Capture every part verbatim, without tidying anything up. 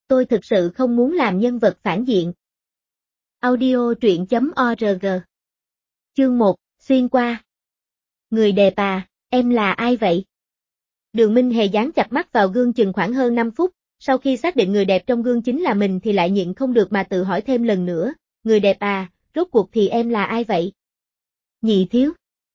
tôi thực sự không muốn làm nhân vật phản diện. Audio truyện chấm org. Chương một, xuyên qua. Người đẹp à, em là ai vậy? Đường Minh Hề dán chặt mắt vào gương chừng khoảng hơn năm phút, sau khi xác định người đẹp trong gương chính là mình thì lại nhịn không được mà tự hỏi thêm lần nữa, người đẹp à, rốt cuộc thì em là ai vậy? Nhị thiếu.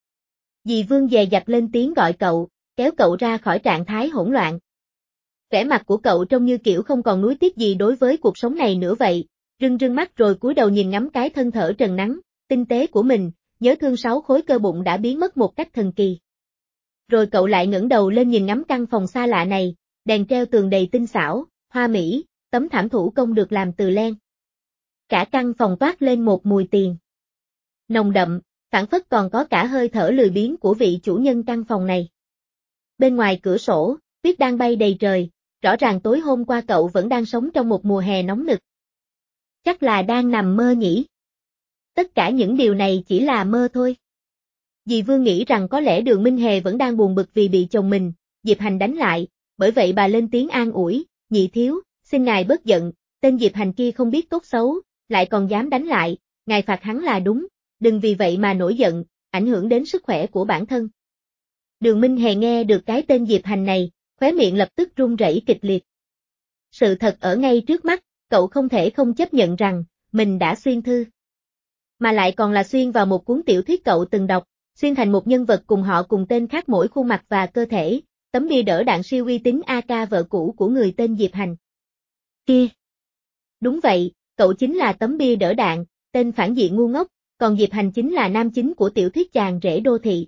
Dì Vương dè dặt lên tiếng gọi cậu, kéo cậu ra khỏi trạng thái hỗn loạn. Vẻ mặt của cậu trông như kiểu không còn nuối tiếc gì đối với cuộc sống này nữa vậy, rưng rưng mắt rồi cúi đầu nhìn ngắm cái thân thở trần nắng, tinh tế của mình, nhớ thương sáu khối cơ bụng đã biến mất một cách thần kỳ. Rồi cậu lại ngẩng đầu lên nhìn ngắm căn phòng xa lạ này, đèn treo tường đầy tinh xảo, hoa mỹ, tấm thảm thủ công được làm từ len. Cả căn phòng toát lên một mùi tiền nồng đậm, phảng phất còn có cả hơi thở lười biếng của vị chủ nhân căn phòng này. Bên ngoài cửa sổ, tuyết đang bay đầy trời, rõ ràng tối hôm qua cậu vẫn đang sống trong một mùa hè nóng nực. Chắc là đang nằm mơ nhỉ? Tất cả những điều này chỉ là mơ thôi. Dì Vương nghĩ rằng có lẽ Đường Minh Hề vẫn đang buồn bực vì bị chồng mình, Diệp Hành đánh lại, bởi vậy bà lên tiếng an ủi, nhị thiếu, xin ngài bớt giận, tên Diệp Hành kia không biết tốt xấu, lại còn dám đánh lại, ngài phạt hắn là đúng, đừng vì vậy mà nổi giận, ảnh hưởng đến sức khỏe của bản thân. Đường Minh Hề nghe được cái tên Diệp Hành này, khóe miệng lập tức run rẩy kịch liệt. Sự thật ở ngay trước mắt, cậu không thể không chấp nhận rằng, mình đã xuyên thư. Mà lại còn là xuyên vào một cuốn tiểu thuyết cậu từng đọc, xuyên thành một nhân vật cùng họ cùng tên khác mỗi khuôn mặt và cơ thể, tấm bia đỡ đạn siêu uy tín a ca vợ cũ của người tên Diệp Hành. Kia! Đúng vậy, cậu chính là tấm bia đỡ đạn, tên phản diện ngu ngốc, còn Diệp Hành chính là nam chính của tiểu thuyết chàng rể đô thị.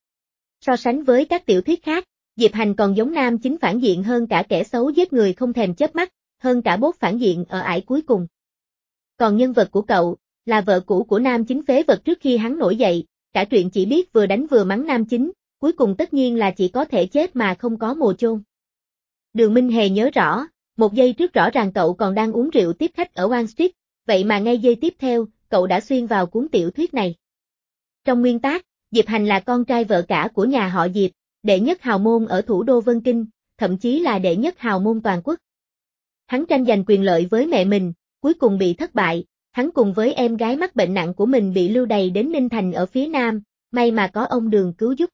So sánh với các tiểu thuyết khác, Diệp Hành còn giống nam chính phản diện hơn cả kẻ xấu giết người không thèm chớp mắt, hơn cả bốt phản diện ở ải cuối cùng. Còn nhân vật của cậu, là vợ cũ của nam chính phế vật trước khi hắn nổi dậy, cả truyện chỉ biết vừa đánh vừa mắng nam chính, cuối cùng tất nhiên là chỉ có thể chết mà không có mồ chôn. Đường Minh Hề nhớ rõ, một giây trước rõ ràng cậu còn đang uống rượu tiếp khách ở Wall Street, vậy mà ngay giây tiếp theo, cậu đã xuyên vào cuốn tiểu thuyết này. Trong nguyên tác, Diệp Hành là con trai vợ cả của nhà họ Diệp, đệ nhất hào môn ở thủ đô Vân Kinh, thậm chí là đệ nhất hào môn toàn quốc. Hắn tranh giành quyền lợi với mẹ mình, cuối cùng bị thất bại, hắn cùng với em gái mắc bệnh nặng của mình bị lưu đày đến Ninh Thành ở phía Nam, may mà có ông Đường cứu giúp.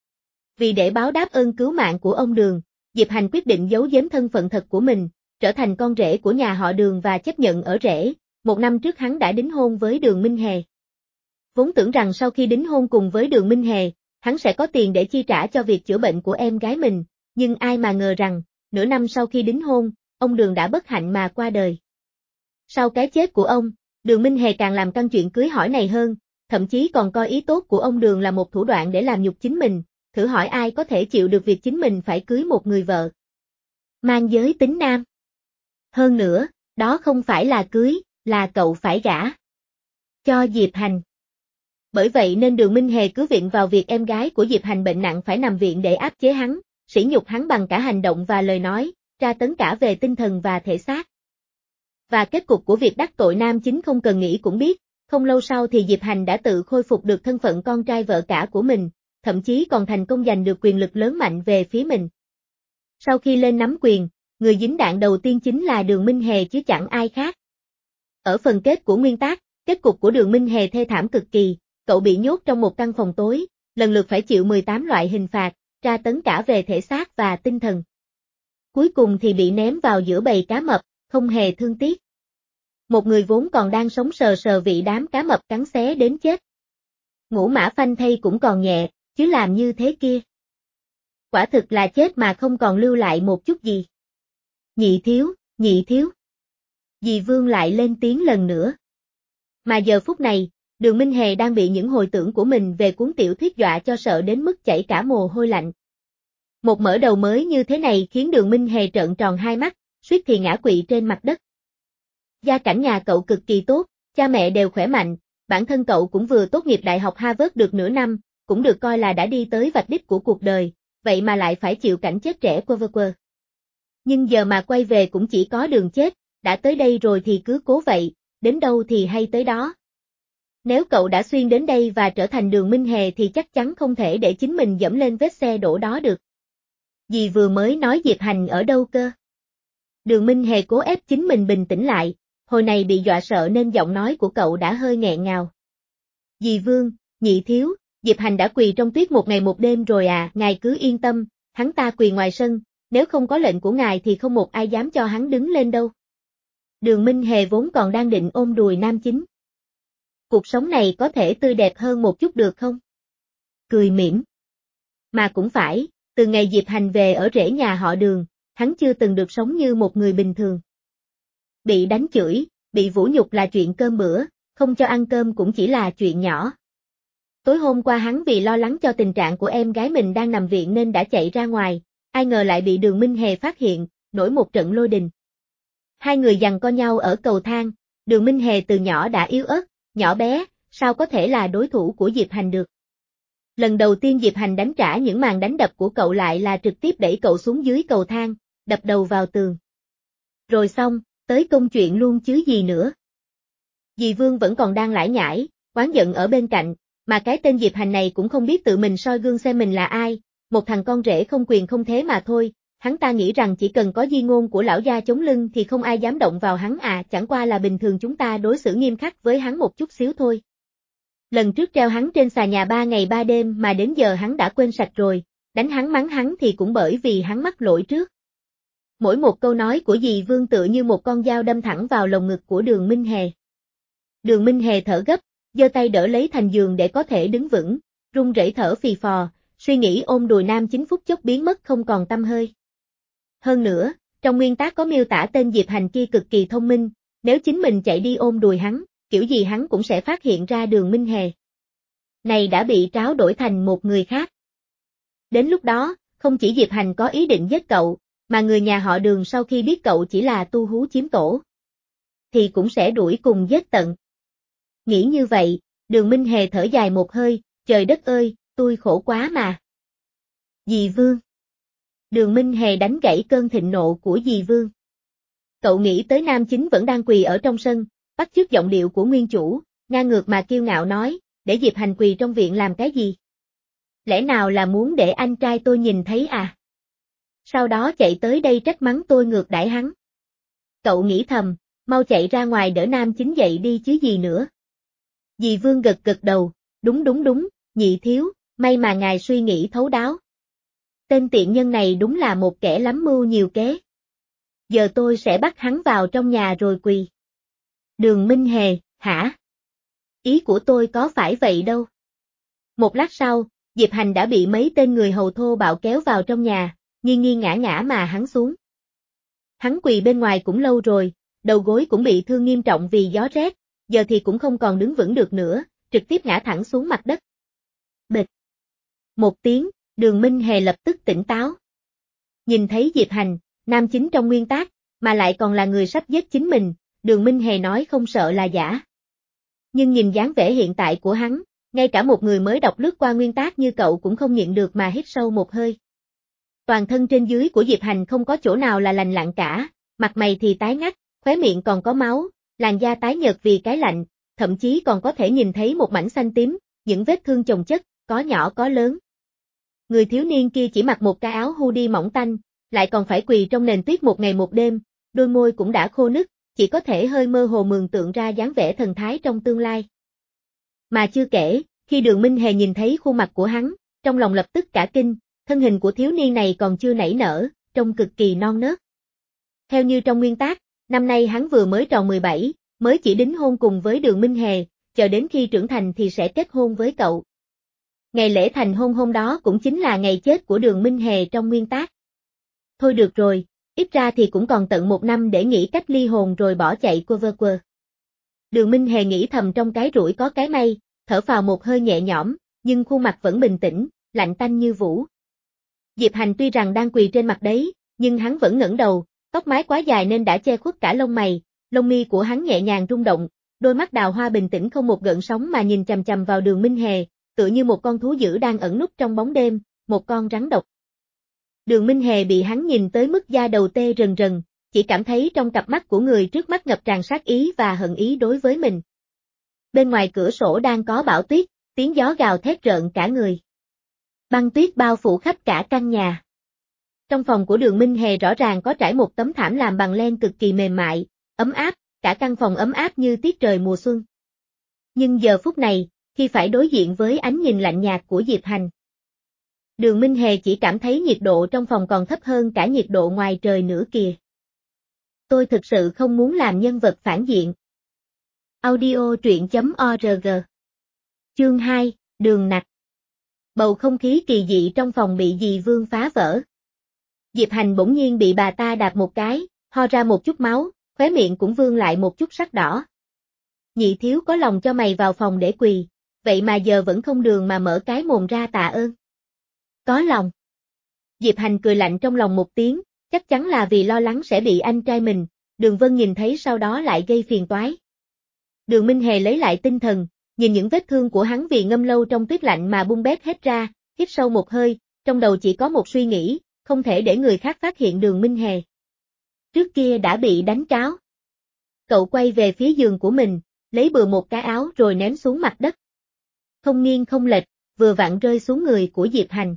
Vì để báo đáp ơn cứu mạng của ông Đường, Diệp Hành quyết định giấu giếm thân phận thật của mình, trở thành con rể của nhà họ Đường và chấp nhận ở rể. Một năm trước hắn đã đính hôn với Đường Minh Hề. Vốn tưởng rằng sau khi đính hôn cùng với Đường Minh Hề, hắn sẽ có tiền để chi trả cho việc chữa bệnh của em gái mình, nhưng ai mà ngờ rằng, nửa năm sau khi đính hôn, ông Đường đã bất hạnh mà qua đời. Sau cái chết của ông, Đường Minh Hề càng làm căng chuyện cưới hỏi này hơn, thậm chí còn coi ý tốt của ông Đường là một thủ đoạn để làm nhục chính mình, thử hỏi ai có thể chịu được việc chính mình phải cưới một người vợ mang giới tính nam. Hơn nữa, đó không phải là cưới, là cậu phải gả cho Diệp Hành. Bởi vậy nên Đường Minh Hề cứ viện vào việc em gái của Diệp Hành bệnh nặng phải nằm viện để áp chế hắn, sỉ nhục hắn bằng cả hành động và lời nói, tra tấn cả về tinh thần và thể xác. Và kết cục của việc đắc tội nam chính không cần nghĩ cũng biết, không lâu sau thì Diệp Hành đã tự khôi phục được thân phận con trai vợ cả của mình, thậm chí còn thành công giành được quyền lực lớn mạnh về phía mình. Sau khi lên nắm quyền, người dính đạn đầu tiên chính là Đường Minh Hề chứ chẳng ai khác. Ở phần kết của nguyên tác, kết cục của Đường Minh Hề thê thảm cực kỳ, cậu bị nhốt trong một căn phòng tối, lần lượt phải chịu mười tám loại hình phạt, tra tấn cả về thể xác và tinh thần. Cuối cùng thì bị ném vào giữa bầy cá mập, không hề thương tiếc. Một người vốn còn đang sống sờ sờ bị đám cá mập cắn xé đến chết. Ngũ mã phanh thây cũng còn nhẹ, chứ làm như thế kia. Quả thực là chết mà không còn lưu lại một chút gì. Nhị thiếu, nhị thiếu. Dì Vương lại lên tiếng lần nữa. Mà giờ phút này, Đường Minh Hề đang bị những hồi tưởng của mình về cuốn tiểu thuyết dọa cho sợ đến mức chảy cả mồ hôi lạnh. Một mở đầu mới như thế này khiến Đường Minh Hề trợn tròn hai mắt, suýt thì ngã quỵ trên mặt đất. Gia cảnh nhà cậu cực kỳ tốt, cha mẹ đều khỏe mạnh, bản thân cậu cũng vừa tốt nghiệp Đại học Harvard được nửa năm, cũng được coi là đã đi tới vạch đích của cuộc đời, vậy mà lại phải chịu cảnh chết trẻ quơ vơ quơ. Nhưng giờ mà quay về cũng chỉ có đường chết, đã tới đây rồi thì cứ cố vậy, đến đâu thì hay tới đó. Nếu cậu đã xuyên đến đây và trở thành Đường Minh Hề thì chắc chắn không thể để chính mình dẫm lên vết xe đổ đó được. Dì vừa mới nói Diệp Hành ở đâu cơ? Đường Minh Hề cố ép chính mình bình tĩnh lại, hồi này bị dọa sợ nên giọng nói của cậu đã hơi nghẹn ngào. Dì Vương, Nhị Thiếu, Diệp Hành đã quỳ trong tuyết một ngày một đêm rồi à, ngài cứ yên tâm, hắn ta quỳ ngoài sân, nếu không có lệnh của ngài thì không một ai dám cho hắn đứng lên đâu. Đường Minh Hề vốn còn đang định ôm đùi nam chính. Cuộc sống này có thể tươi đẹp hơn một chút được không? Cười mỉm. Mà cũng phải, từ ngày Diệp Hành về ở rễ nhà họ Đường, hắn chưa từng được sống như một người bình thường. Bị đánh chửi, bị vũ nhục là chuyện cơm bữa, không cho ăn cơm cũng chỉ là chuyện nhỏ. Tối hôm qua hắn vì lo lắng cho tình trạng của em gái mình đang nằm viện nên đã chạy ra ngoài, ai ngờ lại bị Đường Minh Hề phát hiện, nổi một trận lôi đình. Hai người giằng co nhau ở cầu thang, Đường Minh Hề từ nhỏ đã yếu ớt, nhỏ bé, sao có thể là đối thủ của Diệp Hành được. Lần đầu tiên Diệp Hành đánh trả những màn đánh đập của cậu lại là trực tiếp đẩy cậu xuống dưới cầu thang, đập đầu vào tường. Rồi xong, tới công chuyện luôn chứ gì nữa. Dì Vương vẫn còn đang lải nhải, oán giận ở bên cạnh, mà cái tên Diệp Hành này cũng không biết tự mình soi gương xem mình là ai, một thằng con rể không quyền không thế mà thôi, hắn ta nghĩ rằng chỉ cần có di ngôn của lão gia chống lưng thì không ai dám động vào hắn à, chẳng qua là bình thường chúng ta đối xử nghiêm khắc với hắn một chút xíu thôi. Lần trước treo hắn trên xà nhà ba ngày ba đêm mà đến giờ hắn đã quên sạch rồi, đánh hắn mắng hắn thì cũng bởi vì hắn mắc lỗi trước. Mỗi một câu nói của dì Vương tựa như một con dao đâm thẳng vào lồng ngực của Đường Minh Hề. Đường Minh Hề thở gấp, giơ tay đỡ lấy thành giường để có thể đứng vững, run rẩy thở phì phò, suy nghĩ ôm đùi nam chính phút chốc biến mất không còn tăm hơi. Hơn nữa, trong nguyên tác có miêu tả tên Diệp Hành kia cực kỳ thông minh, nếu chính mình chạy đi ôm đùi hắn, kiểu gì hắn cũng sẽ phát hiện ra Đường Minh Hề. Này đã bị tráo đổi thành một người khác. Đến lúc đó, không chỉ Diệp Hành có ý định giết cậu, mà người nhà họ Đường sau khi biết cậu chỉ là tu hú chiếm tổ, thì cũng sẽ đuổi cùng giết tận. Nghĩ như vậy, Đường Minh Hề thở dài một hơi, trời đất ơi, tôi khổ quá mà. Dì Vương. Đường Minh Hề đánh gãy cơn thịnh nộ của dì Vương. Cậu nghĩ tới nam chính vẫn đang quỳ ở trong sân, bắt chước giọng điệu của nguyên chủ, ngang ngược mà kiêu ngạo nói, để Diệp Hành quỳ trong viện làm cái gì? Lẽ nào là muốn để anh trai tôi nhìn thấy à? Sau đó chạy tới đây trách mắng tôi ngược đãi hắn. Cậu nghĩ thầm, mau chạy ra ngoài đỡ nam chính dậy đi chứ gì nữa. Dì Vương gật gật đầu, đúng đúng đúng, Nhị Thiếu, may mà ngài suy nghĩ thấu đáo. Tên tiện nhân này đúng là một kẻ lắm mưu nhiều kế. Giờ tôi sẽ bắt hắn vào trong nhà rồi quỳ. Đường Minh Hề, hả? Ý của tôi có phải vậy đâu. Một lát sau, Diệp Hành đã bị mấy tên người hầu thô bạo kéo vào trong nhà, nghiêng nghiêng ngã ngã mà hắn xuống. Hắn quỳ bên ngoài cũng lâu rồi, đầu gối cũng bị thương nghiêm trọng vì gió rét, giờ thì cũng không còn đứng vững được nữa, trực tiếp ngã thẳng xuống mặt đất. Bịch. Một tiếng, Đường Minh Hề lập tức tỉnh táo. Nhìn thấy Diệp Hành, nam chính trong nguyên tác, mà lại còn là người sắp giết chính mình, Đường Minh Hề nói không sợ là giả. Nhưng nhìn dáng vẻ hiện tại của hắn, ngay cả một người mới đọc lướt qua nguyên tác như cậu cũng không nhịn được mà hít sâu một hơi. Toàn thân trên dưới của Diệp Hành không có chỗ nào là lành lặn cả, mặt mày thì tái ngắt, khóe miệng còn có máu, làn da tái nhợt vì cái lạnh, thậm chí còn có thể nhìn thấy một mảnh xanh tím, những vết thương chồng chất, có nhỏ có lớn. Người thiếu niên kia chỉ mặc một cái áo hoodie mỏng tanh, lại còn phải quỳ trong nền tuyết một ngày một đêm, đôi môi cũng đã khô nứt, chỉ có thể hơi mơ hồ mường tượng ra dáng vẻ thần thái trong tương lai. Mà chưa kể, khi Đường Minh Hề nhìn thấy khuôn mặt của hắn, trong lòng lập tức cả kinh, thân hình của thiếu niên này còn chưa nảy nở, trông cực kỳ non nớt. Theo như trong nguyên tác, năm nay hắn vừa mới tròn mười bảy, mới chỉ đính hôn cùng với Đường Minh Hề, chờ đến khi trưởng thành thì sẽ kết hôn với cậu. Ngày lễ thành hôn hôm đó cũng chính là ngày chết của Đường Minh Hề trong nguyên tác. Thôi được rồi, ít ra thì cũng còn tận một năm để nghĩ cách ly hồn rồi bỏ chạy quơ quơ. Đường Minh Hề nghĩ thầm trong cái rủi có cái may, thở phào một hơi nhẹ nhõm, nhưng khuôn mặt vẫn bình tĩnh, lạnh tanh như vũ. Diệp Hành tuy rằng đang quỳ trên mặt đấy, nhưng hắn vẫn ngẩng đầu, tóc mái quá dài nên đã che khuất cả lông mày, lông mi của hắn nhẹ nhàng rung động, đôi mắt đào hoa bình tĩnh không một gợn sóng mà nhìn chằm chằm vào Đường Minh Hề, tựa như một con thú dữ đang ẩn núp trong bóng đêm, một con rắn độc. Đường Minh Hề bị hắn nhìn tới mức da đầu tê rần rần, chỉ cảm thấy trong cặp mắt của người trước mắt ngập tràn sát ý và hận ý đối với mình. Bên ngoài cửa sổ đang có bão tuyết, tiếng gió gào thét rợn cả người. Băng tuyết bao phủ khắp cả căn nhà. Trong phòng của Đường Minh Hề rõ ràng có trải một tấm thảm làm bằng len cực kỳ mềm mại, ấm áp, cả căn phòng ấm áp như tiết trời mùa xuân. Nhưng giờ phút này, khi phải đối diện với ánh nhìn lạnh nhạt của Diệp Hành, Đường Minh Hề chỉ cảm thấy nhiệt độ trong phòng còn thấp hơn cả nhiệt độ ngoài trời nữa kìa. Tôi thực sự không muốn làm nhân vật phản diện. Audio truyện chấm org. Chương hai, Đường Nặc. Bầu không khí kỳ dị trong phòng bị dì Vương phá vỡ. Diệp Hành bỗng nhiên bị bà ta đạp một cái, ho ra một chút máu, khóe miệng cũng vương lại một chút sắc đỏ. Nhị thiếu có lòng cho mày vào phòng để quỳ, vậy mà giờ vẫn không đường mà mở cái mồm ra tạ ơn. Có lòng. Diệp Hành cười lạnh trong lòng một tiếng, chắc chắn là vì lo lắng sẽ bị anh trai mình, Đường Vân nhìn thấy sau đó lại gây phiền toái. Đường Minh Hề lấy lại tinh thần, nhìn những vết thương của hắn vì ngâm lâu trong tuyết lạnh mà bung bét hết ra, hít sâu một hơi, trong đầu chỉ có một suy nghĩ, không thể để người khác phát hiện Đường Minh Hề. Trước kia đã bị đánh tráo. Cậu quay về phía giường của mình, lấy bừa một cái áo rồi ném xuống mặt đất. Không nghiêng không lệch, vừa vặn rơi xuống người của Diệp Hành.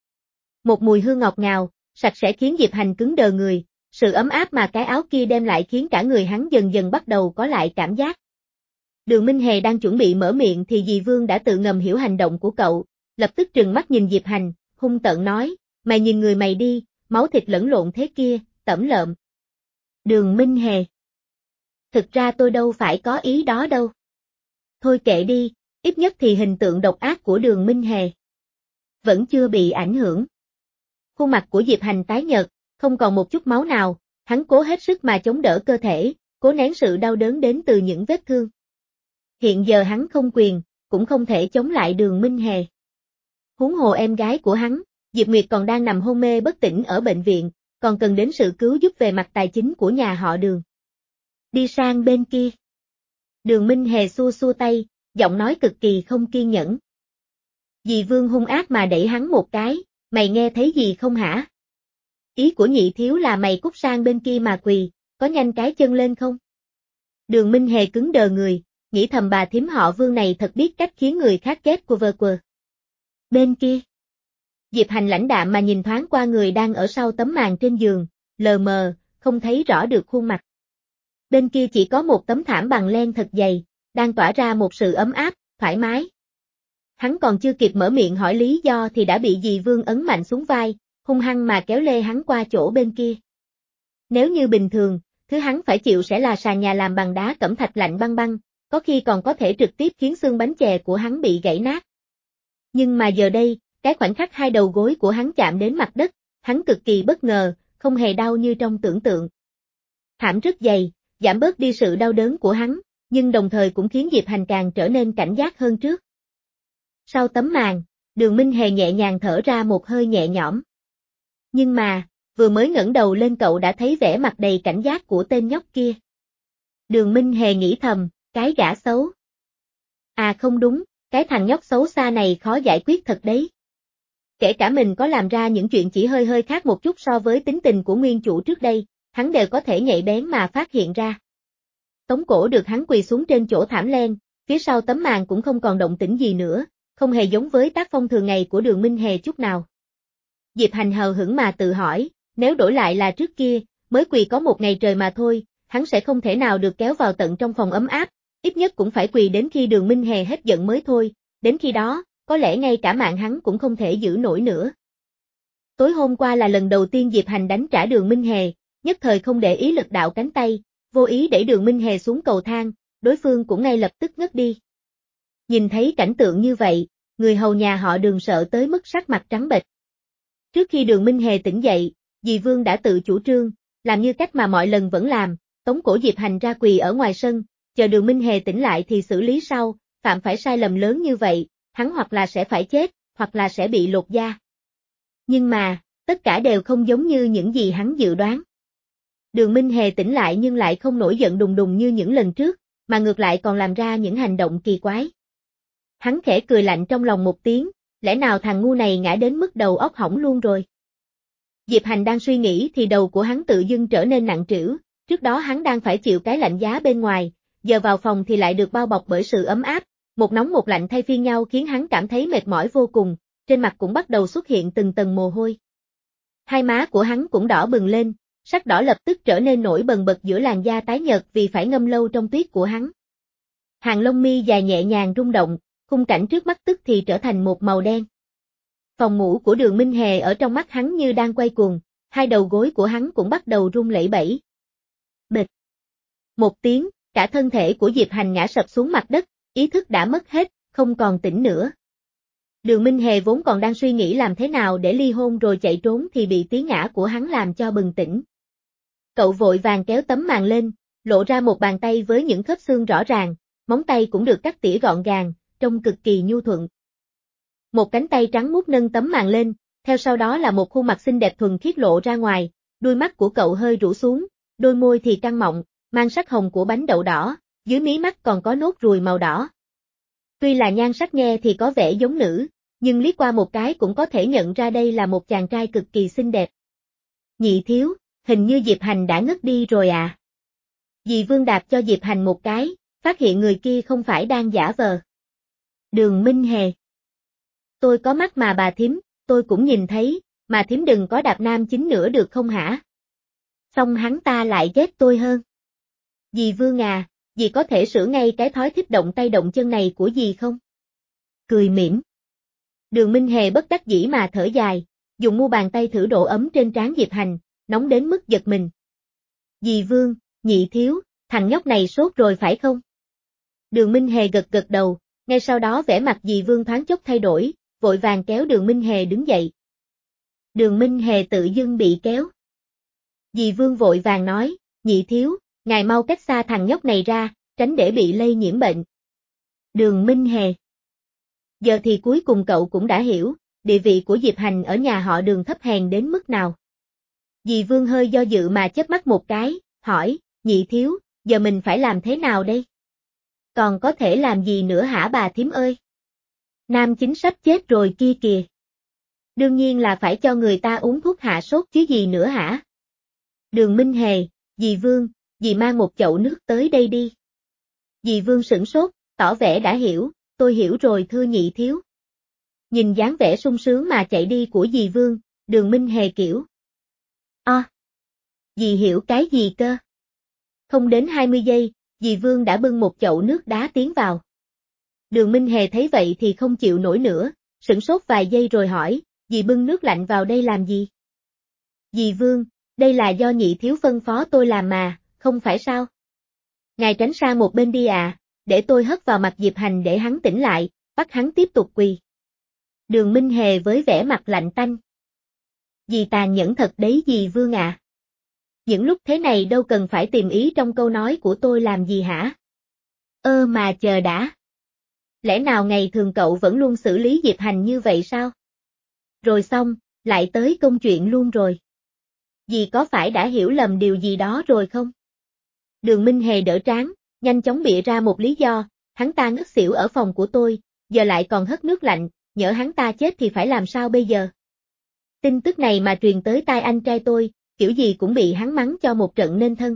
Một mùi hương ngọt ngào, sạch sẽ khiến Diệp Hành cứng đờ người, sự ấm áp mà cái áo kia đem lại khiến cả người hắn dần dần bắt đầu có lại cảm giác. Đường Minh Hề đang chuẩn bị mở miệng thì dì Vương đã tự ngầm hiểu hành động của cậu, lập tức trừng mắt nhìn Diệp Hành, hung tợn nói, mày nhìn người mày đi, máu thịt lẫn lộn thế kia, tẩm lợm. Đường Minh Hề. Thực ra tôi đâu phải có ý đó đâu. Thôi kệ đi, ít nhất thì hình tượng độc ác của Đường Minh Hề vẫn chưa bị ảnh hưởng. Khuôn mặt của Diệp Hành tái nhợt, không còn một chút máu nào, hắn cố hết sức mà chống đỡ cơ thể, cố nén sự đau đớn đến từ những vết thương. Hiện giờ hắn không quyền, cũng không thể chống lại Đường Minh Hề. Huống hồ em gái của hắn, Diệp Nguyệt còn đang nằm hôn mê bất tỉnh ở bệnh viện, còn cần đến sự cứu giúp về mặt tài chính của nhà họ Đường. Đi sang bên kia. Đường Minh Hề xua xua tay, giọng nói cực kỳ không kiên nhẫn. Dì Vương hung ác mà đẩy hắn một cái, mày nghe thấy gì không hả? Ý của nhị thiếu là mày cút sang bên kia mà quỳ, có nhanh cái chân lên không? Đường Minh Hề cứng đờ người, nghĩ thầm bà thím họ Vương này thật biết cách khiến người khác ghét của vơ quờ. Bên kia. Diệp Hành lãnh đạm mà nhìn thoáng qua người đang ở sau tấm màn trên giường, lờ mờ, không thấy rõ được khuôn mặt. Bên kia chỉ có một tấm thảm bằng len thật dày, đang tỏa ra một sự ấm áp, thoải mái. Hắn còn chưa kịp mở miệng hỏi lý do thì đã bị dì Vương ấn mạnh xuống vai, hung hăng mà kéo lê hắn qua chỗ bên kia. Nếu như bình thường, thứ hắn phải chịu sẽ là sàn nhà làm bằng đá cẩm thạch lạnh băng băng, có khi còn có thể trực tiếp khiến xương bánh chè của hắn bị gãy nát. Nhưng mà giờ đây, cái khoảnh khắc hai đầu gối của hắn chạm đến mặt đất, hắn cực kỳ bất ngờ, không hề đau như trong tưởng tượng. Thảm rất dày, giảm bớt đi sự đau đớn của hắn, nhưng đồng thời cũng khiến Diệp Hành càng trở nên cảnh giác hơn trước. Sau tấm màn, Đường Minh Hề nhẹ nhàng thở ra một hơi nhẹ nhõm. Nhưng mà, vừa mới ngẩng đầu lên cậu đã thấy vẻ mặt đầy cảnh giác của tên nhóc kia. Đường Minh Hề nghĩ thầm, cái gã xấu. À không đúng, cái thằng nhóc xấu xa này khó giải quyết thật đấy. Kể cả mình có làm ra những chuyện chỉ hơi hơi khác một chút so với tính tình của nguyên chủ trước đây, hắn đều có thể nhạy bén mà phát hiện ra. Tống Cổ được hắn quỳ xuống trên chỗ thảm len, phía sau tấm màn cũng không còn động tĩnh gì nữa, không hề giống với tác phong thường ngày của Đường Minh Hề chút nào. Diệp Hành hờ hững mà tự hỏi, nếu đổi lại là trước kia, mới quỳ có một ngày trời mà thôi, hắn sẽ không thể nào được kéo vào tận trong phòng ấm áp, ít nhất cũng phải quỳ đến khi Đường Minh Hề hết giận mới thôi, đến khi đó, có lẽ ngay cả mạng hắn cũng không thể giữ nổi nữa. Tối hôm qua là lần đầu tiên Diệp Hành đánh trả Đường Minh Hề, nhất thời không để ý lực đạo cánh tay, vô ý đẩy Đường Minh Hề xuống cầu thang, đối phương cũng ngay lập tức ngất đi. Nhìn thấy cảnh tượng như vậy, người hầu nhà họ Đường sợ tới mức sắc mặt trắng bệch. Trước khi Đường Minh Hề tỉnh dậy, dì Vương đã tự chủ trương, làm như cách mà mọi lần vẫn làm, tống cổ Diệp Hành ra quỳ ở ngoài sân, chờ Đường Minh Hề tỉnh lại thì xử lý sau, phạm phải sai lầm lớn như vậy, hắn hoặc là sẽ phải chết, hoặc là sẽ bị lột da. Nhưng mà, tất cả đều không giống như những gì hắn dự đoán. Đường Minh Hề tỉnh lại nhưng lại không nổi giận đùng đùng như những lần trước, mà ngược lại còn làm ra những hành động kỳ quái. Hắn khẽ cười lạnh trong lòng một tiếng, lẽ nào thằng ngu này ngã đến mức đầu óc hỏng luôn rồi. Diệp Hành đang suy nghĩ thì đầu của hắn tự dưng trở nên nặng trĩu, trước đó hắn đang phải chịu cái lạnh giá bên ngoài, giờ vào phòng thì lại được bao bọc bởi sự ấm áp, một nóng một lạnh thay phiên nhau khiến hắn cảm thấy mệt mỏi vô cùng, trên mặt cũng bắt đầu xuất hiện từng tầng mồ hôi. Hai má của hắn cũng đỏ bừng lên, sắc đỏ lập tức trở nên nổi bần bật giữa làn da tái nhợt vì phải ngâm lâu trong tuyết của hắn. Hàng lông mi dài nhẹ nhàng rung động, khung cảnh trước mắt tức thì trở thành một màu đen. Phòng mũ của Đường Minh Hề ở trong mắt hắn như đang quay cuồng, hai đầu gối của hắn cũng bắt đầu rung lẩy bẩy. Bịch. Một tiếng, cả thân thể của Diệp Hành ngã sập xuống mặt đất, ý thức đã mất hết, không còn tỉnh nữa. Đường Minh Hề vốn còn đang suy nghĩ làm thế nào để ly hôn rồi chạy trốn thì bị tiếng ngã của hắn làm cho bừng tỉnh. Cậu vội vàng kéo tấm màn lên, lộ ra một bàn tay với những khớp xương rõ ràng, móng tay cũng được cắt tỉa gọn gàng, trông cực kỳ nhu thuận. Một cánh tay trắng muốt nâng tấm màn lên, theo sau đó là một khuôn mặt xinh đẹp thuần khiết lộ ra ngoài, đuôi mắt của cậu hơi rũ xuống, đôi môi thì căng mọng, mang sắc hồng của bánh đậu đỏ, dưới mí mắt còn có nốt ruồi màu đỏ. Tuy là nhan sắc nghe thì có vẻ giống nữ, nhưng liếc qua một cái cũng có thể nhận ra đây là một chàng trai cực kỳ xinh đẹp. Nhị thiếu, hình như Diệp Hành đã ngất đi rồi à. Dì Vương đạp cho Diệp Hành một cái, phát hiện người kia không phải đang giả vờ. Đường Minh Hề. Tôi có mắt mà bà thím, tôi cũng nhìn thấy, mà thím đừng có đạp nam chính nữa được không hả? Xong hắn ta lại ghét tôi hơn. Dì Vương à, dì có thể sửa ngay cái thói thích động tay động chân này của dì không? Cười mỉm. Đường Minh Hề bất đắc dĩ mà thở dài, dùng mu bàn tay thử độ ấm trên trán Diệp Hành, nóng đến mức giật mình. Dì Vương, nhị thiếu, thằng nhóc này sốt rồi phải không? Đường Minh Hề gật gật đầu, ngay sau đó vẻ mặt dì Vương thoáng chốc thay đổi, vội vàng kéo Đường Minh Hề đứng dậy. Đường Minh Hề tự dưng bị kéo. Dì Vương vội vàng nói, nhị thiếu, ngài mau cách xa thằng nhóc này ra, tránh để bị lây nhiễm bệnh. Đường Minh Hề. Giờ thì cuối cùng cậu cũng đã hiểu, địa vị của Diệp Hành ở nhà họ Đường thấp hèn đến mức nào. Dì Vương hơi do dự mà chớp mắt một cái, hỏi, nhị thiếu, giờ mình phải làm thế nào đây? Còn có thể làm gì nữa hả bà thím ơi? Nam chính sắp chết rồi kia kìa. Đương nhiên là phải cho người ta uống thuốc hạ sốt chứ gì nữa hả? Đường Minh Hề, dì Vương, dì mang một chậu nước tới đây đi. Dì Vương sửng sốt, tỏ vẻ đã hiểu, tôi hiểu rồi thưa nhị thiếu. Nhìn dáng vẻ sung sướng mà chạy đi của dì Vương, Đường Minh Hề kiểu. À, dì hiểu cái gì cơ? Không đến hai mươi giây, dì Vương đã bưng một chậu nước đá tiến vào. Đường Minh Hề thấy vậy thì không chịu nổi nữa, sửng sốt vài giây rồi hỏi, dì bưng nước lạnh vào đây làm gì? Dì Vương, đây là do nhị thiếu phân phó tôi làm mà, không phải sao? Ngài tránh sang một bên đi à, để tôi hất vào mặt Diệp Hành để hắn tỉnh lại, bắt hắn tiếp tục quỳ. Đường Minh Hề với vẻ mặt lạnh tanh. Dì tàn nhẫn thật đấy dì Vương à. Những lúc thế này đâu cần phải tìm ý trong câu nói của tôi làm gì hả? Ơ mà chờ đã. Lẽ nào ngày thường cậu vẫn luôn xử lý Diệp Hành như vậy sao? Rồi xong, lại tới công chuyện luôn rồi. Dì có phải đã hiểu lầm điều gì đó rồi không? Đường Minh Hề đỡ trán, nhanh chóng bịa ra một lý do, hắn ta ngất xỉu ở phòng của tôi, giờ lại còn hất nước lạnh, nhỡ hắn ta chết thì phải làm sao bây giờ? Tin tức này mà truyền tới tai anh trai tôi, kiểu gì cũng bị hắn mắng cho một trận nên thân.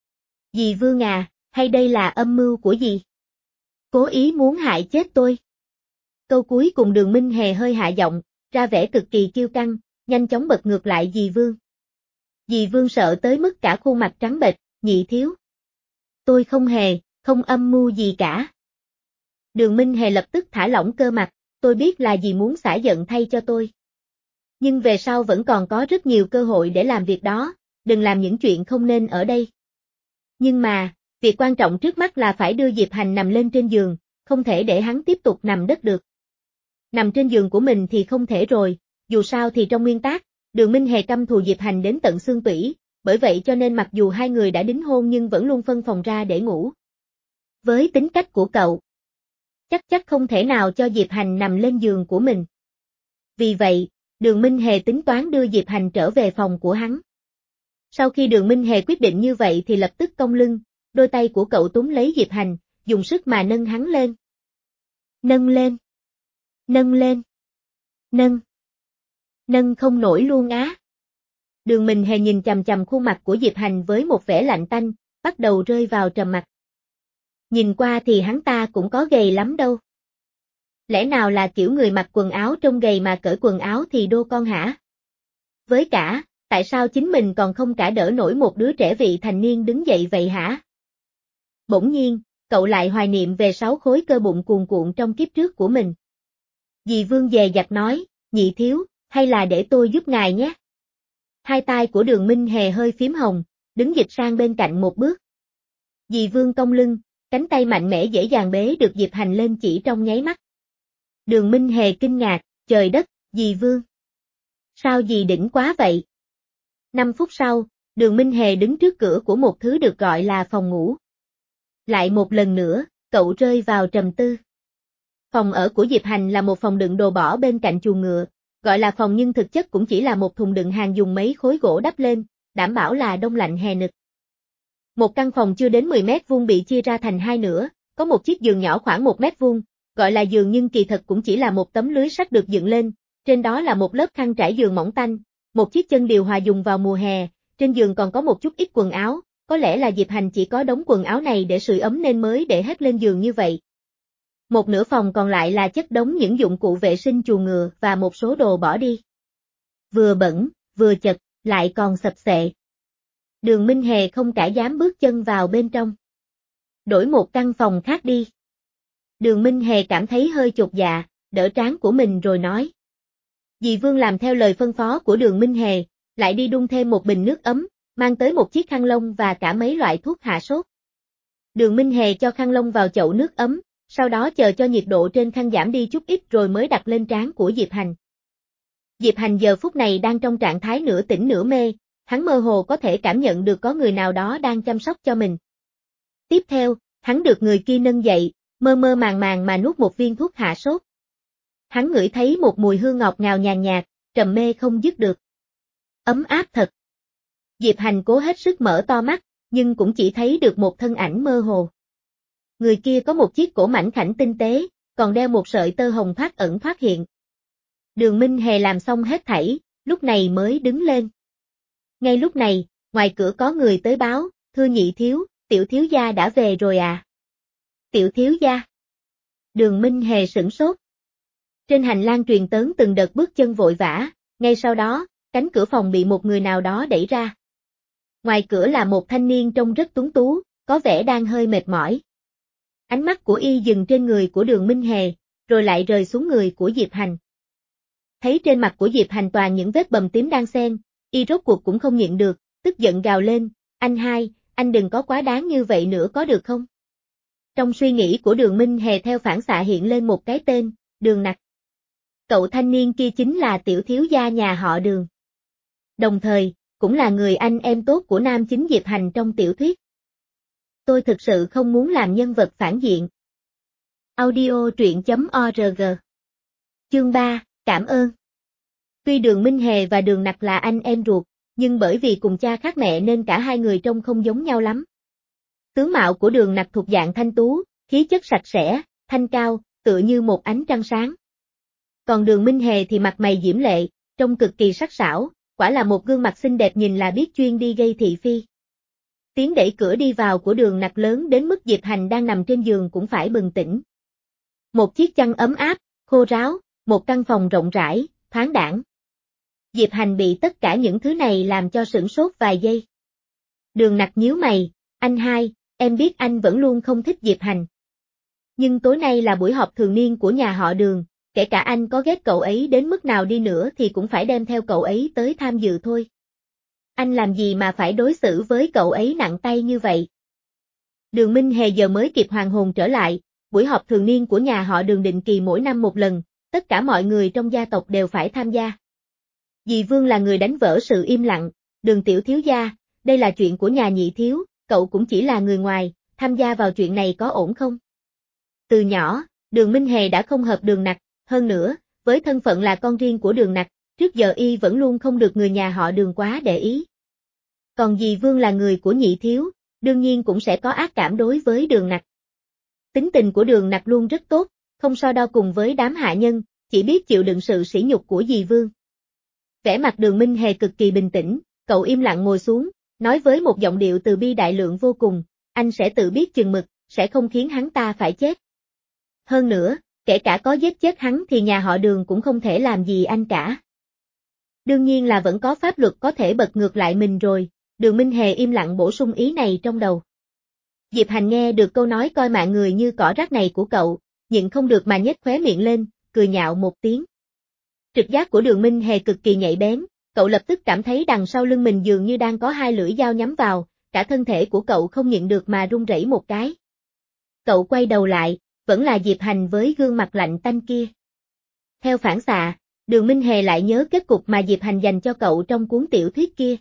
Dì Vương à, hay đây là âm mưu của dì? Cố ý muốn hại chết tôi. Câu cuối cùng Đường Minh Hề hơi hạ giọng, ra vẻ cực kỳ kiêu căng, nhanh chóng bật ngược lại dì Vương. Dì Vương sợ tới mức cả khuôn mặt trắng bệch, nhị thiếu. Tôi không hề, không âm mưu gì cả. Đường Minh Hề lập tức thả lỏng cơ mặt, tôi biết là dì muốn xả giận thay cho tôi. Nhưng về sau vẫn còn có rất nhiều cơ hội để làm việc đó, đừng làm những chuyện không nên ở đây. Nhưng mà, việc quan trọng trước mắt là phải đưa Diệp Hành nằm lên trên giường, không thể để hắn tiếp tục nằm đất được. Nằm trên giường của mình thì không thể rồi, dù sao thì trong nguyên tắc, Đường Minh Hề căm thù Diệp Hành đến tận xương tủy, bởi vậy cho nên mặc dù hai người đã đính hôn nhưng vẫn luôn phân phòng ra để ngủ. Với tính cách của cậu, chắc chắc không thể nào cho Diệp Hành nằm lên giường của mình. Vì vậy, Đường Minh Hề tính toán đưa Diệp Hành trở về phòng của hắn. Sau khi Đường Minh Hề quyết định như vậy thì lập tức cong lưng, đôi tay của cậu túm lấy Diệp Hành, dùng sức mà nâng hắn lên. Nâng lên. Nâng lên. Nâng. Nâng không nổi luôn á. Đường Minh Hề nhìn chằm chằm khuôn mặt của Diệp Hành với một vẻ lạnh tanh, bắt đầu rơi vào trầm mặc. Nhìn qua thì hắn ta cũng có gầy lắm đâu. Lẽ nào là kiểu người mặc quần áo trông gầy mà cởi quần áo thì đô con hả? với cả, tại sao chính mình còn không cả đỡ nổi một đứa trẻ vị thành niên đứng dậy vậy hả? Bỗng nhiên, cậu lại hoài niệm về sáu khối cơ bụng cuồn cuộn trong kiếp trước của mình. Dì Vương dè dặt nói, nhị thiếu, hay là để tôi giúp ngài nhé. Hai tay của Đường Minh Hề hơi phím hồng, đứng dịch sang bên cạnh một bước. Dì Vương cong lưng, cánh tay mạnh mẽ dễ dàng bế được Diệp Hành lên chỉ trong nháy mắt. Đường Minh Hề kinh ngạc, trời đất, dì Vương. Sao dì đỉnh quá vậy? Năm phút sau, Đường Minh Hề đứng trước cửa của một thứ được gọi là phòng ngủ. Lại một lần nữa, cậu rơi vào trầm tư. Phòng ở của Diệp Hành là một phòng đựng đồ bỏ bên cạnh chuồng ngựa, gọi là phòng nhưng thực chất cũng chỉ là một thùng đựng hàng dùng mấy khối gỗ đắp lên, đảm bảo là đông lạnh hè nực. Một căn phòng chưa đến mười mét vuông bị chia ra thành hai nửa, có một chiếc giường nhỏ khoảng một mét vuông, gọi là giường nhưng kỳ thật cũng chỉ là một tấm lưới sắt được dựng lên, trên đó là một lớp khăn trải giường mỏng tanh, một chiếc chân điều hòa dùng vào mùa hè, trên giường còn có một chút ít quần áo, có lẽ là Diệp Hành chỉ có đống quần áo này để sưởi ấm nên mới để hết lên giường như vậy. Một nửa phòng còn lại là chất đống những dụng cụ vệ sinh chuồng ngựa và một số đồ bỏ đi. Vừa bẩn, vừa chật, lại còn sập xệ. Đường Minh Hề không cả dám bước chân vào bên trong. Đổi một căn phòng khác đi. Đường Minh Hề cảm thấy hơi chột dạ, đỡ trán của mình rồi nói. Dì Vương làm theo lời phân phó của Đường Minh Hề, lại đi đun thêm một bình nước ấm, mang tới một chiếc khăn lông và cả mấy loại thuốc hạ sốt. Đường Minh Hề cho khăn lông vào chậu nước ấm, sau đó chờ cho nhiệt độ trên khăn giảm đi chút ít rồi mới đặt lên trán của Diệp Hành. Diệp Hành giờ phút này đang trong trạng thái nửa tỉnh nửa mê, hắn mơ hồ có thể cảm nhận được có người nào đó đang chăm sóc cho mình. Tiếp theo, hắn được người kia nâng dậy, mơ mơ màng màng mà nuốt một viên thuốc hạ sốt. Hắn ngửi thấy một mùi hương ngọt ngào nhàn nhạt, trầm mê không dứt được. Ấm áp thật. Diệp Hành cố hết sức mở to mắt, nhưng cũng chỉ thấy được một thân ảnh mơ hồ. Người kia có một chiếc cổ mảnh khảnh tinh tế, còn đeo một sợi tơ hồng thoát ẩn thoát hiện. Đường Minh Hề làm xong hết thảy, lúc này mới đứng lên. Ngay lúc này, ngoài cửa có người tới báo, thưa nhị thiếu, tiểu thiếu gia đã về rồi à? Tiểu thiếu gia. Đường Minh Hề sửng sốt. Trên hành lang truyền tớn từng đợt bước chân vội vã, ngay sau đó, cánh cửa phòng bị một người nào đó đẩy ra. Ngoài cửa là một thanh niên trông rất tuấn tú, có vẻ đang hơi mệt mỏi. Ánh mắt của y dừng trên người của Đường Minh Hề, rồi lại rời xuống người của Diệp Hành. Thấy trên mặt của Diệp Hành toàn những vết bầm tím đan xen, y rốt cuộc cũng không nhịn được, tức giận gào lên, anh hai, anh đừng có quá đáng như vậy nữa có được không? Trong suy nghĩ của Đường Minh Hề theo phản xạ hiện lên một cái tên, Đường Nặc. Cậu thanh niên kia chính là tiểu thiếu gia nhà họ Đường. Đồng thời, cũng là người anh em tốt của nam chính Diệp Hành trong tiểu thuyết. Tôi thực sự không muốn làm nhân vật phản diện. Audio truyện chấm org. Chương ba, cảm ơn. Tuy Đường Minh Hề và Đường Nặc là anh em ruột, nhưng bởi vì cùng cha khác mẹ nên cả hai người trông không giống nhau lắm. Tướng mạo của Đường Nặc thuộc dạng thanh tú, khí chất sạch sẽ, thanh cao, tựa như một ánh trăng sáng. Còn Đường Minh Hề thì mặt mày diễm lệ, trông cực kỳ sắc sảo, quả là một gương mặt xinh đẹp nhìn là biết chuyên đi gây thị phi. Tiếng đẩy cửa đi vào của Đường Nặc lớn đến mức Diệp Hành đang nằm trên giường cũng phải bừng tỉnh. Một chiếc chăn ấm áp, khô ráo, một căn phòng rộng rãi, thoáng đãng. Diệp Hành bị tất cả những thứ này làm cho sửng sốt vài giây. Đường Nặc nhíu mày, anh hai, em biết anh vẫn luôn không thích Diệp Hành. Nhưng tối nay là buổi họp thường niên của nhà họ Đường, kể cả anh có ghét cậu ấy đến mức nào đi nữa thì cũng phải đem theo cậu ấy tới tham dự thôi. Anh làm gì mà phải đối xử với cậu ấy nặng tay như vậy? Đường Minh Hề giờ mới kịp hoàn hồn trở lại, buổi họp thường niên của nhà họ Đường định kỳ mỗi năm một lần, tất cả mọi người trong gia tộc đều phải tham gia. Dì Vương là người đánh vỡ sự im lặng, Đường tiểu thiếu gia, đây là chuyện của nhà nhị thiếu, cậu cũng chỉ là người ngoài, tham gia vào chuyện này có ổn không? Từ nhỏ, Đường Minh Hề đã không hợp Đường Nặc, hơn nữa, với thân phận là con riêng của Đường Nặc, trước giờ y vẫn luôn không được người nhà họ Đường quá để ý. Còn dì Vương là người của nhị thiếu, đương nhiên cũng sẽ có ác cảm đối với Đường Nặc. Tính tình của Đường Nặc luôn rất tốt, không so đo cùng với đám hạ nhân, chỉ biết chịu đựng sự sỉ nhục của dì Vương. Vẻ mặt Đường Minh Hề cực kỳ bình tĩnh, cậu im lặng ngồi xuống, nói với một giọng điệu từ bi đại lượng vô cùng, anh sẽ tự biết chừng mực, sẽ không khiến hắn ta phải chết. Hơn nữa, kể cả có giết chết hắn thì nhà họ Đường cũng không thể làm gì anh cả. Đương nhiên là vẫn có pháp luật có thể bật ngược lại mình rồi, Đường Minh Hề im lặng bổ sung ý này trong đầu. Diệp Hành nghe được câu nói coi mạng người như cỏ rác này của cậu, nhịn không được mà nhếch khóe miệng lên, cười nhạo một tiếng. Trực giác của Đường Minh Hề cực kỳ nhạy bén, cậu lập tức cảm thấy đằng sau lưng mình dường như đang có hai lưỡi dao nhắm vào, cả thân thể của cậu không nhịn được mà run rẩy một cái. Cậu quay đầu lại, vẫn là Diệp Hành với gương mặt lạnh tanh kia. Theo phản xạ, Đường Minh Hề lại nhớ kết cục mà Diệp Hành dành cho cậu trong cuốn tiểu thuyết kia.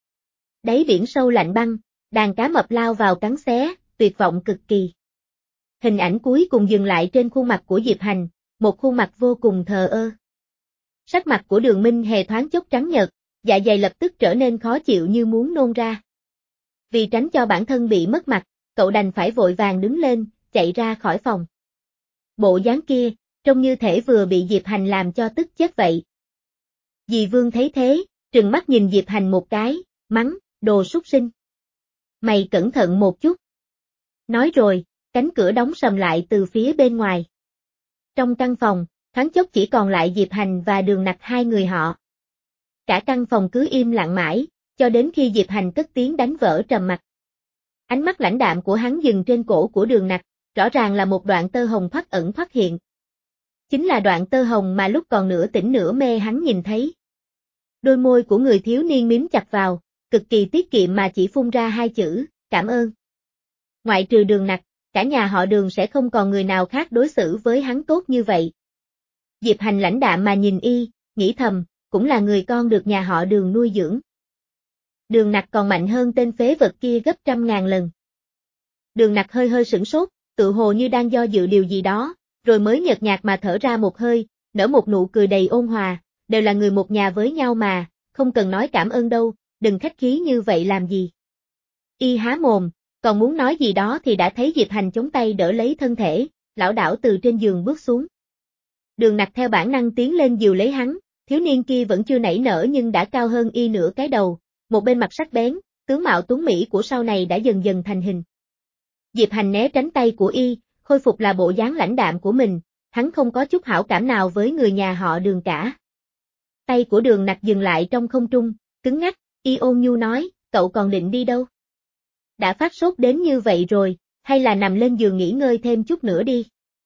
Đáy biển sâu lạnh băng, đàn cá mập lao vào cắn xé, tuyệt vọng cực kỳ. Hình ảnh cuối cùng dừng lại trên khuôn mặt của Diệp Hành, một khuôn mặt vô cùng thờ ơ. Sắc mặt của Đường Minh Hề thoáng chốc trắng nhợt, dạ dày lập tức trở nên khó chịu như muốn nôn ra. Vì tránh cho bản thân bị mất mặt, cậu đành phải vội vàng đứng lên, chạy ra khỏi phòng. Bộ dáng kia, trông như thể vừa bị Diệp Hành làm cho tức chết vậy. Dì Vương thấy thế, trừng mắt nhìn Diệp Hành một cái, mắng, đồ súc sinh. Mày cẩn thận một chút. Nói rồi, cánh cửa đóng sầm lại từ phía bên ngoài. Trong căn phòng, thoáng chốc chỉ còn lại Diệp Hành và Đường Nặc hai người họ. Cả căn phòng cứ im lặng mãi, cho đến khi Diệp Hành cất tiếng đánh vỡ trầm mặc. Ánh mắt lãnh đạm của hắn dừng trên cổ của Đường Nặc, rõ ràng là một đoạn tơ hồng thoắt ẩn thoắt hiện. Chính là đoạn tơ hồng mà lúc còn nửa tỉnh nửa mê hắn nhìn thấy. Đôi môi của người thiếu niên mím chặt vào, cực kỳ tiết kiệm mà chỉ phun ra hai chữ, cảm ơn. Ngoại trừ Đường Nặc, cả nhà họ Đường sẽ không còn người nào khác đối xử với hắn tốt như vậy. Diệp Hành lãnh đạm mà nhìn y, nghĩ thầm, cũng là người con được nhà họ Đường nuôi dưỡng. Đường Nặc còn mạnh hơn tên phế vật kia gấp trăm ngàn lần. Đường Nặc hơi hơi sửng sốt, tự hồ như đang do dự điều gì đó, rồi mới nhợt nhạt mà thở ra một hơi, nở một nụ cười đầy ôn hòa, đều là người một nhà với nhau mà, không cần nói cảm ơn đâu, đừng khách khí như vậy làm gì. Y há mồm, còn muốn nói gì đó thì đã thấy Diệp Hành chống tay đỡ lấy thân thể, lảo đảo từ trên giường bước xuống. Đường Nặc theo bản năng tiến lên dìu lấy hắn, thiếu niên kia vẫn chưa nảy nở nhưng đã cao hơn y nửa cái đầu, một bên mặt sắc bén, tướng mạo tuấn mỹ của sau này đã dần dần thành hình. Diệp Hành né tránh tay của y, khôi phục là bộ dáng lãnh đạm của mình, hắn không có chút hảo cảm nào với người nhà họ Đường cả. Tay của Đường Nặc dừng lại trong không trung, cứng ngắc, y ôn nhu nói, cậu còn định đi đâu? Đã phát sốt đến như vậy rồi, hay là nằm lên giường nghỉ ngơi thêm chút nữa đi?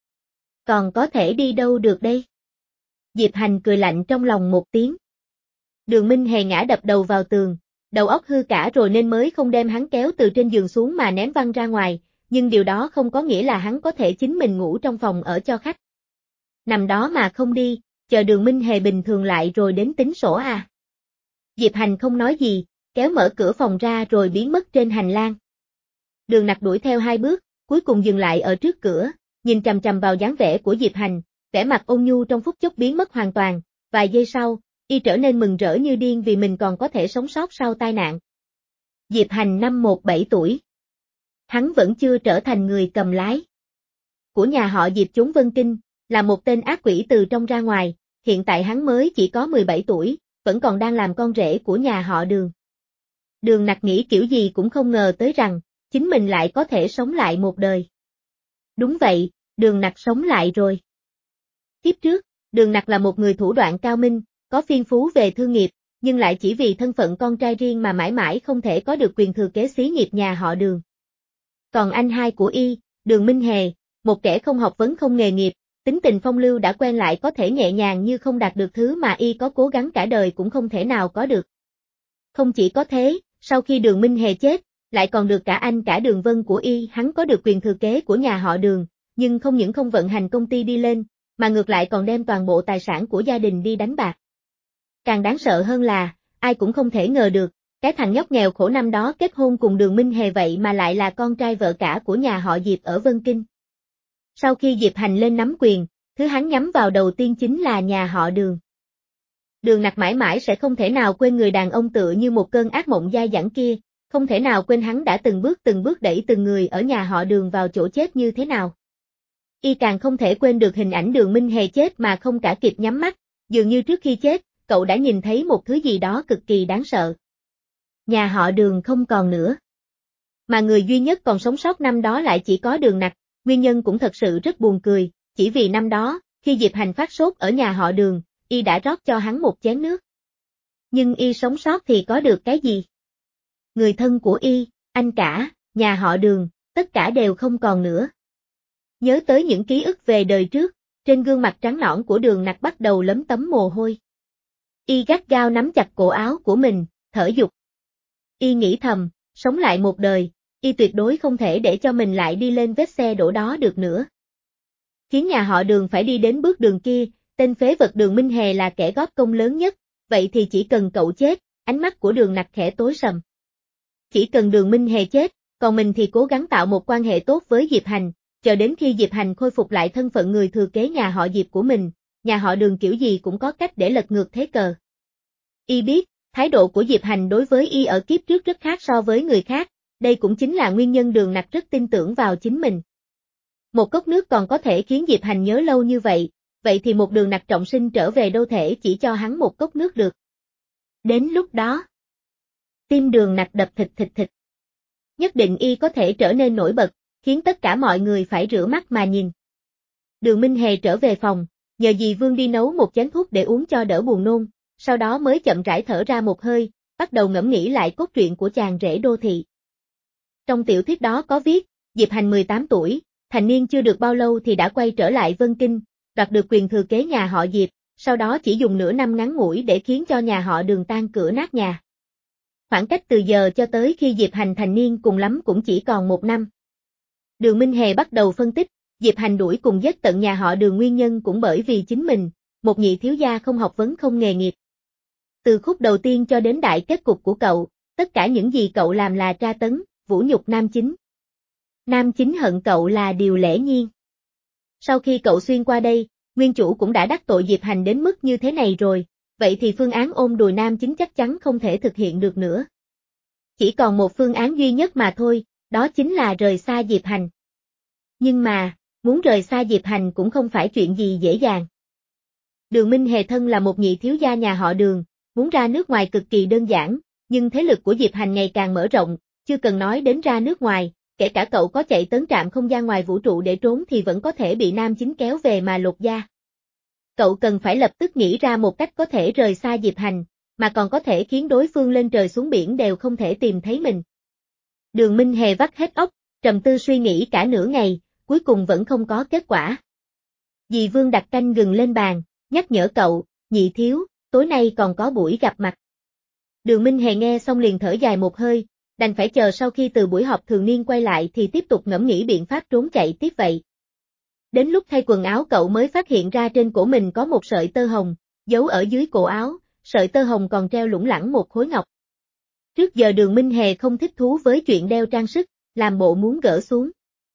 Còn có thể đi đâu được đây? Diệp Hành cười lạnh trong lòng một tiếng. Đường Minh Hề ngã đập đầu vào tường, đầu óc hư cả rồi nên mới không đem hắn kéo từ trên giường xuống mà ném văng ra ngoài, nhưng điều đó không có nghĩa là hắn có thể chính mình ngủ trong phòng ở cho khách. Nằm đó mà không đi, chờ Đường Minh Hề bình thường lại rồi đến tính sổ à. Diệp Hành không nói gì, kéo mở cửa phòng ra rồi biến mất trên hành lang. Đường Nặc đuổi theo hai bước, cuối cùng dừng lại ở trước cửa, nhìn chằm chằm vào dáng vẻ của Diệp Hành, vẻ mặt ôn nhu trong phút chốc biến mất hoàn toàn, vài giây sau, y trở nên mừng rỡ như điên vì mình còn có thể sống sót sau tai nạn. Diệp Hành năm một bảy tuổi. Hắn vẫn chưa trở thành người cầm lái của nhà họ Diệp chốn Vân Kinh, là một tên ác quỷ từ trong ra ngoài, hiện tại hắn mới chỉ có mười bảy tuổi, vẫn còn đang làm con rể của nhà họ Đường. Đường Nặc nghĩ kiểu gì cũng không ngờ tới rằng, chính mình lại có thể sống lại một đời. Đúng vậy, Đường Nặc sống lại rồi. Kiếp trước, Đường Nặc là một người thủ đoạn cao minh, có phiên phú về thương nghiệp, nhưng lại chỉ vì thân phận con trai riêng mà mãi mãi không thể có được quyền thừa kế xí nghiệp nhà họ Đường. Còn anh hai của y, Đường Minh Hề, một kẻ không học vấn không nghề nghiệp, tính tình phong lưu đã quen lại có thể nhẹ nhàng như không đạt được thứ mà y có cố gắng cả đời cũng không thể nào có được. Không chỉ có thế, sau khi Đường Minh Hề chết, lại còn được cả anh cả Đường Vân của y, hắn có được quyền thừa kế của nhà họ Đường, nhưng không những không vận hành công ty đi lên, mà ngược lại còn đem toàn bộ tài sản của gia đình đi đánh bạc. Càng đáng sợ hơn là, ai cũng không thể ngờ được, cái thằng nhóc nghèo khổ năm đó kết hôn cùng Đường Minh Hề vậy mà lại là con trai vợ cả của nhà họ Diệp ở Vân Kinh. Sau khi Diệp Hành lên nắm quyền, thứ hắn nhắm vào đầu tiên chính là nhà họ Đường. Đường Nặc mãi mãi sẽ không thể nào quên người đàn ông tựa như một cơn ác mộng dai dẳng kia, không thể nào quên hắn đã từng bước từng bước đẩy từng người ở nhà họ Đường vào chỗ chết như thế nào. Y càng không thể quên được hình ảnh Đường Minh Hề chết mà không cả kịp nhắm mắt, dường như trước khi chết, cậu đã nhìn thấy một thứ gì đó cực kỳ đáng sợ. Nhà họ Đường không còn nữa. Mà người duy nhất còn sống sót năm đó lại chỉ có Đường Nặc, nguyên nhân cũng thật sự rất buồn cười, chỉ vì năm đó, khi Diệp Hành phát sốt ở nhà họ Đường, y đã rót cho hắn một chén nước. Nhưng y sống sót thì có được cái gì? Người thân của y, anh cả, nhà họ Đường, tất cả đều không còn nữa. Nhớ tới những ký ức về đời trước, trên gương mặt trắng nõn của Đường Nặc bắt đầu lấm tấm mồ hôi. Y gắt gao nắm chặt cổ áo của mình, thở dục. Y nghĩ thầm, sống lại một đời, y tuyệt đối không thể để cho mình lại đi lên vết xe đổ đó được nữa. Khiến nhà họ Đường phải đi đến bước đường kia, tên phế vật Đường Minh Hề là kẻ góp công lớn nhất, vậy thì chỉ cần cậu chết, ánh mắt của Đường Nặc khẽ tối sầm. Chỉ cần Đường Minh Hề chết, còn mình thì cố gắng tạo một quan hệ tốt với Diệp Hành, chờ đến khi Diệp Hành khôi phục lại thân phận người thừa kế nhà họ Diệp của mình, nhà họ Đường kiểu gì cũng có cách để lật ngược thế cờ. Y biết, thái độ của Diệp Hành đối với y ở kiếp trước rất khác so với người khác, đây cũng chính là nguyên nhân Đường Nặc rất tin tưởng vào chính mình. Một cốc nước còn có thể khiến Diệp Hành nhớ lâu như vậy, vậy thì một Đường Nặc trọng sinh trở về đâu thể chỉ cho hắn một cốc nước được. Đến lúc đó, tim Đường Nặc đập thịt thịt thịt. Nhất định y có thể trở nên nổi bật, khiến tất cả mọi người phải rửa mắt mà nhìn. Đường Minh Hề trở về phòng, nhờ dì Vương đi nấu một chén thuốc để uống cho đỡ buồn nôn, sau đó mới chậm rãi thở ra một hơi, bắt đầu ngẫm nghĩ lại cốt truyện của chàng rể đô thị. Trong tiểu thuyết đó có viết, Diệp Hành mười tám tuổi, thành niên chưa được bao lâu thì đã quay trở lại Vân Kinh, đoạt được quyền thừa kế nhà họ Diệp, sau đó chỉ dùng nửa năm ngắn ngủi để khiến cho nhà họ Đường tan cửa nát nhà. Khoảng cách từ giờ cho tới khi Diệp Hành thành niên cùng lắm cũng chỉ còn một năm. Đường Minh Hề bắt đầu phân tích, Diệp Hành đuổi cùng giết tận nhà họ Đường nguyên nhân cũng bởi vì chính mình, một nhị thiếu gia không học vấn không nghề nghiệp. Từ khúc đầu tiên cho đến đại kết cục của cậu, tất cả những gì cậu làm là tra tấn, vũ nhục nam chính. Nam chính hận cậu là điều lẽ nhiên. Sau khi cậu xuyên qua đây, nguyên chủ cũng đã đắc tội Diệp Hành đến mức như thế này rồi, vậy thì phương án ôm đùi nam chính chắc chắn không thể thực hiện được nữa. Chỉ còn một phương án duy nhất mà thôi, đó chính là rời xa Diệp Hành. Nhưng mà, muốn rời xa Diệp Hành cũng không phải chuyện gì dễ dàng. Đường Minh Hề thân là một nhị thiếu gia nhà họ Đường, muốn ra nước ngoài cực kỳ đơn giản, nhưng thế lực của Diệp Hành ngày càng mở rộng, chưa cần nói đến ra nước ngoài, kể cả cậu có chạy tấn trạm không gian ngoài vũ trụ để trốn thì vẫn có thể bị nam chính kéo về mà lột da. Cậu cần phải lập tức nghĩ ra một cách có thể rời xa Diệp Hành, mà còn có thể khiến đối phương lên trời xuống biển đều không thể tìm thấy mình. Đường Minh Hề vắt hết óc, trầm tư suy nghĩ cả nửa ngày, cuối cùng vẫn không có kết quả. Dì Vương đặt canh gừng lên bàn, nhắc nhở cậu, nhị thiếu, tối nay còn có buổi gặp mặt. Đường Minh Hề nghe xong liền thở dài một hơi, đành phải chờ sau khi từ buổi họp thường niên quay lại thì tiếp tục ngẫm nghĩ biện pháp trốn chạy tiếp vậy. Đến lúc thay quần áo cậu mới phát hiện ra trên cổ mình có một sợi tơ hồng, giấu ở dưới cổ áo, sợi tơ hồng còn treo lủng lẳng một khối ngọc. Trước giờ Đường Minh Hề không thích thú với chuyện đeo trang sức, làm bộ muốn gỡ xuống.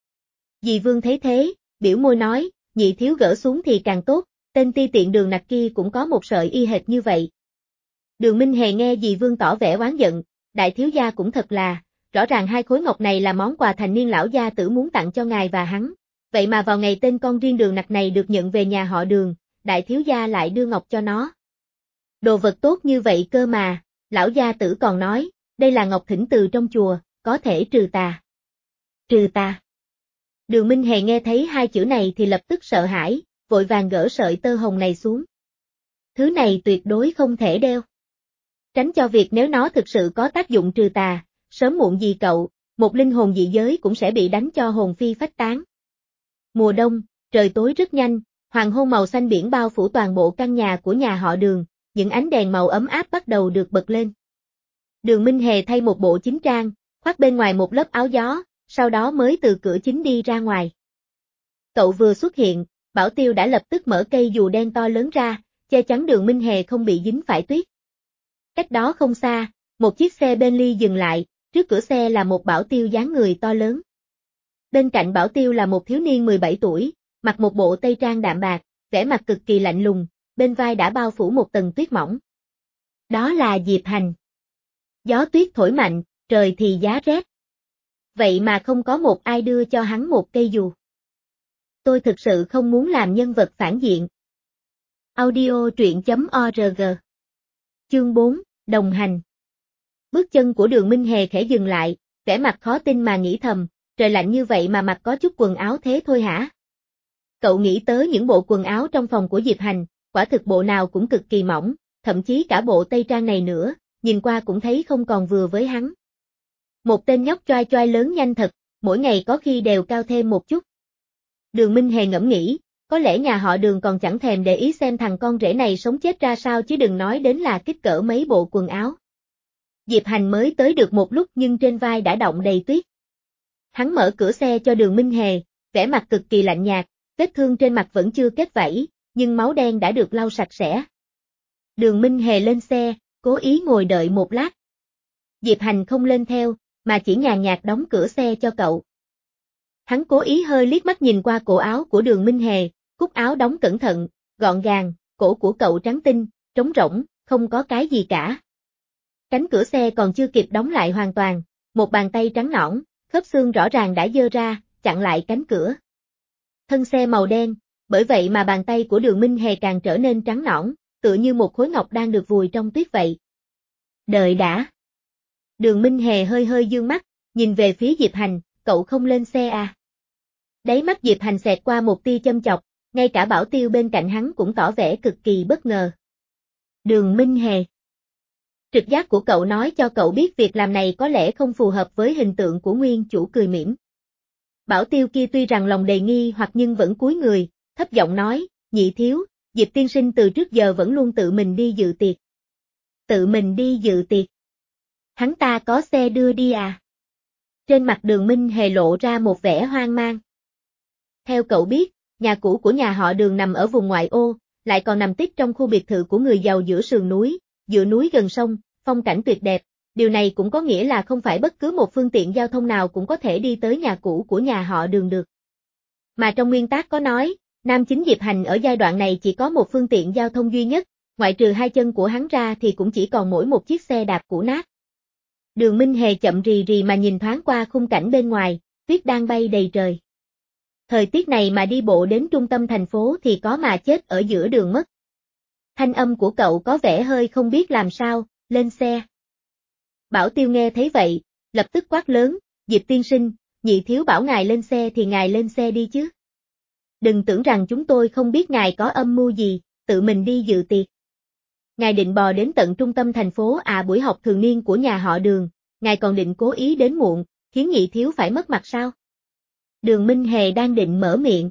Dì Vương thấy thế, biểu môi nói, nhị thiếu gỡ xuống thì càng tốt, tên ti tiện Đường Nặc kia cũng có một sợi y hệt như vậy. Đường Minh Hề nghe dì Vương tỏ vẻ oán giận, đại thiếu gia cũng thật là, rõ ràng hai khối ngọc này là món quà thành niên lão gia tử muốn tặng cho ngài và hắn, vậy mà vào ngày tên con riêng Đường Nặc này được nhận về nhà họ Đường, đại thiếu gia lại đưa ngọc cho nó. Đồ vật tốt như vậy cơ mà, lão gia tử còn nói, đây là ngọc thỉnh từ trong chùa, có thể trừ tà. Trừ tà. Đường Minh Hề nghe thấy hai chữ này thì lập tức sợ hãi, vội vàng gỡ sợi tơ hồng này xuống. Thứ này tuyệt đối không thể đeo. Tránh cho việc nếu nó thực sự có tác dụng trừ tà, sớm muộn gì cậu, một linh hồn dị giới cũng sẽ bị đánh cho hồn phi phách tán. Mùa đông, trời tối rất nhanh, hoàng hôn màu xanh biển bao phủ toàn bộ căn nhà của nhà họ Đường, những ánh đèn màu ấm áp bắt đầu được bật lên. Đường Minh Hề thay một bộ chính trang, khoác bên ngoài một lớp áo gió, sau đó mới từ cửa chính đi ra ngoài. Cậu vừa xuất hiện, Bảo Tiêu đã lập tức mở cây dù đen to lớn ra, che chắn Đường Minh Hề không bị dính phải tuyết. Cách đó không xa, một chiếc xe Bentley dừng lại, trước cửa xe là một Bảo Tiêu dáng người to lớn. Bên cạnh Bảo Tiêu là một thiếu niên mười bảy tuổi, mặc một bộ tây trang đạm bạc, vẻ mặt cực kỳ lạnh lùng, bên vai đã bao phủ một tầng tuyết mỏng. Đó là Diệp Hành. Gió tuyết thổi mạnh, trời thì giá rét. Vậy mà không có một ai đưa cho hắn một cây dù. Tôi thực sự không muốn làm nhân vật phản diện. Audio truyện chấm org. Chương bốn, Đồng hành. Bước chân của Đường Minh Hề khẽ dừng lại, vẻ mặt khó tin mà nghĩ thầm, trời lạnh như vậy mà mặc có chút quần áo thế thôi hả? Cậu nghĩ tới những bộ quần áo trong phòng của Diệp Hành, quả thực bộ nào cũng cực kỳ mỏng, thậm chí cả bộ tây trang này nữa, nhìn qua cũng thấy không còn vừa với hắn. Một tên nhóc choai choai lớn nhanh thật, mỗi ngày có khi đều cao thêm một chút. Đường Minh Hề ngẫm nghĩ, có lẽ nhà họ Đường còn chẳng thèm để ý xem thằng con rể này sống chết ra sao chứ đừng nói đến là kích cỡ mấy bộ quần áo. Diệp Hành mới tới được một lúc nhưng trên vai đã đọng đầy tuyết. Hắn mở cửa xe cho Đường Minh Hề, vẻ mặt cực kỳ lạnh nhạt, vết thương trên mặt vẫn chưa kết vảy, nhưng máu đen đã được lau sạch sẽ. Đường Minh Hề lên xe, cố ý ngồi đợi một lát. Diệp Hành không lên theo, mà chỉ nhàn nhạt đóng cửa xe cho cậu. Hắn cố ý hơi liếc mắt nhìn qua cổ áo của Đường Minh Hề, cúc áo đóng cẩn thận, gọn gàng, cổ của cậu trắng tinh, trống rỗng, không có cái gì cả. Cánh cửa xe còn chưa kịp đóng lại hoàn toàn, một bàn tay trắng nõn, khớp xương rõ ràng đã giơ ra, chặn lại cánh cửa. Thân xe màu đen, bởi vậy mà bàn tay của Đường Minh Hề càng trở nên trắng nõn, tựa như một khối ngọc đang được vùi trong tuyết vậy. Đợi đã. Đường Minh Hề hơi hơi dương mắt, nhìn về phía Diệp Hành, cậu không lên xe à? Đáy mắt Diệp Hành xẹt qua một tia châm chọc, ngay cả Bảo Tiêu bên cạnh hắn cũng tỏ vẻ cực kỳ bất ngờ. Đường Minh Hề. Trực giác của cậu nói cho cậu biết việc làm này có lẽ không phù hợp với hình tượng của nguyên chủ cười mỉm. Bảo Tiêu kia tuy rằng lòng đầy nghi hoặc nhưng vẫn cúi người, thấp giọng nói, nhị thiếu, Diệp tiên sinh từ trước giờ vẫn luôn tự mình đi dự tiệc. Tự mình đi dự tiệc. Hắn ta có xe đưa đi à? Trên mặt Đường Minh Hề lộ ra một vẻ hoang mang. Theo cậu biết, nhà cũ của nhà họ Đường nằm ở vùng ngoại ô, lại còn nằm tít trong khu biệt thự của người giàu giữa sườn núi, dựa núi gần sông, phong cảnh tuyệt đẹp. Điều này cũng có nghĩa là không phải bất cứ một phương tiện giao thông nào cũng có thể đi tới nhà cũ của nhà họ Đường được. Mà trong nguyên tắc có nói, nam chính Diệp Hành ở giai đoạn này chỉ có một phương tiện giao thông duy nhất, ngoại trừ hai chân của hắn ra thì cũng chỉ còn mỗi một chiếc xe đạp cũ nát. Đường Minh Hề chậm rì rì mà nhìn thoáng qua khung cảnh bên ngoài, tuyết đang bay đầy trời. Thời tiết này mà đi bộ đến trung tâm thành phố thì có mà chết ở giữa đường mất. Thanh âm của cậu có vẻ hơi không biết làm sao, lên xe. Bảo Tiêu nghe thấy vậy, lập tức quát lớn, Diệp tiên sinh, nhị thiếu bảo ngài lên xe thì ngài lên xe đi chứ. Đừng tưởng rằng chúng tôi không biết ngài có âm mưu gì, tự mình đi dự tiệc. Ngài định bò đến tận trung tâm thành phố à buổi học thường niên của nhà họ Đường, ngài còn định cố ý đến muộn, khiến nhị thiếu phải mất mặt sao? Đường Minh Hề đang định mở miệng.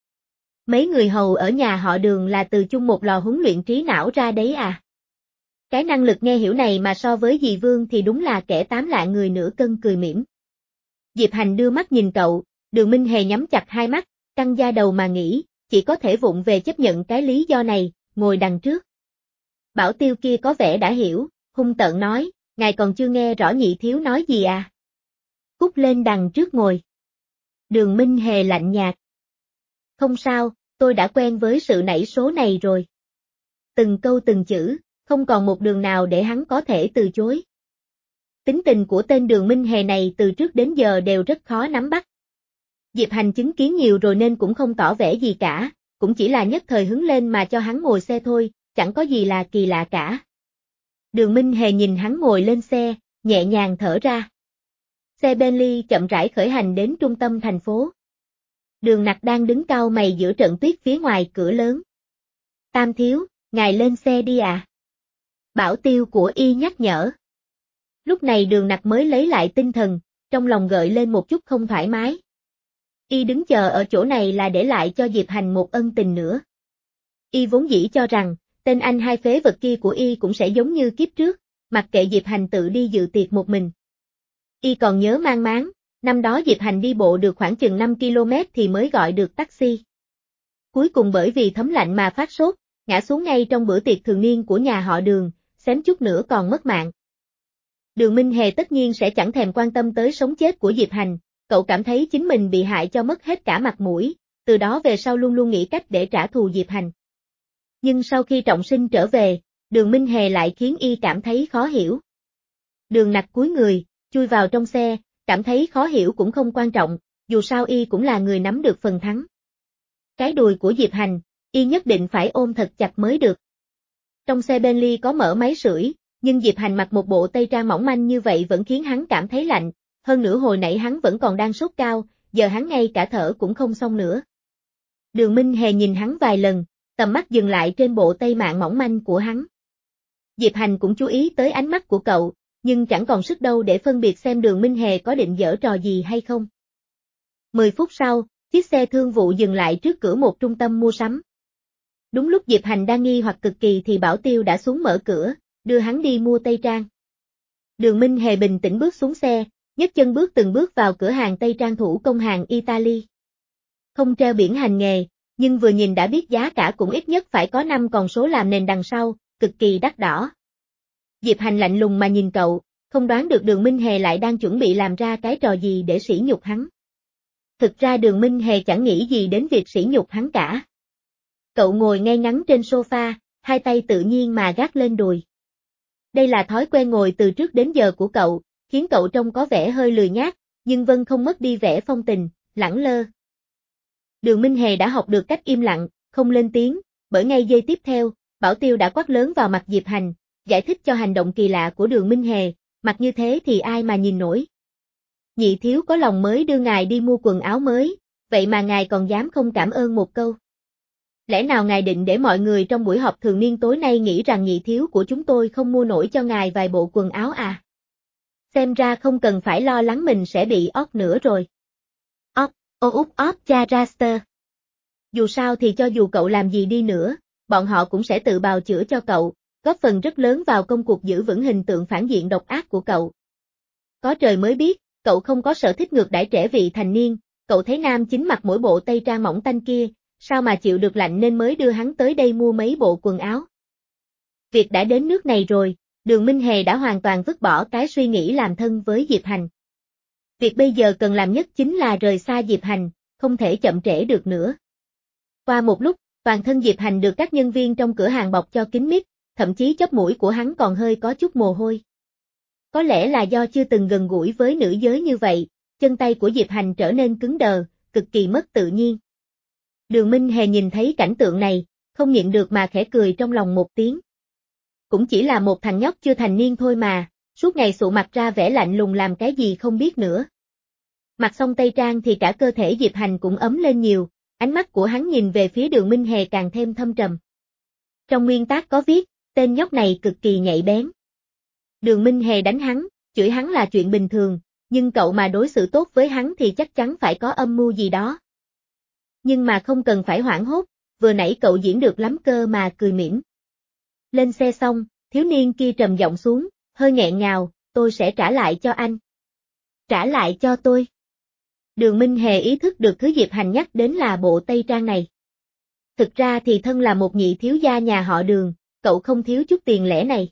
Mấy người hầu ở nhà họ Đường là từ chung một lò huấn luyện trí não ra đấy à? Cái năng lực nghe hiểu này mà so với dì Vương thì đúng là kẻ tám lạ người nửa cân cười mỉm. Diệp Hành đưa mắt nhìn cậu, Đường Minh Hề nhắm chặt hai mắt, căng da đầu mà nghĩ, chỉ có thể vụng về chấp nhận cái lý do này, ngồi đằng trước. Bảo Tiêu kia có vẻ đã hiểu, hung tợn nói, ngài còn chưa nghe rõ nhị thiếu nói gì à? Cút lên đằng trước ngồi. Đường Minh Hề lạnh nhạt. Không sao, tôi đã quen với sự nảy số này rồi. Từng câu từng chữ, không còn một đường nào để hắn có thể từ chối. Tính tình của tên Đường Minh Hề này từ trước đến giờ đều rất khó nắm bắt. Diệp Hành chứng kiến nhiều rồi nên cũng không tỏ vẻ gì cả, cũng chỉ là nhất thời hứng lên mà cho hắn ngồi xe thôi, chẳng có gì là kỳ lạ cả. Đường Minh Hề nhìn hắn ngồi lên xe, nhẹ nhàng thở ra. Xe Bentley chậm rãi khởi hành đến trung tâm thành phố. Đường Nặc đang đứng cau mày giữa trận tuyết phía ngoài cửa lớn. Tam thiếu, ngài lên xe đi à? Bảo Tiêu của y nhắc nhở. Lúc này Đường Nặc mới lấy lại tinh thần, trong lòng gợi lên một chút không thoải mái. Y đứng chờ ở chỗ này là để lại cho Diệp Hành một ân tình nữa. Y vốn dĩ cho rằng, tên anh hai phế vật kia của Y cũng sẽ giống như kiếp trước, mặc kệ Diệp Hành tự đi dự tiệc một mình. Y còn nhớ mang máng, năm đó Diệp Hành đi bộ được khoảng chừng năm ki lô mét thì mới gọi được taxi. Cuối cùng bởi vì thấm lạnh mà phát sốt, ngã xuống ngay trong bữa tiệc thường niên của nhà họ Đường, xém chút nữa còn mất mạng. Đường Minh Hề tất nhiên sẽ chẳng thèm quan tâm tới sống chết của Diệp Hành, cậu cảm thấy chính mình bị hại cho mất hết cả mặt mũi, từ đó về sau luôn luôn nghĩ cách để trả thù Diệp Hành. Nhưng sau khi trọng sinh trở về, Đường Minh Hề lại khiến y cảm thấy khó hiểu. Đường Nặc cúi người, chui vào trong xe, cảm thấy khó hiểu cũng không quan trọng, dù sao y cũng là người nắm được phần thắng. Cái đùi của Diệp Hành, y nhất định phải ôm thật chặt mới được. Trong xe Bentley có mở máy sưởi, nhưng Diệp Hành mặc một bộ tây trang mỏng manh như vậy vẫn khiến hắn cảm thấy lạnh, hơn nữa hồi nãy hắn vẫn còn đang sốt cao, giờ hắn ngay cả thở cũng không xong nữa. Đường Minh Hề nhìn hắn vài lần, tầm mắt dừng lại trên bộ tây mạng mỏng manh của hắn. Diệp Hành cũng chú ý tới ánh mắt của cậu, nhưng chẳng còn sức đâu để phân biệt xem Đường Minh Hề có định giở trò gì hay không. Mười phút sau, chiếc xe thương vụ dừng lại trước cửa một trung tâm mua sắm. Đúng lúc Diệp Hành đang nghi hoặc cực kỳ thì Bảo Tiêu đã xuống mở cửa, đưa hắn đi mua tây trang. Đường Minh Hề bình tĩnh bước xuống xe, nhấc chân bước từng bước vào cửa hàng tây trang thủ công hàng Italy. Không treo biển hành nghề, nhưng vừa nhìn đã biết giá cả cũng ít nhất phải có năm con số làm nền đằng sau, cực kỳ đắt đỏ. Diệp Hành lạnh lùng mà nhìn cậu, không đoán được Đường Minh Hề lại đang chuẩn bị làm ra cái trò gì để sỉ nhục hắn. Thực ra Đường Minh Hề chẳng nghĩ gì đến việc sỉ nhục hắn cả. Cậu ngồi ngay ngắn trên sofa, hai tay tự nhiên mà gác lên đùi. Đây là thói quen ngồi từ trước đến giờ của cậu, khiến cậu trông có vẻ hơi lười nhác, nhưng Vân không mất đi vẻ phong tình, lẳng lơ. Đường Minh Hề đã học được cách im lặng, không lên tiếng, bởi ngay giây tiếp theo, Bảo Tiêu đã quát lớn vào mặt Diệp Hành, giải thích cho hành động kỳ lạ của Đường Minh Hề, mặc như thế thì ai mà nhìn nổi. Nhị thiếu có lòng mới đưa ngài đi mua quần áo mới, vậy mà ngài còn dám không cảm ơn một câu. Lẽ nào ngài định để mọi người trong buổi họp thường niên tối nay nghĩ rằng nhị thiếu của chúng tôi không mua nổi cho ngài vài bộ quần áo à? Xem ra không cần phải lo lắng mình sẽ bị ót nữa rồi. Ót, ô úp ót cha raster. Dù sao thì cho dù cậu làm gì đi nữa, bọn họ cũng sẽ tự bào chữa cho cậu, góp phần rất lớn vào công cuộc giữ vững hình tượng phản diện độc ác của cậu. Có trời mới biết, cậu không có sở thích ngược đãi trẻ vị thành niên, cậu thấy nam chính mặc mỗi bộ tây trang mỏng tanh kia, sao mà chịu được lạnh nên mới đưa hắn tới đây mua mấy bộ quần áo. Việc đã đến nước này rồi, Đường Minh Hề đã hoàn toàn vứt bỏ cái suy nghĩ làm thân với Diệp Hành. Việc bây giờ cần làm nhất chính là rời xa Diệp Hành, không thể chậm trễ được nữa. Qua một lúc, toàn thân Diệp Hành được các nhân viên trong cửa hàng bọc cho kín mít, thậm chí chóp mũi của hắn còn hơi có chút mồ hôi. Có lẽ là do chưa từng gần gũi với nữ giới như vậy, chân tay của Diệp Hành trở nên cứng đờ, cực kỳ mất tự nhiên. Đường Minh Hề nhìn thấy cảnh tượng này, không nhịn được mà khẽ cười trong lòng một tiếng. Cũng chỉ là một thằng nhóc chưa thành niên thôi mà, suốt ngày sụ mặt ra vẻ lạnh lùng làm cái gì không biết nữa. Mặc xong tây trang thì cả cơ thể Diệp Hành cũng ấm lên nhiều, ánh mắt của hắn nhìn về phía Đường Minh Hề càng thêm thâm trầm. Trong nguyên tắc có viết, tên nhóc này cực kỳ nhạy bén. Đường Minh Hề đánh hắn, chửi hắn là chuyện bình thường, nhưng cậu mà đối xử tốt với hắn thì chắc chắn phải có âm mưu gì đó. Nhưng mà không cần phải hoảng hốt, vừa nãy cậu diễn được lắm cơ mà cười mỉm. Lên xe xong, thiếu niên kia trầm giọng xuống, hơi nghẹn ngào, tôi sẽ trả lại cho anh. Trả lại cho tôi. Đường Minh Hề ý thức được thứ Diệp Hành nhắc đến là bộ tây trang này. Thực ra thì thân là một nhị thiếu gia nhà họ Đường, cậu không thiếu chút tiền lẻ này.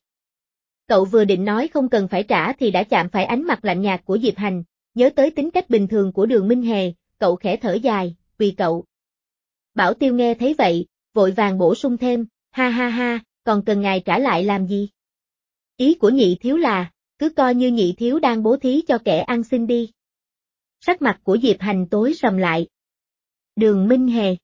Cậu vừa định nói không cần phải trả thì đã chạm phải ánh mặt lạnh nhạt của Diệp Hành, nhớ tới tính cách bình thường của Đường Minh Hề, cậu khẽ thở dài, vì cậu. Bảo Tiêu nghe thấy vậy, vội vàng bổ sung thêm, ha ha ha, còn cần ngài trả lại làm gì? Ý của nhị thiếu là, cứ coi như nhị thiếu đang bố thí cho kẻ ăn xin đi. Sắc mặt của Diệp Hành tối sầm lại. Đường Minh Hề.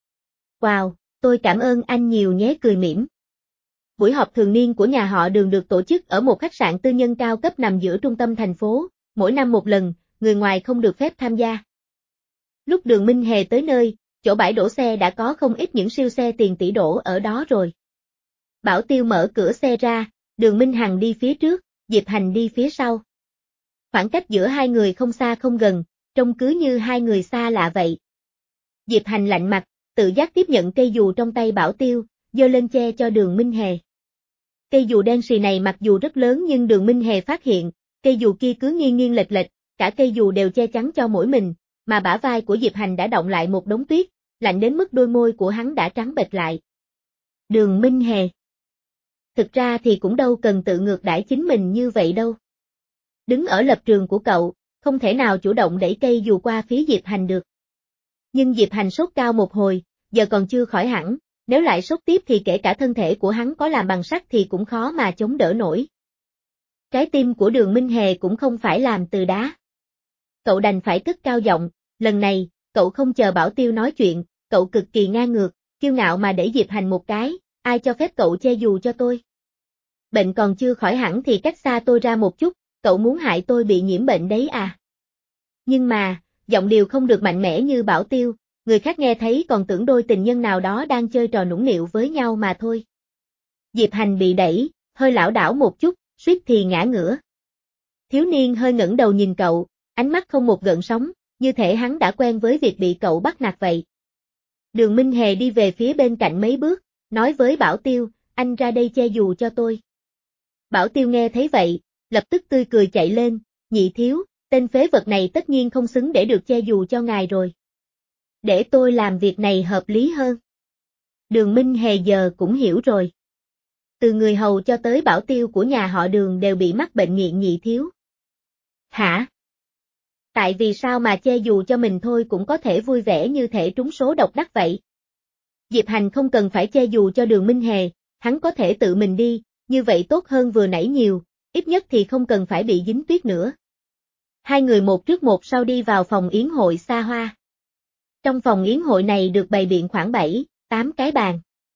Wow, tôi cảm ơn anh nhiều nhé cười mỉm. Buổi họp thường niên của nhà họ Đường được tổ chức ở một khách sạn tư nhân cao cấp nằm giữa trung tâm thành phố, mỗi năm một lần, người ngoài không được phép tham gia. Lúc Đường Minh Hề tới nơi, chỗ bãi đổ xe đã có không ít những siêu xe tiền tỷ đổ ở đó rồi. Bảo Tiêu mở cửa xe ra, Đường Minh Hằng đi phía trước, Diệp Hành đi phía sau. Khoảng cách giữa hai người không xa không gần, trông cứ như hai người xa lạ vậy. Diệp Hành lạnh mặt, tự giác tiếp nhận cây dù trong tay Bảo Tiêu, giơ lên che cho Đường Minh Hề. Cây dù đen xì này mặc dù rất lớn nhưng Đường Minh Hề phát hiện, cây dù kia cứ nghiêng nghiêng lệch lệch, cả cây dù đều che chắn cho mỗi mình, mà bả vai của Diệp Hành đã đọng lại một đống tuyết, lạnh đến mức đôi môi của hắn đã trắng bệch lại. Đường Minh Hề. Thực ra thì cũng đâu cần tự ngược đãi chính mình như vậy đâu. Đứng ở lập trường của cậu, không thể nào chủ động đẩy cây dù qua phía Diệp Hành được. Nhưng Diệp Hành sốt cao một hồi, giờ còn chưa khỏi hẳn, nếu lại sốt tiếp thì kể cả thân thể của hắn có làm bằng sắt thì cũng khó mà chống đỡ nổi. Trái tim của Đường Minh Hề cũng không phải làm từ đá. Cậu đành phải cất cao giọng, lần này, cậu không chờ Bảo Tiêu nói chuyện, cậu cực kỳ ngang ngược, kiêu ngạo mà đẩy Diệp Hành một cái, ai cho phép cậu che dù cho tôi. Bệnh còn chưa khỏi hẳn thì cách xa tôi ra một chút, cậu muốn hại tôi bị nhiễm bệnh đấy à. Nhưng mà, giọng điệu không được mạnh mẽ như Bảo Tiêu, người khác nghe thấy còn tưởng đôi tình nhân nào đó đang chơi trò nũng nịu với nhau mà thôi. Diệp Hành bị đẩy, hơi lảo đảo một chút, suýt thì ngã ngửa. Thiếu niên hơi ngẩng đầu nhìn cậu, ánh mắt không một gợn sóng, như thể hắn đã quen với việc bị cậu bắt nạt vậy. Đường Minh Hề đi về phía bên cạnh mấy bước, nói với Bảo Tiêu, anh ra đây che dù cho tôi. Bảo Tiêu nghe thấy vậy, lập tức tươi cười chạy lên, nhị thiếu, tên phế vật này tất nhiên không xứng để được che dù cho ngài rồi. Để tôi làm việc này hợp lý hơn. Đường Minh Hề giờ cũng hiểu rồi. Từ người hầu cho tới Bảo Tiêu của nhà họ Đường đều bị mắc bệnh nghiện nhị thiếu. Hả? Tại vì sao mà che dù cho mình thôi cũng có thể vui vẻ như thể trúng số độc đắc vậy? Diệp Hành không cần phải che dù cho Đường Minh Hề, hắn có thể tự mình đi, như vậy tốt hơn vừa nãy nhiều, ít nhất thì không cần phải bị dính tuyết nữa. Hai người một trước một sau đi vào phòng yến hội xa hoa. Trong phòng yến hội này được bày biện khoảng bảy, tám cái bàn.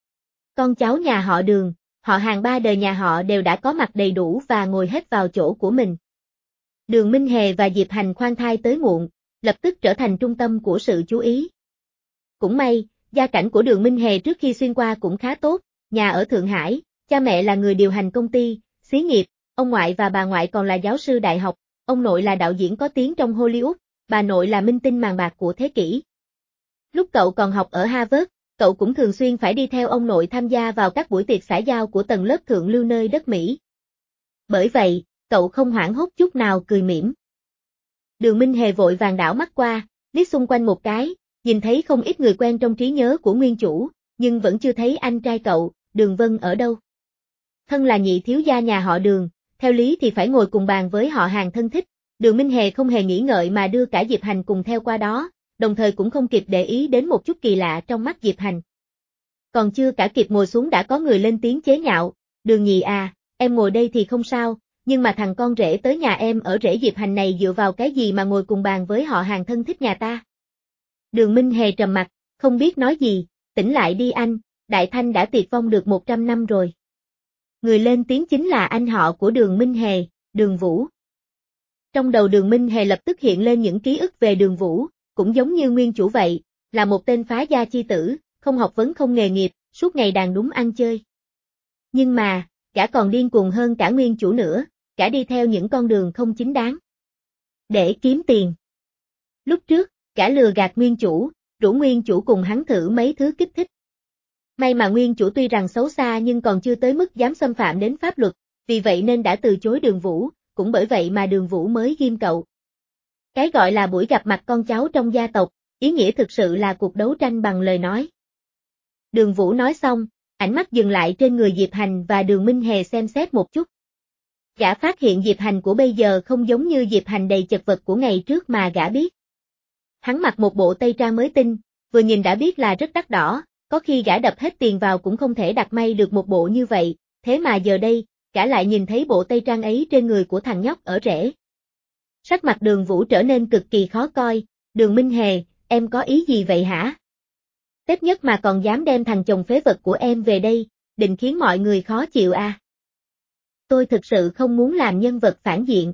Con cháu nhà họ Đường, họ hàng ba đời nhà họ đều đã có mặt đầy đủ và ngồi hết vào chỗ của mình. Đường Minh Hề và Diệp Hành khoan thai tới muộn, lập tức trở thành trung tâm của sự chú ý. Cũng may, gia cảnh của Đường Minh Hề trước khi xuyên qua cũng khá tốt, nhà ở Thượng Hải, cha mẹ là người điều hành công ty, xí nghiệp, ông ngoại và bà ngoại còn là giáo sư đại học, ông nội là đạo diễn có tiếng trong Hollywood, bà nội là minh tinh màn bạc của thế kỷ. Lúc cậu còn học ở Harvard, cậu cũng thường xuyên phải đi theo ông nội tham gia vào các buổi tiệc xã giao của tầng lớp thượng lưu nơi đất Mỹ. Bởi vậy, cậu không hoảng hốt chút nào cười mỉm. Đường Minh Hề vội vàng đảo mắt qua, liếc xung quanh một cái, nhìn thấy không ít người quen trong trí nhớ của nguyên chủ, nhưng vẫn chưa thấy anh trai cậu, Đường Vân ở đâu. Thân là nhị thiếu gia nhà họ Đường, theo lý thì phải ngồi cùng bàn với họ hàng thân thích, Đường Minh Hề không hề nghĩ ngợi mà đưa cả Diệp Hành cùng theo qua đó, đồng thời cũng không kịp để ý đến một chút kỳ lạ trong mắt Diệp Hành. Còn chưa cả kịp ngồi xuống đã có người lên tiếng chế nhạo, Đường nhị à, em ngồi đây thì không sao, nhưng mà thằng con rể tới nhà em ở rể Diệp Hành này dựa vào cái gì mà ngồi cùng bàn với họ hàng thân thích nhà ta. Đường Minh Hề trầm mặt, không biết nói gì, tỉnh lại đi anh, Đại Thanh đã tiệt vong được một trăm năm rồi. Người lên tiếng chính là anh họ của Đường Minh Hề, Đường Vũ. Trong đầu Đường Minh Hề lập tức hiện lên những ký ức về Đường Vũ, cũng giống như nguyên chủ vậy, là một tên phá gia chi tử, không học vấn không nghề nghiệp, suốt ngày đàn đúng ăn chơi. Nhưng mà, gã còn điên cuồng hơn cả nguyên chủ nữa, gã đi theo những con đường không chính đáng. Để kiếm tiền. Lúc trước, gã lừa gạt nguyên chủ, rủ nguyên chủ cùng hắn thử mấy thứ kích thích. May mà nguyên chủ tuy rằng xấu xa nhưng còn chưa tới mức dám xâm phạm đến pháp luật, vì vậy nên đã từ chối Đường Vũ, cũng bởi vậy mà Đường Vũ mới ghim cậu. Cái gọi là buổi gặp mặt con cháu trong gia tộc, ý nghĩa thực sự là cuộc đấu tranh bằng lời nói. Đường Vũ nói xong, ánh mắt dừng lại trên người Diệp Hành và Đường Minh Hề xem xét một chút. Gã phát hiện Diệp Hành của bây giờ không giống như Diệp Hành đầy chật vật của ngày trước mà gã biết. Hắn mặc một bộ tây trang mới tinh, vừa nhìn đã biết là rất đắt đỏ, có khi gã đập hết tiền vào cũng không thể đặt may được một bộ như vậy, thế mà giờ đây, gã lại nhìn thấy bộ tây trang ấy trên người của thằng nhóc ở rể. Sắc mặt Đường Vũ trở nên cực kỳ khó coi, Đường Minh Hề, em có ý gì vậy hả? Tết nhất mà còn dám đem thằng chồng phế vật của em về đây, định khiến mọi người khó chịu à? Tôi thực sự không muốn làm nhân vật phản diện.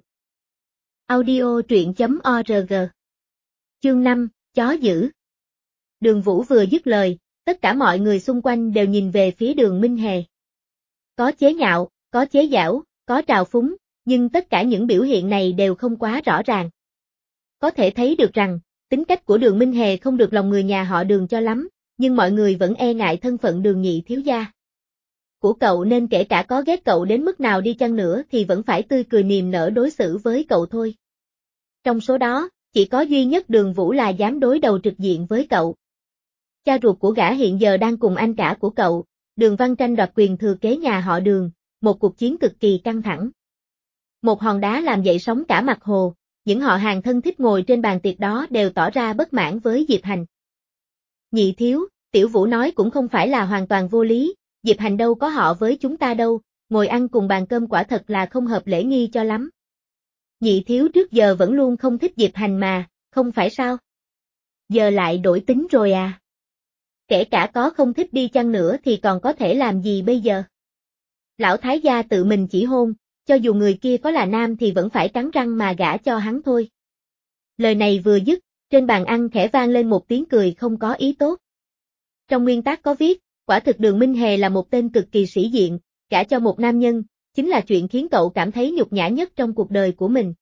Audio truyện chấm org. Chương năm, chó dữ. Đường Vũ vừa dứt lời, tất cả mọi người xung quanh đều nhìn về phía Đường Minh Hề. Có chế nhạo, có chế giễu, có trào phúng, nhưng tất cả những biểu hiện này đều không quá rõ ràng. Có thể thấy được rằng, tính cách của Đường Minh Hề không được lòng người nhà họ Đường cho lắm, nhưng mọi người vẫn e ngại thân phận Đường nhị thiếu gia của cậu nên kể cả có ghét cậu đến mức nào đi chăng nữa thì vẫn phải tươi cười niềm nở đối xử với cậu thôi. Trong số đó, chỉ có duy nhất Đường Vũ là dám đối đầu trực diện với cậu. Cha ruột của gã hiện giờ đang cùng anh cả của cậu, Đường Văn tranh đoạt quyền thừa kế nhà họ Đường, một cuộc chiến cực kỳ căng thẳng. Một hòn đá làm dậy sóng cả mặt hồ, những họ hàng thân thích ngồi trên bàn tiệc đó đều tỏ ra bất mãn với Diệp Hành. Nhị thiếu, Tiểu Vũ nói cũng không phải là hoàn toàn vô lý, Diệp Hành đâu có họ với chúng ta đâu, ngồi ăn cùng bàn cơm quả thật là không hợp lễ nghi cho lắm. Nhị thiếu trước giờ vẫn luôn không thích Diệp Hành mà, không phải sao? Giờ lại đổi tính rồi à? Kể cả có không thích đi chăng nữa thì còn có thể làm gì bây giờ? Lão thái gia tự mình chỉ hôn, cho dù người kia có là nam thì vẫn phải cắn răng mà gả cho hắn thôi. Lời này vừa dứt, trên bàn ăn khẽ vang lên một tiếng cười không có ý tốt. Trong nguyên tắc có viết, quả thực Đường Minh Hề là một tên cực kỳ sĩ diện, gả cho một nam nhân, chính là chuyện khiến cậu cảm thấy nhục nhã nhất trong cuộc đời của mình.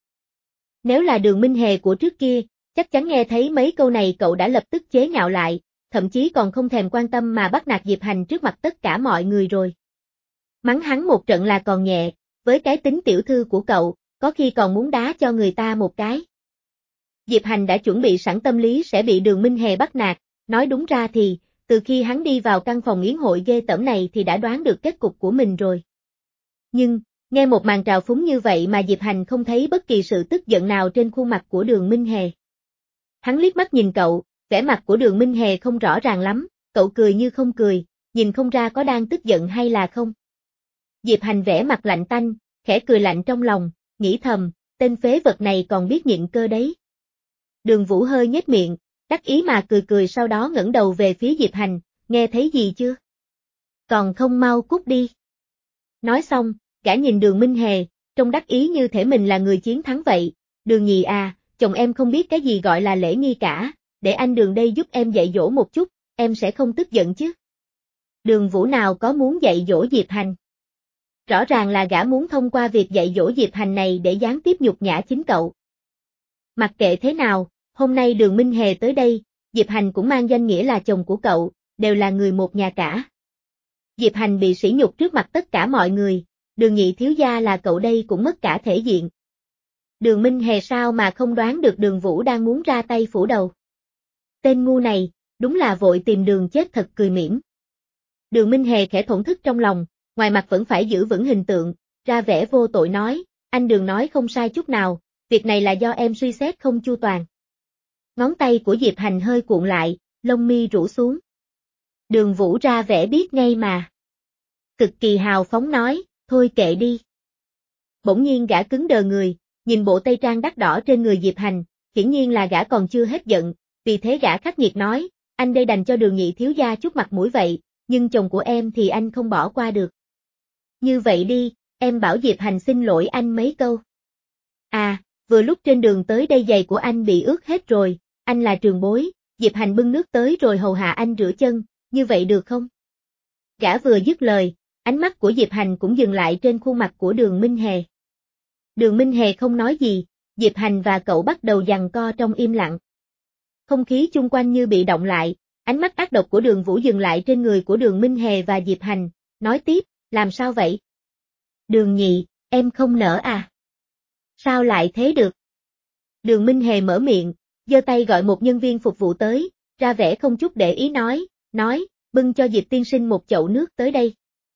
Nếu là Đường Minh Hề của trước kia, chắc chắn nghe thấy mấy câu này cậu đã lập tức chế nhạo lại, thậm chí còn không thèm quan tâm mà bắt nạt Diệp Hành trước mặt tất cả mọi người rồi. Mắng hắn một trận là còn nhẹ, với cái tính tiểu thư của cậu, có khi còn muốn đá cho người ta một cái. Diệp Hành đã chuẩn bị sẵn tâm lý sẽ bị Đường Minh Hề bắt nạt, nói đúng ra thì, từ khi hắn đi vào căn phòng yến hội ghê tởm này thì đã đoán được kết cục của mình rồi. Nhưng, nghe một màn trào phúng như vậy mà Diệp Hành không thấy bất kỳ sự tức giận nào trên khuôn mặt của Đường Minh Hề. Hắn liếc mắt nhìn cậu, vẻ mặt của Đường Minh Hề không rõ ràng lắm, cậu cười như không cười, nhìn không ra có đang tức giận hay là không. Diệp Hành vẻ mặt lạnh tanh, khẽ cười lạnh trong lòng, nghĩ thầm, tên phế vật này còn biết nhịn cơ đấy. Đường Vũ hơi nhếch miệng, đắc ý mà cười cười sau đó ngẩng đầu về phía Diệp Hành, nghe thấy gì chưa? Còn không mau cút đi. Nói xong, gã nhìn Đường Minh Hề, trông đắc ý như thể mình là người chiến thắng vậy. Đường nhì à, chồng em không biết cái gì gọi là lễ nghi cả, để anh Đường đây giúp em dạy dỗ một chút, em sẽ không tức giận chứ. Đường Vũ nào có muốn dạy dỗ Diệp Hành. Rõ ràng là gã muốn thông qua việc dạy dỗ Diệp Hành này để gián tiếp nhục nhã chính cậu. Mặc kệ thế nào, hôm nay Đường Minh Hề tới đây, Diệp Hành cũng mang danh nghĩa là chồng của cậu, đều là người một nhà cả. Diệp Hành bị sỉ nhục trước mặt tất cả mọi người, Đường nhị thiếu gia là cậu đây cũng mất cả thể diện. Đường Minh Hề sao mà không đoán được Đường Vũ đang muốn ra tay phủ đầu. Tên ngu này, đúng là vội tìm đường chết thật cười mỉm. Đường Minh Hề khẽ thổn thức trong lòng, ngoài mặt vẫn phải giữ vững hình tượng, ra vẻ vô tội nói, anh Đường nói không sai chút nào, việc này là do em suy xét không chu toàn. Ngón tay của Diệp Hành hơi cuộn lại, lông mi rũ xuống. Đường Vũ ra vẻ biết ngay mà. Cực kỳ hào phóng nói, thôi kệ đi. Bỗng nhiên gã cứng đờ người, nhìn bộ tây trang đắt đỏ trên người Diệp Hành, hiển nhiên là gã còn chưa hết giận, vì thế gã khắc nghiệt nói, anh đây đành cho Đường nhị thiếu gia chút mặt mũi vậy, nhưng chồng của em thì anh không bỏ qua được. Như vậy đi, em bảo Diệp Hành xin lỗi anh mấy câu. À, vừa lúc trên đường tới đây giày của anh bị ướt hết rồi, anh là trường bối, Diệp Hành bưng nước tới rồi hầu hạ anh rửa chân, như vậy được không? Gã vừa dứt lời, ánh mắt của Diệp Hành cũng dừng lại trên khuôn mặt của Đường Minh Hề. Đường Minh Hề không nói gì, Diệp Hành và cậu bắt đầu giằng co trong im lặng. Không khí chung quanh như bị động lại, ánh mắt ác độc của Đường Vũ dừng lại trên người của Đường Minh Hề và Diệp Hành, nói tiếp, làm sao vậy? Đường nhị, em không nỡ à? Sao lại thế được? Đường Minh Hề mở miệng, giơ tay gọi một nhân viên phục vụ tới, ra vẻ không chút để ý nói, nói, bưng cho Diệp tiên sinh một chậu nước tới đây.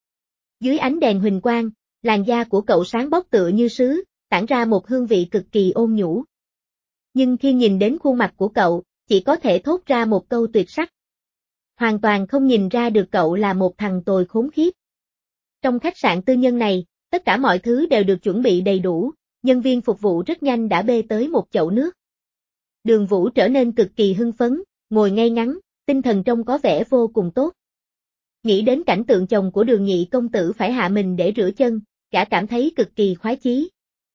Dưới ánh đèn huỳnh quang, làn da của cậu sáng bóc tựa như sứ, tản ra một hương vị cực kỳ ôn nhũ. Nhưng khi nhìn đến khuôn mặt của cậu, chỉ có thể thốt ra một câu tuyệt sắc. Hoàn toàn không nhìn ra được cậu là một thằng tồi khốn khiếp. Trong khách sạn tư nhân này, tất cả mọi thứ đều được chuẩn bị đầy đủ, nhân viên phục vụ rất nhanh đã bê tới một chậu nước. Đường Vũ trở nên cực kỳ hưng phấn, ngồi ngay ngắn, tinh thần trông có vẻ vô cùng tốt. Nghĩ đến cảnh tượng chồng của Đường nhị công tử phải hạ mình để rửa chân, gã cảm thấy cực kỳ khoái chí.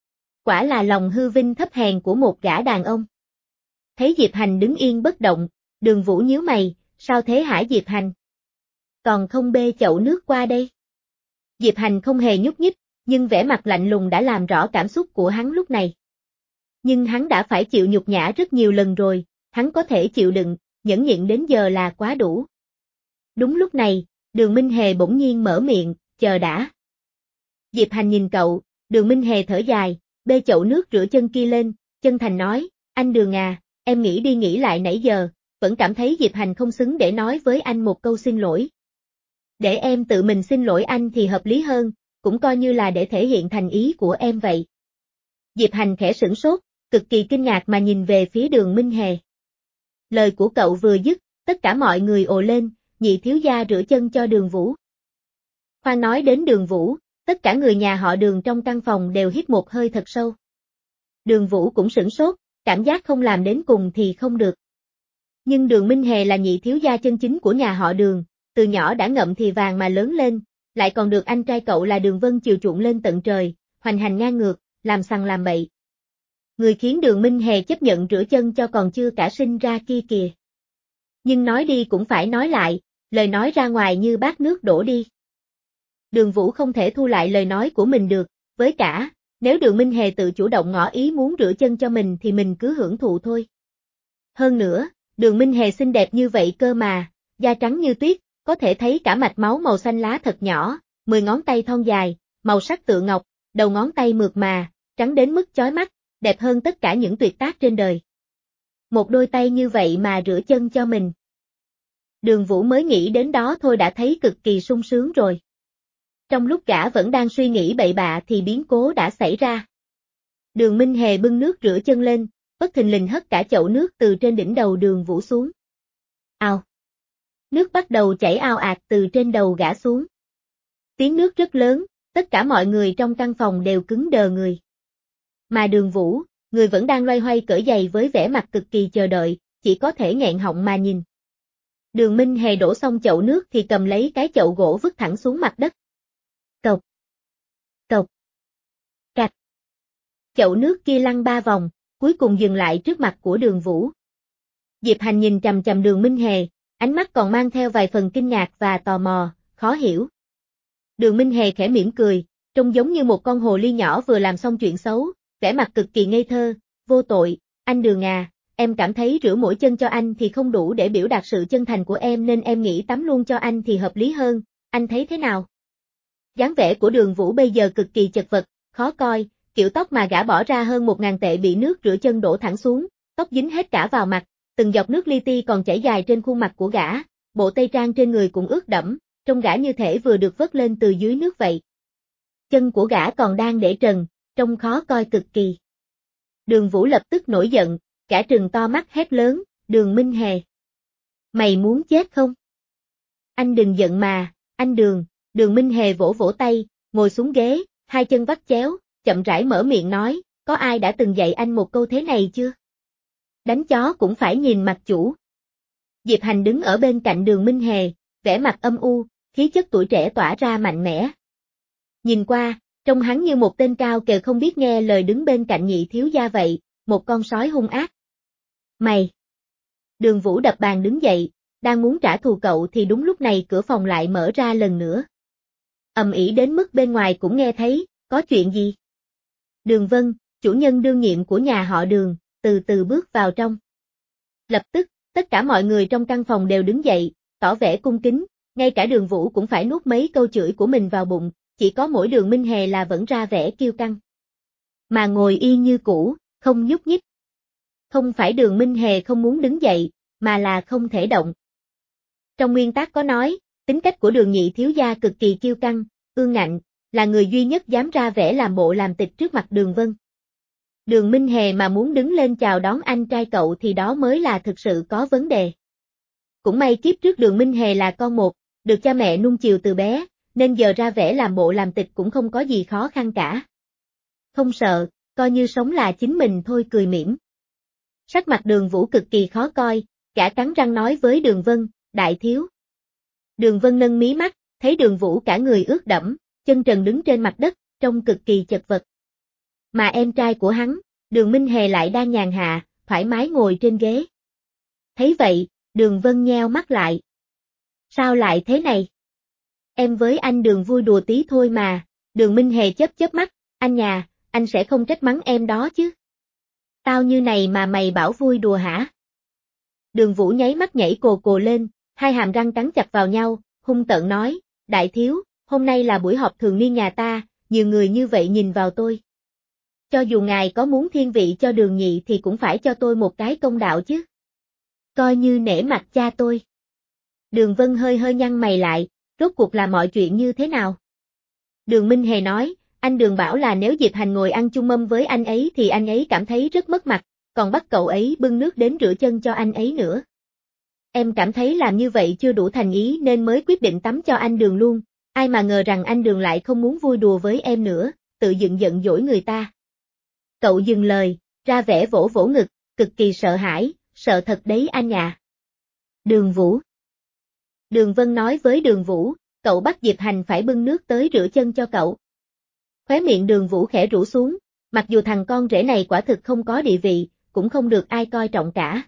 Quả là lòng hư vinh thấp hèn của một gã đàn ông. Thấy Diệp Hành đứng yên bất động, Đường Vũ nhíu mày, sao thế hả Diệp Hành? Còn không bê chậu nước qua đây. Diệp Hành không hề nhúc nhích, nhưng vẻ mặt lạnh lùng đã làm rõ cảm xúc của hắn lúc này. Nhưng hắn đã phải chịu nhục nhã rất nhiều lần rồi, hắn có thể chịu đựng, nhẫn nhịn đến giờ là quá đủ. Đúng lúc này, Đường Minh Hề bỗng nhiên mở miệng, chờ đã. Diệp Hành nhìn cậu, Đường Minh Hề thở dài, bê chậu nước rửa chân kia lên, chân thành nói, anh Đường à, em nghĩ đi nghĩ lại nãy giờ, vẫn cảm thấy Diệp Hành không xứng để nói với anh một câu xin lỗi. Để em tự mình xin lỗi anh thì hợp lý hơn, cũng coi như là để thể hiện thành ý của em vậy. Diệp Hành khẽ sửng sốt, cực kỳ kinh ngạc mà nhìn về phía Đường Minh Hề. Lời của cậu vừa dứt, tất cả mọi người ồ lên, nhị thiếu gia rửa chân cho Đường Vũ. Khoan nói đến Đường Vũ, tất cả người nhà họ Đường trong căn phòng đều hít một hơi thật sâu. Đường Vũ cũng sửng sốt, cảm giác không làm đến cùng thì không được. Nhưng Đường Minh Hề là nhị thiếu gia chân chính của nhà họ Đường, từ nhỏ đã ngậm thì vàng mà lớn lên, lại còn được anh trai cậu là Đường Vân chiều chuộng lên tận trời, hoành hành ngang ngược, làm sằng làm bậy. Người khiến Đường Minh Hề chấp nhận rửa chân cho còn chưa cả sinh ra kia kìa. Nhưng nói đi cũng phải nói lại, lời nói ra ngoài như bát nước đổ đi. Đường Vũ không thể thu lại lời nói của mình được, với cả, nếu Đường Minh Hề tự chủ động ngỏ ý muốn rửa chân cho mình thì mình cứ hưởng thụ thôi. Hơn nữa, Đường Minh Hề xinh đẹp như vậy cơ mà, da trắng như tuyết, có thể thấy cả mạch máu màu xanh lá thật nhỏ, mười ngón tay thon dài, màu sắc tựa ngọc, đầu ngón tay mượt mà, trắng đến mức chói mắt, đẹp hơn tất cả những tuyệt tác trên đời. Một đôi tay như vậy mà rửa chân cho mình. Đường Vũ mới nghĩ đến đó thôi đã thấy cực kỳ sung sướng rồi. Trong lúc gã vẫn đang suy nghĩ bậy bạ thì biến cố đã xảy ra. Đường Minh Hề bưng nước rửa chân lên, bất thình lình hất cả chậu nước từ trên đỉnh đầu Đường Vũ xuống. Ào! Nước bắt đầu chảy ào ạt từ trên đầu gã xuống. Tiếng nước rất lớn, tất cả mọi người trong căn phòng đều cứng đờ người. Mà Đường Vũ, người vẫn đang loay hoay cởi giày với vẻ mặt cực kỳ chờ đợi, chỉ có thể nghẹn họng mà nhìn. Đường Minh Hề đổ xong chậu nước thì cầm lấy cái chậu gỗ vứt thẳng xuống mặt đất. Cộc, cộc, cạch. Chậu nước kia lăn ba vòng, cuối cùng dừng lại trước mặt của Đường Vũ. Diệp Hành nhìn chằm chằm Đường Minh Hề, ánh mắt còn mang theo vài phần kinh ngạc và tò mò, khó hiểu. Đường Minh Hề khẽ mỉm cười, trông giống như một con hồ ly nhỏ vừa làm xong chuyện xấu, vẻ mặt cực kỳ ngây thơ, vô tội. Anh Đường à, em cảm thấy rửa mỗi chân cho anh thì không đủ để biểu đạt sự chân thành của em nên em nghĩ tắm luôn cho anh thì hợp lý hơn, anh thấy thế nào? Dáng vẻ của Đường Vũ bây giờ cực kỳ chật vật, khó coi, kiểu tóc mà gã bỏ ra hơn một ngàn tệ bị nước rửa chân đổ thẳng xuống, tóc dính hết cả vào mặt, từng giọt nước li ti còn chảy dài trên khuôn mặt của gã, bộ tây trang trên người cũng ướt đẫm, trông gã như thể vừa được vớt lên từ dưới nước vậy. Chân của gã còn đang để trần, trông khó coi cực kỳ. Đường Vũ lập tức nổi giận, gã trừng to mắt hét lớn, Đường Minh Hề. Mày muốn chết không? Anh đừng giận mà, anh Đường, Đường Minh Hề vỗ vỗ tay, ngồi xuống ghế, hai chân vắt chéo, chậm rãi mở miệng nói, có ai đã từng dạy anh một câu thế này chưa? Đánh chó cũng phải nhìn mặt chủ. Diệp Hành đứng ở bên cạnh Đường Minh Hề, vẻ mặt âm u, khí chất tuổi trẻ tỏa ra mạnh mẽ. Nhìn qua, trông hắn như một tên cao kèo không biết nghe lời đứng bên cạnh Nhị thiếu gia vậy, một con sói hung ác. Mày! Đường Vũ đập bàn đứng dậy, đang muốn trả thù cậu thì đúng lúc này cửa phòng lại mở ra lần nữa. Ầm ĩ đến mức bên ngoài cũng nghe thấy, có chuyện gì? Đường Vân, chủ nhân đương nhiệm của nhà họ Đường, từ từ bước vào trong. Lập tức, tất cả mọi người trong căn phòng đều đứng dậy, tỏ vẻ cung kính, ngay cả Đường Vũ cũng phải nuốt mấy câu chửi của mình vào bụng, chỉ có mỗi Đường Minh Hề là vẫn ra vẻ kiêu căng. Mà ngồi yên như cũ, không nhúc nhích. Không phải Đường Minh Hề không muốn đứng dậy, mà là không thể động. Trong nguyên tắc có nói, tính cách của Đường Nhị thiếu gia cực kỳ kiêu căng, ương ngạnh, là người duy nhất dám ra vẻ làm bộ làm tịch trước mặt Đường Vân. Đường Minh Hề mà muốn đứng lên chào đón anh trai cậu thì đó mới là thực sự có vấn đề. Cũng may kiếp trước Đường Minh Hề là con một, được cha mẹ nuông chiều từ bé, nên giờ ra vẻ làm bộ làm tịch cũng không có gì khó khăn cả. Không sợ, coi như sống là chính mình thôi, cười mỉm. Sắc mặt Đường Vũ cực kỳ khó coi, gã cắn răng nói với Đường Vân, đại thiếu. Đường Vân nâng mí mắt, thấy Đường Vũ cả người ướt đẫm, chân trần đứng trên mặt đất, trông cực kỳ chật vật. Mà em trai của hắn, Đường Minh Hề lại đang nhàn hạ, thoải mái ngồi trên ghế. Thấy vậy, Đường Vân nheo mắt lại. Sao lại thế này? Em với anh Đường vui đùa tí thôi mà, Đường Minh Hề chớp chớp mắt, anh nhà, anh sẽ không trách mắng em đó chứ. Tao như này mà mày bảo vui đùa hả? Đường Vũ nháy mắt nhảy cồ cồ lên, hai hàm răng cắn chặt vào nhau, hung tợn nói, đại thiếu, hôm nay là buổi họp thường niên nhà ta, nhiều người như vậy nhìn vào tôi. Cho dù ngài có muốn thiên vị cho Đường Nhị thì cũng phải cho tôi một cái công đạo chứ. Coi như nể mặt cha tôi. Đường Vân hơi hơi nhăn mày lại, rốt cuộc là mọi chuyện như thế nào? Đường Minh Hề nói, anh Đường bảo là nếu Diệp Hành ngồi ăn chung mâm với anh ấy thì anh ấy cảm thấy rất mất mặt, còn bắt cậu ấy bưng nước đến rửa chân cho anh ấy nữa. Em cảm thấy làm như vậy chưa đủ thành ý nên mới quyết định tắm cho anh Đường luôn, ai mà ngờ rằng anh Đường lại không muốn vui đùa với em nữa, tự dựng giận dỗi người ta. Cậu dừng lời, ra vẻ vỗ vỗ ngực, cực kỳ sợ hãi, sợ thật đấy anh nhà. Đường Vũ. Đường Vân nói với Đường Vũ, cậu bắt Diệp Hành phải bưng nước tới rửa chân cho cậu. Khóe miệng Đường Vũ khẽ rũ xuống, mặc dù thằng con rể này quả thực không có địa vị, cũng không được ai coi trọng cả.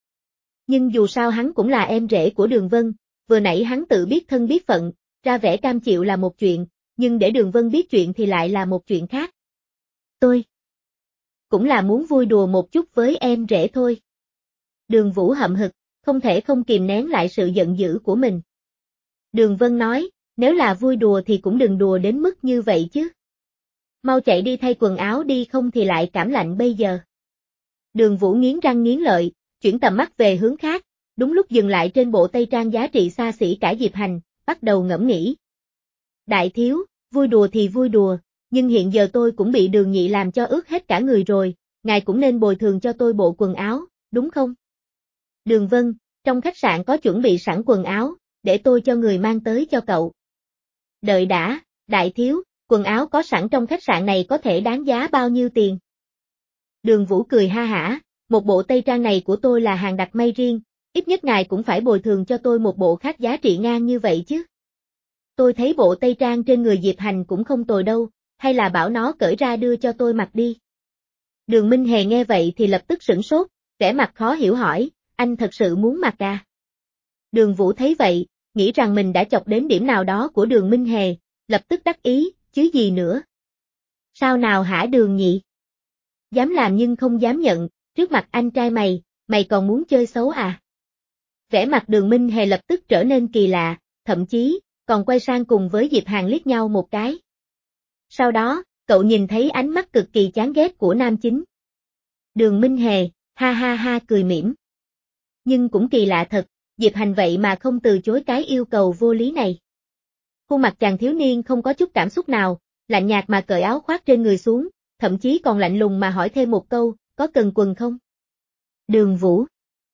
Nhưng dù sao hắn cũng là em rể của Đường Vân, vừa nãy hắn tự biết thân biết phận, ra vẻ cam chịu là một chuyện, nhưng để Đường Vân biết chuyện thì lại là một chuyện khác. Tôi cũng là muốn vui đùa một chút với em rể thôi. Đường Vũ hậm hực, không thể không kìm nén lại sự giận dữ của mình. Đường Vân nói, nếu là vui đùa thì cũng đừng đùa đến mức như vậy chứ. Mau chạy đi thay quần áo đi không thì lại cảm lạnh bây giờ. Đường Vũ nghiến răng nghiến lợi, chuyển tầm mắt về hướng khác, đúng lúc dừng lại trên bộ tây trang giá trị xa xỉ cả Diệp Hành, bắt đầu ngẫm nghĩ. Đại thiếu, vui đùa thì vui đùa, nhưng hiện giờ tôi cũng bị Đường nhị làm cho ướt hết cả người rồi, ngài cũng nên bồi thường cho tôi bộ quần áo, đúng không? Đường Vân, trong khách sạn có chuẩn bị sẵn quần áo, để tôi cho người mang tới cho cậu. Đợi đã, đại thiếu, quần áo có sẵn trong khách sạn này có thể đáng giá bao nhiêu tiền? Đường Vũ cười ha hả, một bộ tây trang này của tôi là hàng đặt may riêng, ít nhất ngài cũng phải bồi thường cho tôi một bộ khác giá trị ngang như vậy chứ. Tôi thấy bộ tây trang trên người Diệp Hành cũng không tồi đâu, hay là bảo nó cởi ra đưa cho tôi mặc đi. Đường Minh Hề nghe vậy thì lập tức sửng sốt, vẻ mặt khó hiểu hỏi, anh thật sự muốn mặc à? Đường Vũ thấy vậy, nghĩ rằng mình đã chọc đến điểm nào đó của Đường Minh Hề, lập tức đắc ý, chứ gì nữa. Sao nào hả Đường nhị? Dám làm nhưng không dám nhận, trước mặt anh trai mày, mày còn muốn chơi xấu à? Vẻ mặt Đường Minh Hề lập tức trở nên kỳ lạ, thậm chí, còn quay sang cùng với Diệp Hàn liếc nhau một cái. Sau đó, cậu nhìn thấy ánh mắt cực kỳ chán ghét của nam chính. Đường Minh Hề, ha ha ha cười mỉm. Nhưng cũng kỳ lạ thật, Diệp Hành vậy mà không từ chối cái yêu cầu vô lý này. Khuôn mặt chàng thiếu niên không có chút cảm xúc nào, lạnh nhạt mà cởi áo khoác trên người xuống, thậm chí còn lạnh lùng mà hỏi thêm một câu, có cần quần không? Đường Vũ.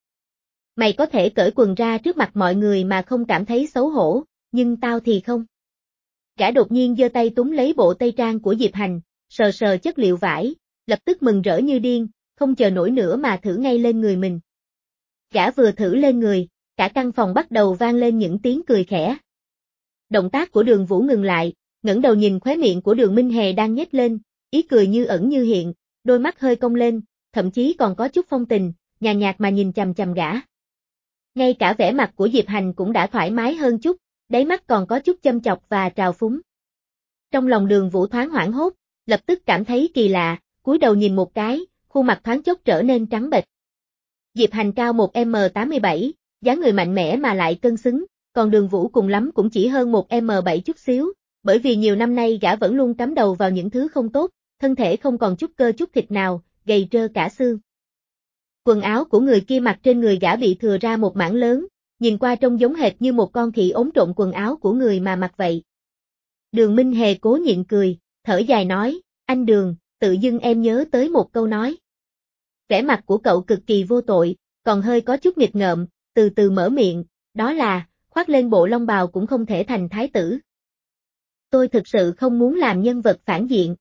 Mày có thể cởi quần ra trước mặt mọi người mà không cảm thấy xấu hổ, nhưng tao thì không. Gã đột nhiên giơ tay túm lấy bộ tây trang của Diệp Hành, sờ sờ chất liệu vải, lập tức mừng rỡ như điên, không chờ nổi nữa mà thử ngay lên người mình. Gã vừa thử lên người, cả căn phòng bắt đầu vang lên những tiếng cười khẽ. Động tác của Đường Vũ ngừng lại, ngẩng đầu nhìn khóe miệng của Đường Minh Hề đang nhếch lên, ý cười như ẩn như hiện, đôi mắt hơi cong lên, thậm chí còn có chút phong tình, nhàn nhạt mà nhìn chằm chằm gã. Ngay cả vẻ mặt của Diệp Hành cũng đã thoải mái hơn chút, đáy mắt còn có chút châm chọc và trào phúng. Trong lòng Đường Vũ thoáng hoảng hốt, lập tức cảm thấy kỳ lạ, cúi đầu nhìn một cái, khuôn mặt thoáng chốc trở nên trắng bệch. Diệp Hành cao một mét tám mươi bảy, dáng người mạnh mẽ mà lại cân xứng, còn Đường Vũ cùng lắm cũng chỉ hơn một mét bảy chút xíu, bởi vì nhiều năm nay gã vẫn luôn cắm đầu vào những thứ không tốt, thân thể không còn chút cơ chút thịt nào, gầy trơ cả xương. Quần áo của người kia mặc trên người gã bị thừa ra một mảng lớn, nhìn qua trông giống hệt như một con khỉ ốm trộn quần áo của người mà mặc vậy. Đường Minh Hề cố nhịn cười, thở dài nói, anh Đường, tự dưng em nhớ tới một câu nói. Vẻ mặt của cậu cực kỳ vô tội, còn hơi có chút nghịch ngợm, từ từ mở miệng, đó là, khoác lên bộ long bào cũng không thể thành thái tử. Tôi thực sự không muốn làm nhân vật phản diện.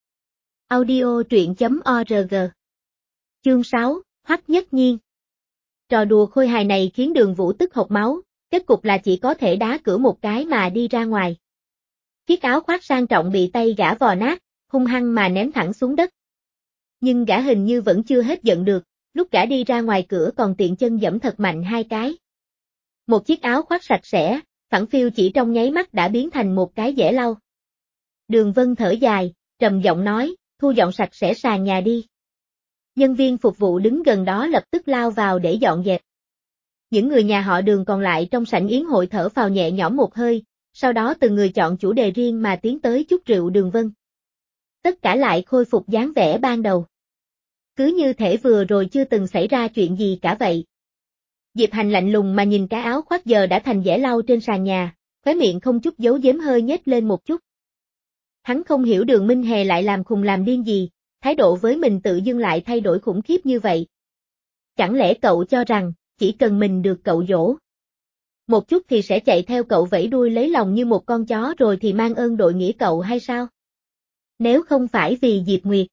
Audio truyện chấm org. Chương sáu, Hoắc Nhất Nhiên. Trò đùa khôi hài này khiến Đường Vũ tức hộc máu, kết cục là chỉ có thể đá cửa một cái mà đi ra ngoài. Chiếc áo khoác sang trọng bị tay gã vò nát, hung hăng mà ném thẳng xuống đất. Nhưng gã hình như vẫn chưa hết giận được, lúc gã đi ra ngoài cửa còn tiện chân giẫm thật mạnh hai cái. Một chiếc áo khoác sạch sẽ, phẳng phiu chỉ trong nháy mắt đã biến thành một cái dẻ lau. Đường Vân thở dài, trầm giọng nói, thu dọn sạch sẽ sàn nhà đi. Nhân viên phục vụ đứng gần đó lập tức lao vào để dọn dẹp. Những người nhà họ Đường còn lại trong sảnh yến hội thở phào nhẹ nhõm một hơi, sau đó từng người chọn chủ đề riêng mà tiến tới chúc rượu Đường Vân. Tất cả lại khôi phục dáng vẻ ban đầu. Cứ như thể vừa rồi chưa từng xảy ra chuyện gì cả vậy. Diệp Hành lạnh lùng mà nhìn cái áo khoác giờ đã thành dẻ lau trên sàn nhà, khóe miệng không chút giấu giếm hơi nhếch lên một chút. Hắn không hiểu Đường Minh Hề lại làm khùng làm điên gì, thái độ với mình tự dưng lại thay đổi khủng khiếp như vậy. Chẳng lẽ cậu cho rằng, chỉ cần mình được cậu dỗ một chút thì sẽ chạy theo cậu vẫy đuôi lấy lòng như một con chó rồi thì mang ơn đội nghĩa cậu hay sao? Nếu không phải vì Diệp Nguyệt.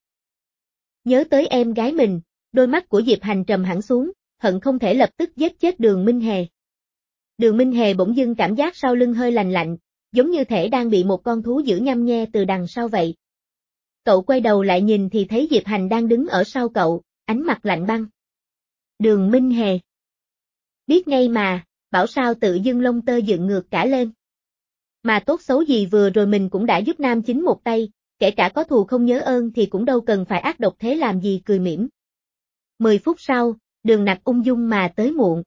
Nhớ tới em gái mình, đôi mắt của Diệp Hành trầm hẳn xuống, hận không thể lập tức giết chết Đường Minh Hề. Đường Minh Hề bỗng dưng cảm giác sau lưng hơi lạnh lạnh, giống như thể đang bị một con thú dữ nhăm nhe từ đằng sau vậy. Cậu quay đầu lại nhìn thì thấy Diệp Hành đang đứng ở sau cậu, ánh mặt lạnh băng. Đường Minh Hề. Biết ngay mà, bảo sao tự dưng lông tơ dựng ngược cả lên. Mà tốt xấu gì vừa rồi mình cũng đã giúp nam chính một tay, kể cả có thù không nhớ ơn thì cũng đâu cần phải ác độc thế làm gì, cười mỉm. Mười phút sau, Đường Nặc ung dung mà tới muộn.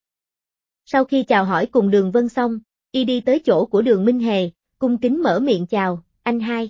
Sau khi chào hỏi cùng Đường Vân xong, y đi tới chỗ của Đường Minh Hề, cung kính mở miệng chào, anh hai.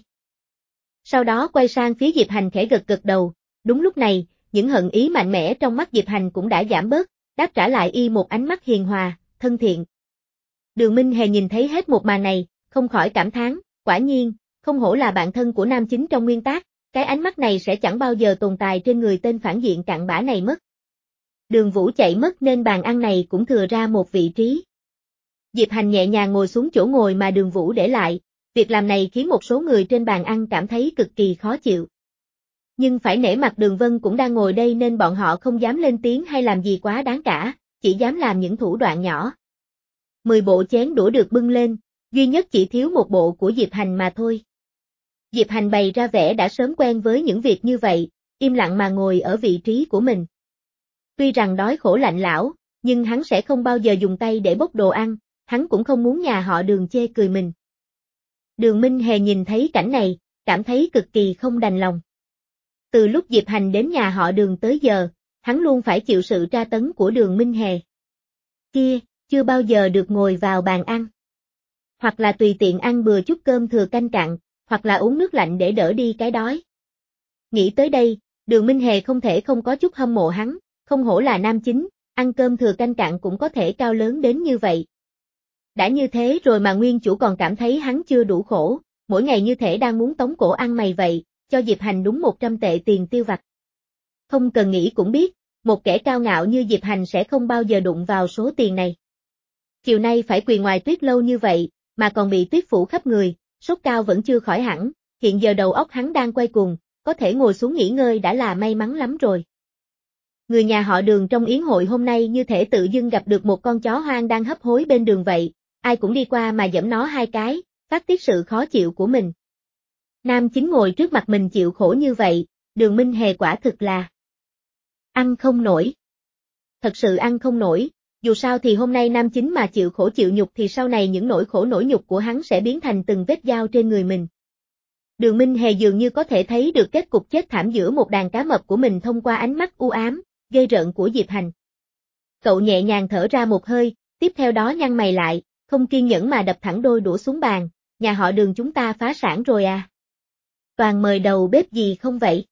Sau đó quay sang phía Diệp Hành khẽ gật gật đầu, đúng lúc này, những hận ý mạnh mẽ trong mắt Diệp Hành cũng đã giảm bớt, đáp trả lại y một ánh mắt hiền hòa, thân thiện. Đường Minh Hề nhìn thấy hết một màn này, không khỏi cảm thán, quả nhiên, không hổ là bạn thân của nam chính trong nguyên tác, cái ánh mắt này sẽ chẳng bao giờ tồn tại trên người tên phản diện cặn bã này mất. Đường Vũ chạy mất nên bàn ăn này cũng thừa ra một vị trí. Diệp Hành nhẹ nhàng ngồi xuống chỗ ngồi mà Đường Vũ để lại, việc làm này khiến một số người trên bàn ăn cảm thấy cực kỳ khó chịu. Nhưng phải nể mặt Đường Vân cũng đang ngồi đây nên bọn họ không dám lên tiếng hay làm gì quá đáng cả, chỉ dám làm những thủ đoạn nhỏ. Mười bộ chén đũa được bưng lên, duy nhất chỉ thiếu một bộ của Diệp Hành mà thôi. Diệp Hành bày ra vẻ đã sớm quen với những việc như vậy, im lặng mà ngồi ở vị trí của mình. Tuy rằng đói khổ lạnh lão, nhưng hắn sẽ không bao giờ dùng tay để bốc đồ ăn, hắn cũng không muốn nhà họ Đường chê cười mình. Đường Minh Hề nhìn thấy cảnh này, cảm thấy cực kỳ không đành lòng. Từ lúc Diệp Hành đến nhà họ Đường tới giờ, hắn luôn phải chịu sự tra tấn của Đường Minh Hề. Kia, chưa bao giờ được ngồi vào bàn ăn. Hoặc là tùy tiện ăn bừa chút cơm thừa canh cặn, hoặc là uống nước lạnh để đỡ đi cái đói. Nghĩ tới đây, Đường Minh Hề không thể không có chút hâm mộ hắn, không hổ là nam chính, ăn cơm thừa canh cặn cũng có thể cao lớn đến như vậy. Đã như thế rồi mà nguyên chủ còn cảm thấy hắn chưa đủ khổ, mỗi ngày như thể đang muốn tống cổ ăn mày vậy, cho Diệp Hành đúng một trăm tệ tiền tiêu vặt. Không cần nghĩ cũng biết, một kẻ cao ngạo như Diệp Hành sẽ không bao giờ đụng vào số tiền này. Chiều nay phải quỳ ngoài tuyết lâu như vậy, mà còn bị tuyết phủ khắp người, sốt cao vẫn chưa khỏi hẳn, hiện giờ đầu óc hắn đang quay cuồng, có thể ngồi xuống nghỉ ngơi đã là may mắn lắm rồi. Người nhà họ Đường trong yến hội hôm nay như thể tự dưng gặp được một con chó hoang đang hấp hối bên đường vậy, ai cũng đi qua mà giẫm nó hai cái, phát tiết sự khó chịu của mình. Nam chính ngồi trước mặt mình chịu khổ như vậy, Đường Minh Hề quả thực là ăn không nổi. Thật sự ăn không nổi, dù sao thì hôm nay nam chính mà chịu khổ chịu nhục thì sau này những nỗi khổ nỗi nhục của hắn sẽ biến thành từng vết dao trên người mình. Đường Minh Hề dường như có thể thấy được kết cục chết thảm giữa một đàn cá mập của mình thông qua ánh mắt u ám, ghê rợn của Diệp Hành. Cậu nhẹ nhàng thở ra một hơi, tiếp theo đó nhăn mày lại, không kiên nhẫn mà đập thẳng đôi đũa xuống bàn, nhà họ Đường chúng ta phá sản rồi à? Toàn mời đầu bếp gì không vậy?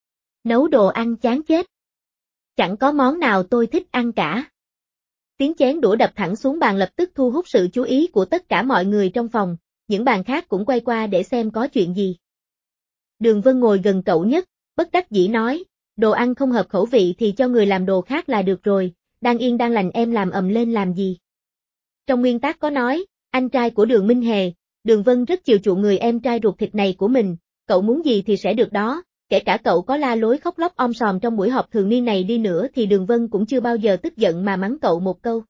Nấu đồ ăn chán chết. Chẳng có món nào tôi thích ăn cả. Tiếng chén đũa đập thẳng xuống bàn lập tức thu hút sự chú ý của tất cả mọi người trong phòng, những bàn khác cũng quay qua để xem có chuyện gì. Đường Vân ngồi gần cậu nhất, bất đắc dĩ nói, đồ ăn không hợp khẩu vị thì cho người làm đồ khác là được rồi, đang yên đang lành em làm ầm lên làm gì. Trong nguyên tác có nói, anh trai của Đường Minh Hề, Đường Vân rất chiều chuộng người em trai ruột thịt này của mình, cậu muốn gì thì sẽ được đó, kể cả cậu có la lối khóc lóc om sòm trong buổi họp thường niên này đi nữa thì Đường Vân cũng chưa bao giờ tức giận mà mắng cậu một câu.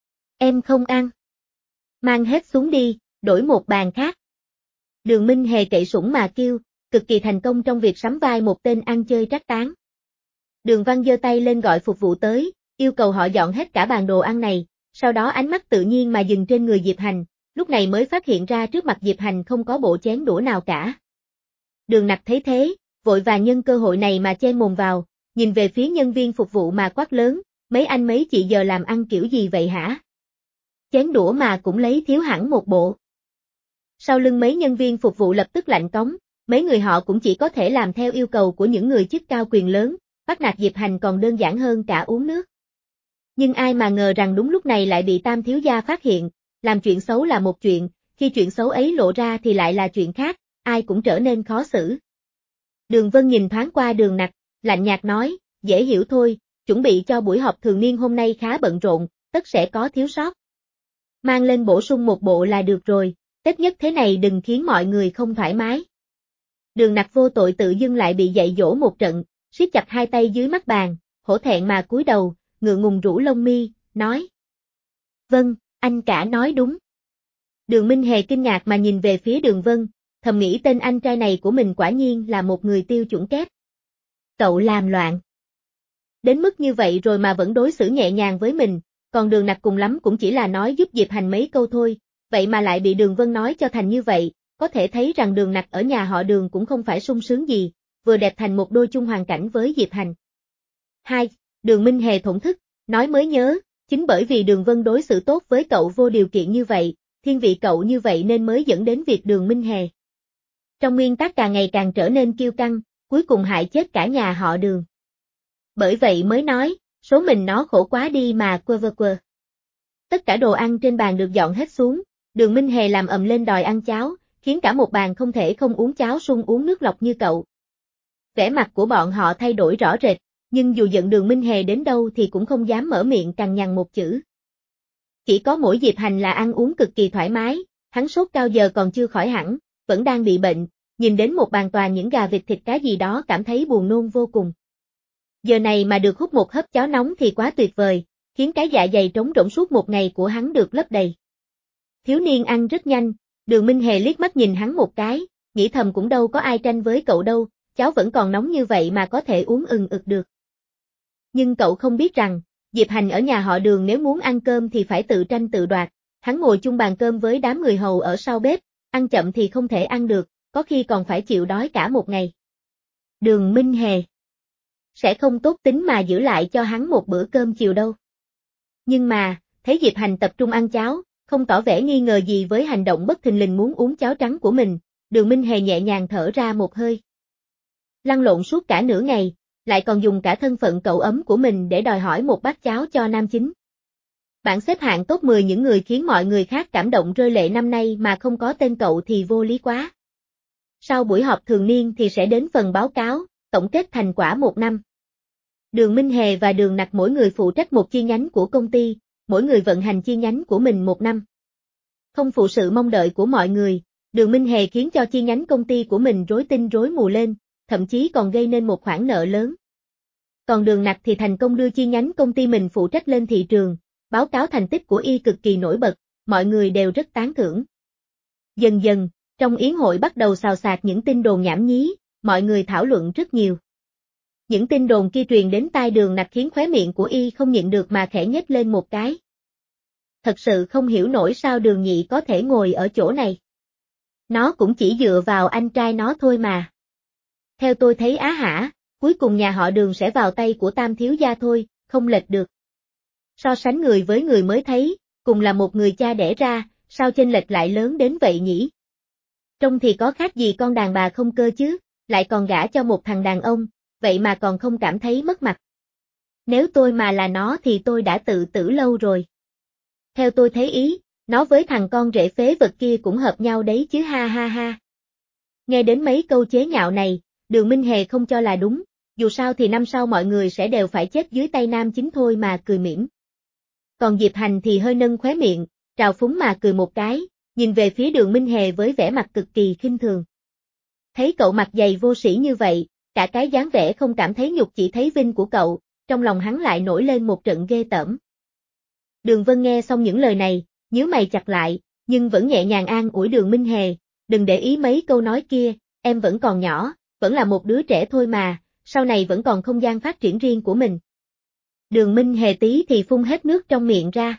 Em không ăn. Mang hết xuống đi, đổi một bàn khác. Đường Minh Hề cậy sủng mà kêu, cực kỳ thành công trong việc sắm vai một tên ăn chơi trác tán. Đường Văn giơ tay lên gọi phục vụ tới, yêu cầu họ dọn hết cả bàn đồ ăn này, sau đó ánh mắt tự nhiên mà dừng trên người Diệp Hành, lúc này mới phát hiện ra trước mặt Diệp Hành không có bộ chén đũa nào cả. Đường Nặc thấy thế, vội vàng nhân cơ hội này mà chen mồm vào, nhìn về phía nhân viên phục vụ mà quát lớn, mấy anh mấy chị giờ làm ăn kiểu gì vậy hả? Chén đũa mà cũng lấy thiếu hẳn một bộ. Sau lưng mấy nhân viên phục vụ lập tức lạnh cống, mấy người họ cũng chỉ có thể làm theo yêu cầu của những người chức cao quyền lớn, bắt nạt Diệp Hành còn đơn giản hơn cả uống nước. Nhưng ai mà ngờ rằng đúng lúc này lại bị Tam thiếu gia phát hiện, làm chuyện xấu là một chuyện, khi chuyện xấu ấy lộ ra thì lại là chuyện khác, ai cũng trở nên khó xử. Đường Vân nhìn thoáng qua Đường Nặc, lạnh nhạt nói, dễ hiểu thôi, chuẩn bị cho buổi họp thường niên hôm nay khá bận rộn, tất sẽ có thiếu sót. Mang lên bổ sung một bộ là được rồi, Tết nhất thế này đừng khiến mọi người không thoải mái. Đường Nặc vô tội tự dưng lại bị dạy dỗ một trận, siết chặt hai tay dưới mắt bàn, hổ thẹn mà cúi đầu, ngượng ngùng rũ lông mi, nói. Vâng, anh cả nói đúng. Đường Minh Hề kinh ngạc mà nhìn về phía Đường Vân, thầm nghĩ tên anh trai này của mình quả nhiên là một người tiêu chuẩn kép. Cậu làm loạn. Đến mức như vậy rồi mà vẫn đối xử nhẹ nhàng với mình, còn Đường Nặc cùng lắm cũng chỉ là nói giúp Diệp Hành mấy câu thôi, vậy mà lại bị Đường Vân nói cho thành như vậy, có thể thấy rằng Đường Nặc ở nhà họ Đường cũng không phải sung sướng gì, vừa đẹp thành một đôi chung hoàn cảnh với Diệp Hành. hai. Đường Minh Hề thổn thức, nói mới nhớ, chính bởi vì Đường Vân đối xử tốt với cậu vô điều kiện như vậy, thiên vị cậu như vậy nên mới dẫn đến việc Đường Minh Hề trong nguyên tắc càng ngày càng trở nên kiêu căng, cuối cùng hại chết cả nhà họ Đường. Bởi vậy mới nói, số mình nó khổ quá đi mà quơ vơ quơ. Tất cả đồ ăn trên bàn được dọn hết xuống, Đường Minh Hề làm ầm lên đòi ăn cháo, khiến cả một bàn không thể không uống cháo sung uống nước lọc như cậu. Vẻ mặt của bọn họ thay đổi rõ rệt, nhưng dù giận Đường Minh Hề đến đâu thì cũng không dám mở miệng cằn nhằn một chữ. Chỉ có mỗi Diệp Hành là ăn uống cực kỳ thoải mái, hắn sốt cao giờ còn chưa khỏi hẳn, vẫn đang bị bệnh, nhìn đến một bàn toàn những gà vịt thịt cá gì đó cảm thấy buồn nôn vô cùng. Giờ này mà được hút một hớp cháo nóng thì quá tuyệt vời, khiến cái dạ dày trống rỗng suốt một ngày của hắn được lấp đầy. Thiếu niên ăn rất nhanh, Đường Minh Hề liếc mắt nhìn hắn một cái, nghĩ thầm cũng đâu có ai tranh với cậu đâu, cháo vẫn còn nóng như vậy mà có thể uống ừng ực được. Nhưng cậu không biết rằng, Diệp Hành ở nhà họ Đường nếu muốn ăn cơm thì phải tự tranh tự đoạt, hắn ngồi chung bàn cơm với đám người hầu ở sau bếp, ăn chậm thì không thể ăn được, có khi còn phải chịu đói cả một ngày. Đường Minh Hề sẽ không tốt tính mà giữ lại cho hắn một bữa cơm chiều đâu. Nhưng mà, thấy Diệp Hành tập trung ăn cháo, không tỏ vẻ nghi ngờ gì với hành động bất thình lình muốn uống cháo trắng của mình, Đường Minh Hề nhẹ nhàng thở ra một hơi. Lăn lộn suốt cả nửa ngày, lại còn dùng cả thân phận cậu ấm của mình để đòi hỏi một bát cháo cho nam chính. Bảng xếp hạng top mười những người khiến mọi người khác cảm động rơi lệ năm nay mà không có tên cậu thì vô lý quá. Sau buổi họp thường niên thì sẽ đến phần báo cáo, tổng kết thành quả một năm. Đường Minh Hề và Đường Nặc mỗi người phụ trách một chi nhánh của công ty, mỗi người vận hành chi nhánh của mình một năm. Không phụ sự mong đợi của mọi người, Đường Minh Hề khiến cho chi nhánh công ty của mình rối tinh rối mù lên, thậm chí còn gây nên một khoản nợ lớn. Còn Đường Nặc thì thành công đưa chi nhánh công ty mình phụ trách lên thị trường, báo cáo thành tích của y cực kỳ nổi bật, mọi người đều rất tán thưởng. Dần dần, trong yến hội bắt đầu xào xạc những tin đồn nhảm nhí, mọi người thảo luận rất nhiều. Những tin đồn kia truyền đến tai Đường Nặc khiến khóe miệng của y không nhịn được mà khẽ nhếch lên một cái. Thật sự không hiểu nổi sao Đường Nhị có thể ngồi ở chỗ này. Nó cũng chỉ dựa vào anh trai nó thôi mà. Theo tôi thấy á hả, cuối cùng nhà họ Đường sẽ vào tay của Tam thiếu gia thôi, không lệch được. So sánh người với người mới thấy, cùng là một người cha đẻ ra, sao chênh lệch lại lớn đến vậy nhỉ? Trông thì có khác gì con đàn bà không cơ chứ, lại còn gả cho một thằng đàn ông, vậy mà còn không cảm thấy mất mặt. Nếu tôi mà là nó thì tôi đã tự tử lâu rồi. Theo tôi thấy ý, nó với thằng con rể phế vật kia cũng hợp nhau đấy chứ ha ha ha. Nghe đến mấy câu chế nhạo này, Đường Minh Hề không cho là đúng, dù sao thì năm sau mọi người sẽ đều phải chết dưới tay nam chính thôi mà cười mỉm. Còn Diệp Hành thì hơi nâng khóe miệng, trào phúng mà cười một cái, nhìn về phía Đường Minh Hề với vẻ mặt cực kỳ khinh thường. Thấy cậu mặt dày vô sĩ như vậy, cả cái dáng vẻ không cảm thấy nhục chỉ thấy vinh của cậu, trong lòng hắn lại nổi lên một trận ghê tởm. Đường Vân nghe xong những lời này, nhíu mày chặt lại, nhưng vẫn nhẹ nhàng an ủi Đường Minh Hề, đừng để ý mấy câu nói kia, em vẫn còn nhỏ, vẫn là một đứa trẻ thôi mà, sau này vẫn còn không gian phát triển riêng của mình. Đường Minh Hề tí thì phun hết nước trong miệng ra.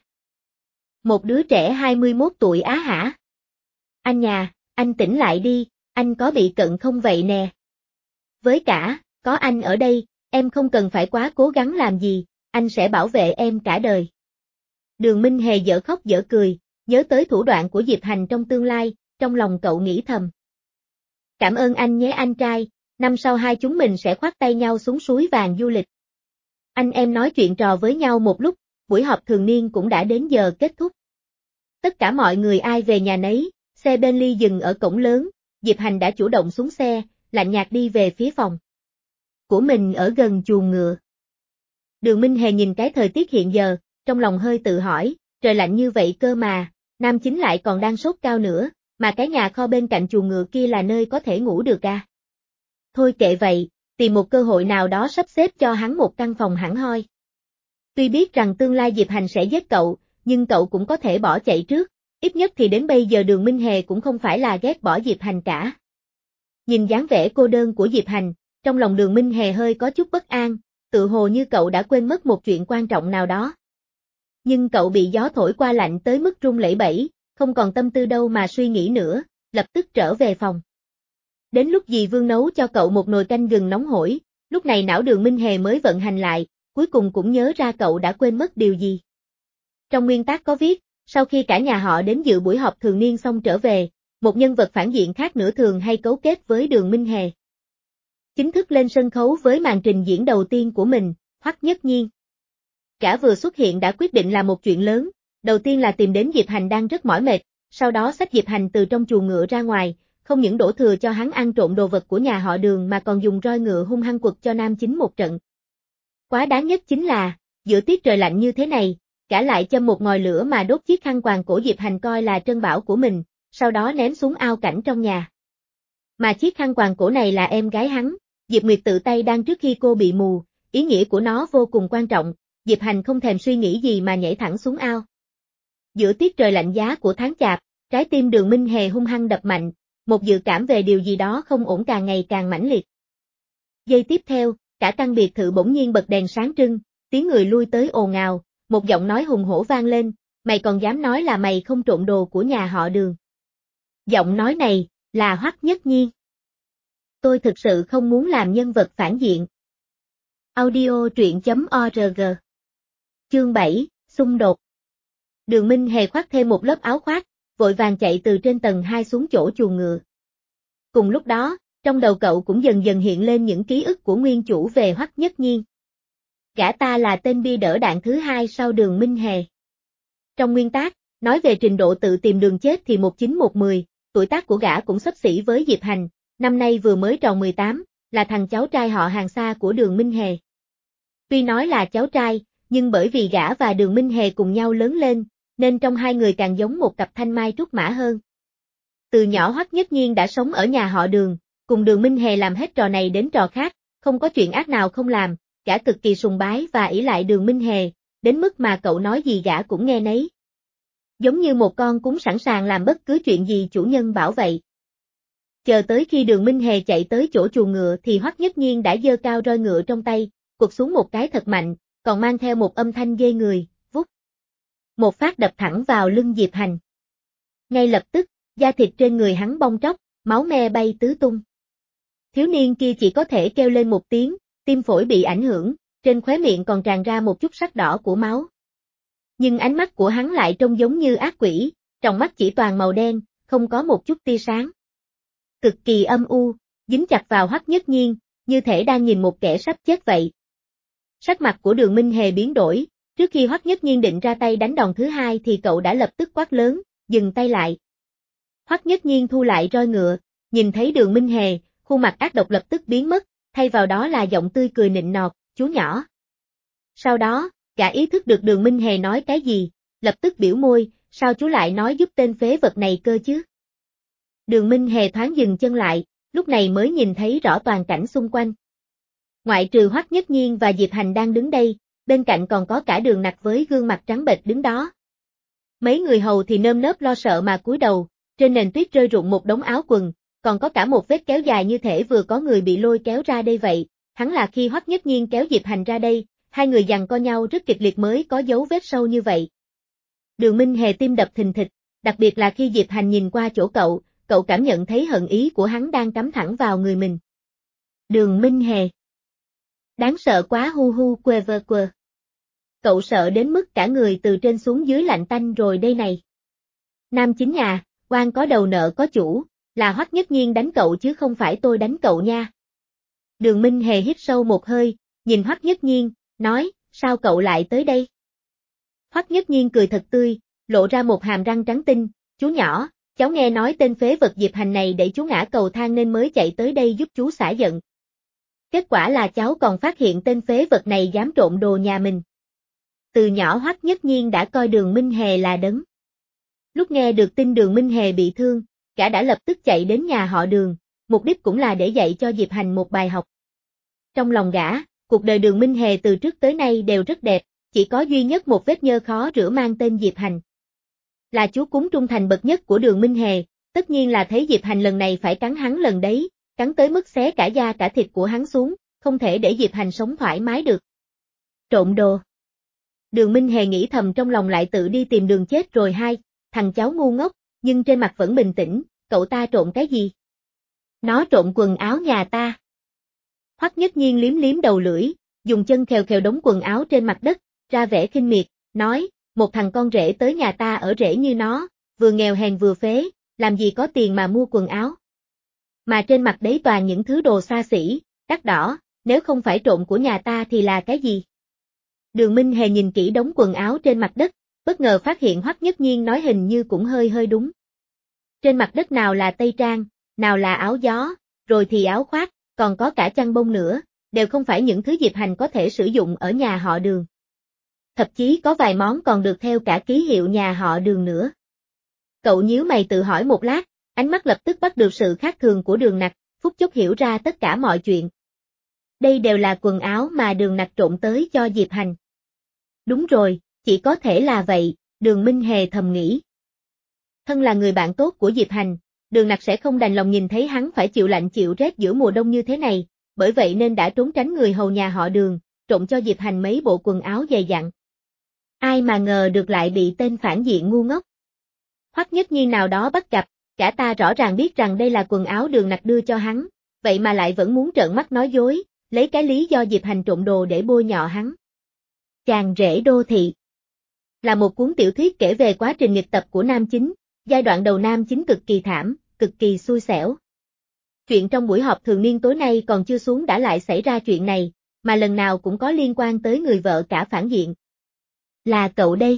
Một đứa trẻ hai mươi mốt tuổi á hả? Anh nhà, anh tỉnh lại đi, anh có bị cận không vậy nè? Với cả, có anh ở đây, em không cần phải quá cố gắng làm gì, anh sẽ bảo vệ em cả đời. Đường Minh Hề dở khóc dở cười, nhớ tới thủ đoạn của Diệp Hành trong tương lai, trong lòng cậu nghĩ thầm. Cảm ơn anh nhé anh trai, năm sau hai chúng mình sẽ khoác tay nhau xuống suối vàng du lịch. Anh em nói chuyện trò với nhau một lúc, buổi họp thường niên cũng đã đến giờ kết thúc. Tất cả mọi người ai về nhà nấy, xe Bentley dừng ở cổng lớn, Diệp Hành đã chủ động xuống xe, lạnh nhạt đi về phía phòng của mình ở gần chuồng ngựa. Đường Minh Hề nhìn cái thời tiết hiện giờ, trong lòng hơi tự hỏi, trời lạnh như vậy cơ mà, nam chính lại còn đang sốt cao nữa, mà cái nhà kho bên cạnh chuồng ngựa kia là nơi có thể ngủ được à. Thôi kệ vậy, tìm một cơ hội nào đó sắp xếp cho hắn một căn phòng hẳn hoi. Tuy biết rằng tương lai Diệp Hành sẽ giết cậu, nhưng cậu cũng có thể bỏ chạy trước, ít nhất thì đến bây giờ Đường Minh Hề cũng không phải là ghét bỏ Diệp Hành cả. Nhìn dáng vẻ cô đơn của Diệp Hành, trong lòng Đường Minh Hề hơi có chút bất an, tự hồ như cậu đã quên mất một chuyện quan trọng nào đó. Nhưng cậu bị gió thổi qua lạnh tới mức run lẩy bẩy, không còn tâm tư đâu mà suy nghĩ nữa, lập tức trở về phòng. Đến lúc dì Vương nấu cho cậu một nồi canh gừng nóng hổi, lúc này não Đường Minh Hề mới vận hành lại, cuối cùng cũng nhớ ra cậu đã quên mất điều gì. Trong nguyên tắc có viết, sau khi cả nhà họ đến dự buổi họp thường niên xong trở về, một nhân vật phản diện khác nữa thường hay cấu kết với Đường Minh Hề. Chính thức lên sân khấu với màn trình diễn đầu tiên của mình, Hoắc Nhất Nhiên. Gã vừa xuất hiện đã quyết định làm một chuyện lớn, đầu tiên là tìm đến Diệp Hành đang rất mỏi mệt, sau đó xách Diệp Hành từ trong chuồng ngựa ra ngoài, không những đổ thừa cho hắn ăn trộm đồ vật của nhà họ Đường mà còn dùng roi ngựa hung hăng quật cho nam chính một trận. Quá đáng nhất chính là, giữa tiết trời lạnh như thế này, gã lại châm một ngòi lửa mà đốt chiếc khăn quàng cổ Diệp Hành coi là trân bảo của mình, sau đó ném xuống ao cảnh trong nhà. Mà chiếc khăn quàng cổ này là em gái hắn, Diệp Nguyệt tự tay đan trước khi cô bị mù, ý nghĩa của nó vô cùng quan trọng, Diệp Hành không thèm suy nghĩ gì mà nhảy thẳng xuống ao. Giữa tiết trời lạnh giá của tháng chạp, trái tim Đường Minh Hề hung hăng đập mạnh, một dự cảm về điều gì đó không ổn càng ngày càng mãnh liệt. Giây tiếp theo, cả căn biệt thự bỗng nhiên bật đèn sáng trưng, tiếng người lui tới ồn ào, một giọng nói hùng hổ vang lên, mày còn dám nói là mày không trộm đồ của nhà họ Đường. Giọng nói này, là Hoắc Nhất Nhiên. Tôi thực sự không muốn làm nhân vật phản diện. Audio truyện chấm org. Chương bảy, xung đột. Đường Minh Hề khoác thêm một lớp áo khoác, vội vàng chạy từ trên tầng hai xuống chỗ chuồng ngựa. Cùng lúc đó, trong đầu cậu cũng dần dần hiện lên những ký ức của nguyên chủ về Hoắc Nhất Nhiên. Gã ta là tên bia đỡ đạn thứ hai sau Đường Minh Hề. Trong nguyên tác, nói về trình độ tự tìm đường chết thì một chín một mười, tuổi tác của gã cũng xấp xỉ với Diệp Hành, năm nay vừa mới tròn mười tám, là thằng cháu trai họ hàng xa của Đường Minh Hề. Tuy nói là cháu trai, nhưng bởi vì gã và Đường Minh Hề cùng nhau lớn lên, nên trong hai người càng giống một cặp thanh mai trúc mã hơn. Từ nhỏ Hoắc Nhất Nhiên đã sống ở nhà họ Đường, cùng Đường Minh Hề làm hết trò này đến trò khác, không có chuyện ác nào không làm, gã cực kỳ sùng bái và ỷ lại Đường Minh Hề, đến mức mà cậu nói gì gã cũng nghe nấy. Giống như một con cún sẵn sàng làm bất cứ chuyện gì chủ nhân bảo vậy. Chờ tới khi Đường Minh Hề chạy tới chỗ chuồng ngựa thì Hoắc Nhất Nhiên đã giơ cao roi ngựa trong tay, quật xuống một cái thật mạnh, còn mang theo một âm thanh ghê người, vút. Một phát đập thẳng vào lưng Diệp Hành. Ngay lập tức, da thịt trên người hắn bong tróc, máu me bay tứ tung. Thiếu niên kia chỉ có thể kêu lên một tiếng, tim phổi bị ảnh hưởng, trên khóe miệng còn tràn ra một chút sắc đỏ của máu. Nhưng ánh mắt của hắn lại trông giống như ác quỷ, trong mắt chỉ toàn màu đen, không có một chút tia sáng. Cực kỳ âm u, dính chặt vào Hoắc Nhất Nhiên, như thể đang nhìn một kẻ sắp chết vậy. Sắc mặt của Đường Minh Hề biến đổi, trước khi Hoắc Nhất Nhiên định ra tay đánh đòn thứ hai thì cậu đã lập tức quát lớn, dừng tay lại. Hoắc Nhất Nhiên thu lại roi ngựa, nhìn thấy Đường Minh Hề, khuôn mặt ác độc lập tức biến mất, thay vào đó là giọng tươi cười nịnh nọt, chú nhỏ. Sau đó, gã ý thức được Đường Minh Hề nói cái gì, lập tức biểu môi, sao chú lại nói giúp tên phế vật này cơ chứ? Đường Minh Hề thoáng dừng chân lại, lúc này mới nhìn thấy rõ toàn cảnh xung quanh. Ngoại trừ Hoắc Nhất Nhiên và Diệp Hành đang đứng đây, bên cạnh còn có cả Đường Nặc với gương mặt trắng bệch đứng đó. Mấy người hầu thì nơm nớp lo sợ mà cúi đầu, trên nền tuyết rơi rụng một đống áo quần, còn có cả một vết kéo dài như thể vừa có người bị lôi kéo ra đây vậy, hắn là khi Hoắc Nhất Nhiên kéo Diệp Hành ra đây, hai người giằng co nhau rất kịch liệt mới có dấu vết sâu như vậy. Đường Minh Hề tim đập thình thịch, đặc biệt là khi Diệp Hành nhìn qua chỗ cậu, cậu cảm nhận thấy hận ý của hắn đang cắm thẳng vào người mình. Đường Minh Hề. Đáng sợ quá hu hu quơ vơ quơ. Cậu sợ đến mức cả người từ trên xuống dưới lạnh tanh rồi đây này. Nam chính nhà, oan có đầu nợ có chủ, là Hoắc Nhất Nhiên đánh cậu chứ không phải tôi đánh cậu nha. Đường Minh Hề hít sâu một hơi, nhìn Hoắc Nhất Nhiên, nói, sao cậu lại tới đây? Hoắc Nhất Nhiên cười thật tươi, lộ ra một hàm răng trắng tinh, chú nhỏ, cháu nghe nói tên phế vật Diệp Hành này để chú ngã cầu thang nên mới chạy tới đây giúp chú xả giận. Kết quả là cháu còn phát hiện tên phế vật này dám trộm đồ nhà mình. Từ nhỏ Hoắc Nhất Nhiên đã coi Đường Minh Hề là đấng. Lúc nghe được tin Đường Minh Hề bị thương, gã đã lập tức chạy đến nhà họ Đường, mục đích cũng là để dạy cho Diệp Hành một bài học. Trong lòng gã, cuộc đời Đường Minh Hề từ trước tới nay đều rất đẹp, chỉ có duy nhất một vết nhơ khó rửa mang tên Diệp Hành. Là chú cúng trung thành bậc nhất của Đường Minh Hề, tất nhiên là thấy Diệp Hành lần này phải cắn hắn lần đấy, cắn tới mức xé cả da cả thịt của hắn xuống, không thể để Diệp Hành sống thoải mái được. Trộm đồ. Đường Minh Hề nghĩ thầm trong lòng lại tự đi tìm đường chết rồi hai, thằng cháu ngu ngốc, nhưng trên mặt vẫn bình tĩnh, cậu ta trộm cái gì? Nó trộm quần áo nhà ta. Hoắc Nhất Nhiên liếm liếm đầu lưỡi, dùng chân khều khều đống quần áo trên mặt đất, ra vẻ khinh miệt, nói, một thằng con rể tới nhà ta ở rể như nó, vừa nghèo hèn vừa phế, làm gì có tiền mà mua quần áo. Mà trên mặt đấy toàn những thứ đồ xa xỉ, đắt đỏ, nếu không phải trộm của nhà ta thì là cái gì? Đường Minh Hề nhìn kỹ đống quần áo trên mặt đất, bất ngờ phát hiện Hoắc Nhất Nhiên nói hình như cũng hơi hơi đúng. Trên mặt đất nào là tây trang, nào là áo gió, rồi thì áo khoác, còn có cả chăn bông nữa, đều không phải những thứ Diệp Hành có thể sử dụng ở nhà họ Đường. Thậm chí có vài món còn được theo cả ký hiệu nhà họ Đường nữa. Cậu nhíu mày tự hỏi một lát, ánh mắt lập tức bắt được sự khác thường của Đường Nặc, phút chốc hiểu ra tất cả mọi chuyện. Đây đều là quần áo mà Đường Nặc trộn tới cho Diệp Hành. Đúng rồi, chỉ có thể là vậy, Đường Minh Hề thầm nghĩ. Thân là người bạn tốt của Diệp Hành, Đường Nặc sẽ không đành lòng nhìn thấy hắn phải chịu lạnh chịu rét giữa mùa đông như thế này, bởi vậy nên đã trốn tránh người hầu nhà họ Đường, trộn cho Diệp Hành mấy bộ quần áo dày dặn. Ai mà ngờ được lại bị tên phản diện ngu ngốc. Hoắc Nhất Nhiên nào đó bắt gặp, cả ta rõ ràng biết rằng đây là quần áo Đường Nặc đưa cho hắn, vậy mà lại vẫn muốn trợn mắt nói dối, lấy cái lý do Diệp Hành trộm đồ để bôi nhọ hắn. Chàng rể đô thị là một cuốn tiểu thuyết kể về quá trình nghịch tập của nam chính, giai đoạn đầu nam chính cực kỳ thảm, cực kỳ xui xẻo. Chuyện trong buổi họp thường niên tối nay còn chưa xuống đã lại xảy ra chuyện này, mà lần nào cũng có liên quan tới người vợ cả phản diện. Là cậu đây.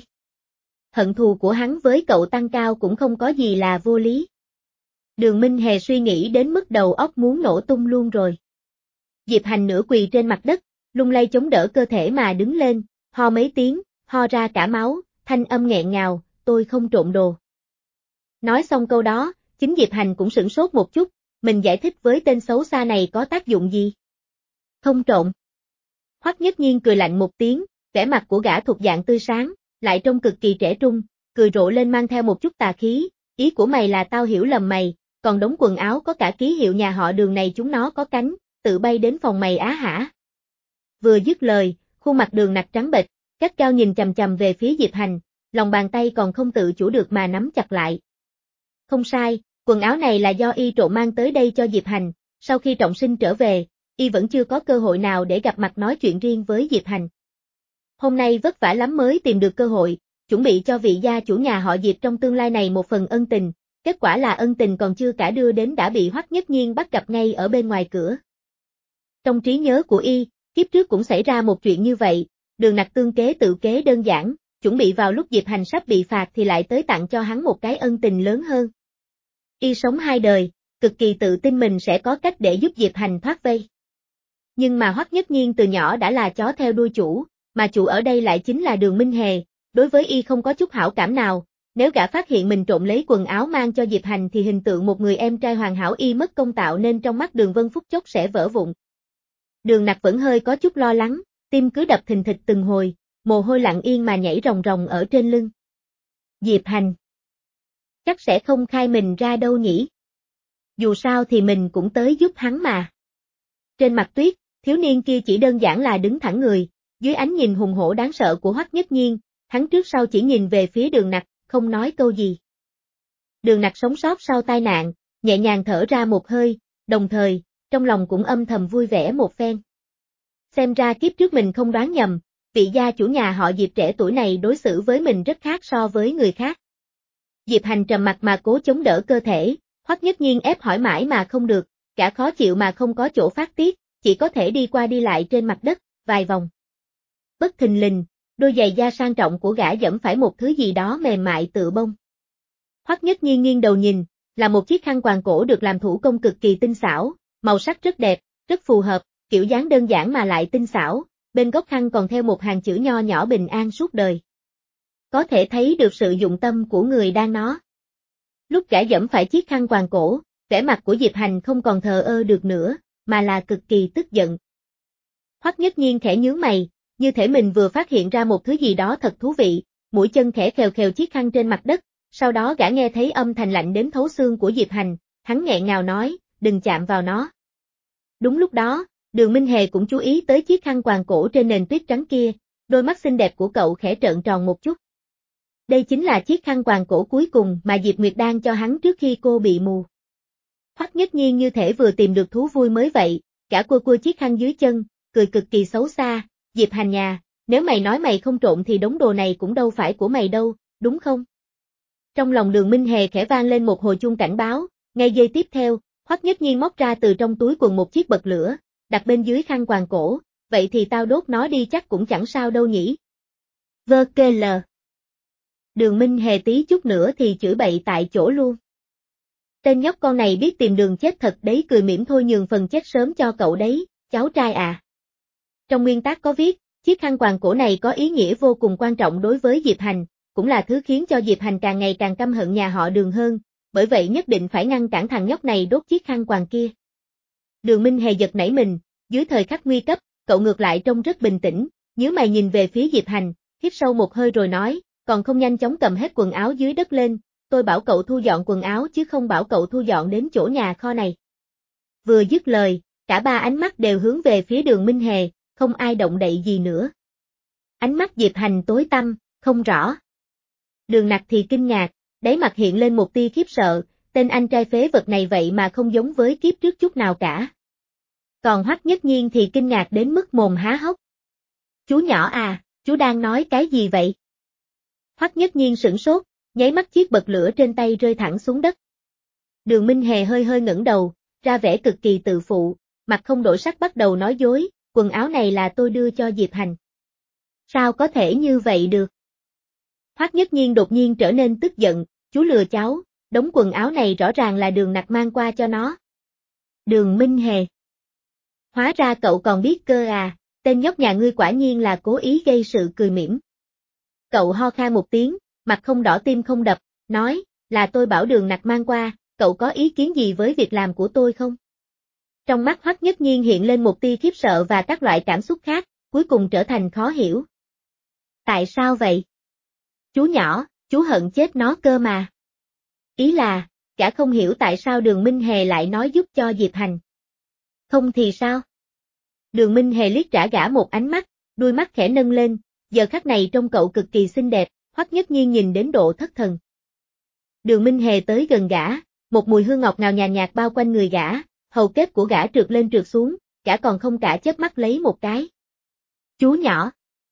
Hận thù của hắn với cậu tăng cao cũng không có gì là vô lý. Đường Minh Hề suy nghĩ đến mức đầu óc muốn nổ tung luôn rồi. Diệp Hành nửa quỳ trên mặt đất, lung lay chống đỡ cơ thể mà đứng lên, ho mấy tiếng, ho ra cả máu, thanh âm nghẹn ngào, tôi không trộm đồ. Nói xong câu đó, chính Diệp Hành cũng sửng sốt một chút, mình giải thích với tên xấu xa này có tác dụng gì? Không trộm. Hoắc Nhất Nhiên cười lạnh một tiếng, vẻ mặt của gã thuộc dạng tươi sáng, lại trông cực kỳ trẻ trung, cười rộ lên mang theo một chút tà khí, ý của mày là tao hiểu lầm mày, còn đống quần áo có cả ký hiệu nhà họ Đường này chúng nó có cánh, tự bay đến phòng mày á hả? Vừa dứt lời, khuôn mặt Đường Nặc trắng bệch, gắt gao nhìn chằm chằm về phía Diệp Hành, lòng bàn tay còn không tự chủ được mà nắm chặt lại. Không sai, quần áo này là do y trộm mang tới đây cho Diệp Hành, sau khi trọng sinh trở về, y vẫn chưa có cơ hội nào để gặp mặt nói chuyện riêng với Diệp Hành. Hôm nay vất vả lắm mới tìm được cơ hội, chuẩn bị cho vị gia chủ nhà họ Diệp trong tương lai này một phần ân tình, kết quả là ân tình còn chưa cả đưa đến đã bị Hoắc Nhất Nhiên bắt gặp ngay ở bên ngoài cửa. Trong trí nhớ của y, kiếp trước cũng xảy ra một chuyện như vậy, Đường Nặc tương kế tự kế đơn giản, chuẩn bị vào lúc Diệp Hành sắp bị phạt thì lại tới tặng cho hắn một cái ân tình lớn hơn. Y sống hai đời, cực kỳ tự tin mình sẽ có cách để giúp Diệp Hành thoát vây. Nhưng mà Hoắc Nhất Nhiên từ nhỏ đã là chó theo đuôi chủ, mà chủ ở đây lại chính là Đường Minh Hề, đối với y không có chút hảo cảm nào, nếu gã phát hiện mình trộm lấy quần áo mang cho Diệp Hành thì hình tượng một người em trai hoàn hảo y mất công tạo nên trong mắt Đường Vân phút chốc sẽ vỡ vụn. Đường Nặc vẫn hơi có chút lo lắng, tim cứ đập thình thịch từng hồi, mồ hôi lặng yên mà nhảy ròng ròng ở trên lưng. Diệp Hành chắc sẽ không khai mình ra đâu nhỉ. Dù sao thì mình cũng tới giúp hắn mà. Trên mặt tuyết, thiếu niên kia chỉ đơn giản là đứng thẳng người, dưới ánh nhìn hùng hổ đáng sợ của Hoắc Nhất Nhiên, hắn trước sau chỉ nhìn về phía Đường Nặc, không nói câu gì. Đường Nặc sống sót sau tai nạn, nhẹ nhàng thở ra một hơi, đồng thời, trong lòng cũng âm thầm vui vẻ một phen. Xem ra kiếp trước mình không đoán nhầm, vị gia chủ nhà họ Diệp trẻ tuổi này đối xử với mình rất khác so với người khác. Diệp Hành trầm mặt mà cố chống đỡ cơ thể, Hoắc Nhất Nhiên ép hỏi mãi mà không được, cả khó chịu mà không có chỗ phát tiết, chỉ có thể đi qua đi lại trên mặt đất, vài vòng. Bất thình lình, đôi giày da sang trọng của gã dẫm phải một thứ gì đó mềm mại tựa bông. Hoắc Nhất Nhiên nghiêng đầu nhìn, là một chiếc khăn quàng cổ được làm thủ công cực kỳ tinh xảo, màu sắc rất đẹp, rất phù hợp, kiểu dáng đơn giản mà lại tinh xảo, bên góc khăn còn theo một hàng chữ nho nhỏ bình an suốt đời. Có thể thấy được sự dụng tâm của người đang nó. Lúc gã dẫm phải chiếc khăn quàng cổ, vẻ mặt của Diệp Hành không còn thờ ơ được nữa, mà là cực kỳ tức giận. Hoắc Nhất Nhiên khẽ nhướng mày, như thể mình vừa phát hiện ra một thứ gì đó thật thú vị, mũi chân khẽ khều khều chiếc khăn trên mặt đất, sau đó gã nghe thấy âm thanh lạnh đến thấu xương của Diệp Hành, hắn nghẹn ngào nói, đừng chạm vào nó. Đúng lúc đó, Đường Minh Hề cũng chú ý tới chiếc khăn quàng cổ trên nền tuyết trắng kia, đôi mắt xinh đẹp của cậu khẽ trợn tròn một chút. Đây chính là chiếc khăn quàng cổ cuối cùng mà Diệp Nguyệt đang cho hắn trước khi cô bị mù. Hoắc Nhất Nhiên như thể vừa tìm được thú vui mới vậy, cả cua cua chiếc khăn dưới chân, cười cực kỳ xấu xa, Diệp Hành nhà, nếu mày nói mày không trộn thì đống đồ này cũng đâu phải của mày đâu, đúng không? Trong lòng Đường Minh Hề khẽ vang lên một hồi chuông cảnh báo, ngay giây tiếp theo, Hoắc Nhất Nhiên móc ra từ trong túi quần một chiếc bật lửa, đặt bên dưới khăn quàng cổ, vậy thì tao đốt nó đi chắc cũng chẳng sao đâu nhỉ. Vơ kê lờ. Đường Minh Hề tí chút nữa thì chửi bậy tại chỗ luôn. Tên nhóc con này biết tìm đường chết thật đấy, cười mỉm thôi nhường phần chết sớm cho cậu đấy, cháu trai à. Trong nguyên tắc có viết, chiếc khăn quàng cổ này có ý nghĩa vô cùng quan trọng đối với Diệp Hành, cũng là thứ khiến cho Diệp Hành càng ngày càng căm hận nhà họ Đường hơn, bởi vậy nhất định phải ngăn cản thằng nhóc này đốt chiếc khăn quàng kia. Đường Minh Hề giật nảy mình, dưới thời khắc nguy cấp, cậu ngược lại trông rất bình tĩnh, nhíu mày nhìn về phía Diệp Hành, hít sâu một hơi rồi nói, còn không nhanh chóng cầm hết quần áo dưới đất lên, tôi bảo cậu thu dọn quần áo chứ không bảo cậu thu dọn đến chỗ nhà kho này. Vừa dứt lời, cả ba ánh mắt đều hướng về phía Đường Minh Hề, không ai động đậy gì nữa. Ánh mắt Diệp Hành tối tăm, không rõ. Đường Nặc thì kinh ngạc, đáy mặt hiện lên một tia khiếp sợ, tên anh trai phế vật này vậy mà không giống với kiếp trước chút nào cả. Còn Hoắc Nhất Nhiên thì kinh ngạc đến mức mồm há hốc. Chú nhỏ à, chú đang nói cái gì vậy? Hoắc Nhất Nhiên sửng sốt, nháy mắt chiếc bật lửa trên tay rơi thẳng xuống đất. Đường Minh Hề hơi hơi ngẩng đầu, ra vẻ cực kỳ tự phụ, mặt không đổi sắc bắt đầu nói dối, quần áo này là tôi đưa cho Diệp Hành. Sao có thể như vậy được? Hoắc Nhất Nhiên đột nhiên trở nên tức giận, chú lừa cháu, đống quần áo này rõ ràng là Đường Nặc mang qua cho nó. Đường Minh Hề. Hóa ra cậu còn biết cơ à, tên nhóc nhà ngươi quả nhiên là cố ý gây sự, cười mỉm. Cậu ho khan một tiếng, mặt không đỏ tim không đập, nói, là tôi bảo Đường Nặc mang qua, cậu có ý kiến gì với việc làm của tôi không? Trong mắt Hoắc Nhất Nhiên hiện lên một tia khiếp sợ và các loại cảm xúc khác, cuối cùng trở thành khó hiểu. Tại sao vậy? Chú nhỏ, chú hận chết nó cơ mà. Ý là, cả không hiểu tại sao Đường Minh Hề lại nói giúp cho Diệp Hành. Không thì sao? Đường Minh Hề liếc trả gã một ánh mắt, đuôi mắt khẽ nâng lên, giờ khắc này trông cậu cực kỳ xinh đẹp, Hoắc Nhất Nhiên nhìn đến độ thất thần. Đường Minh Hề tới gần gã, một mùi hương ngọt ngào nhàn nhạt bao quanh người gã, hầu kết của gã trượt lên trượt xuống, gã còn không cả chớp mắt lấy một cái. Chú nhỏ.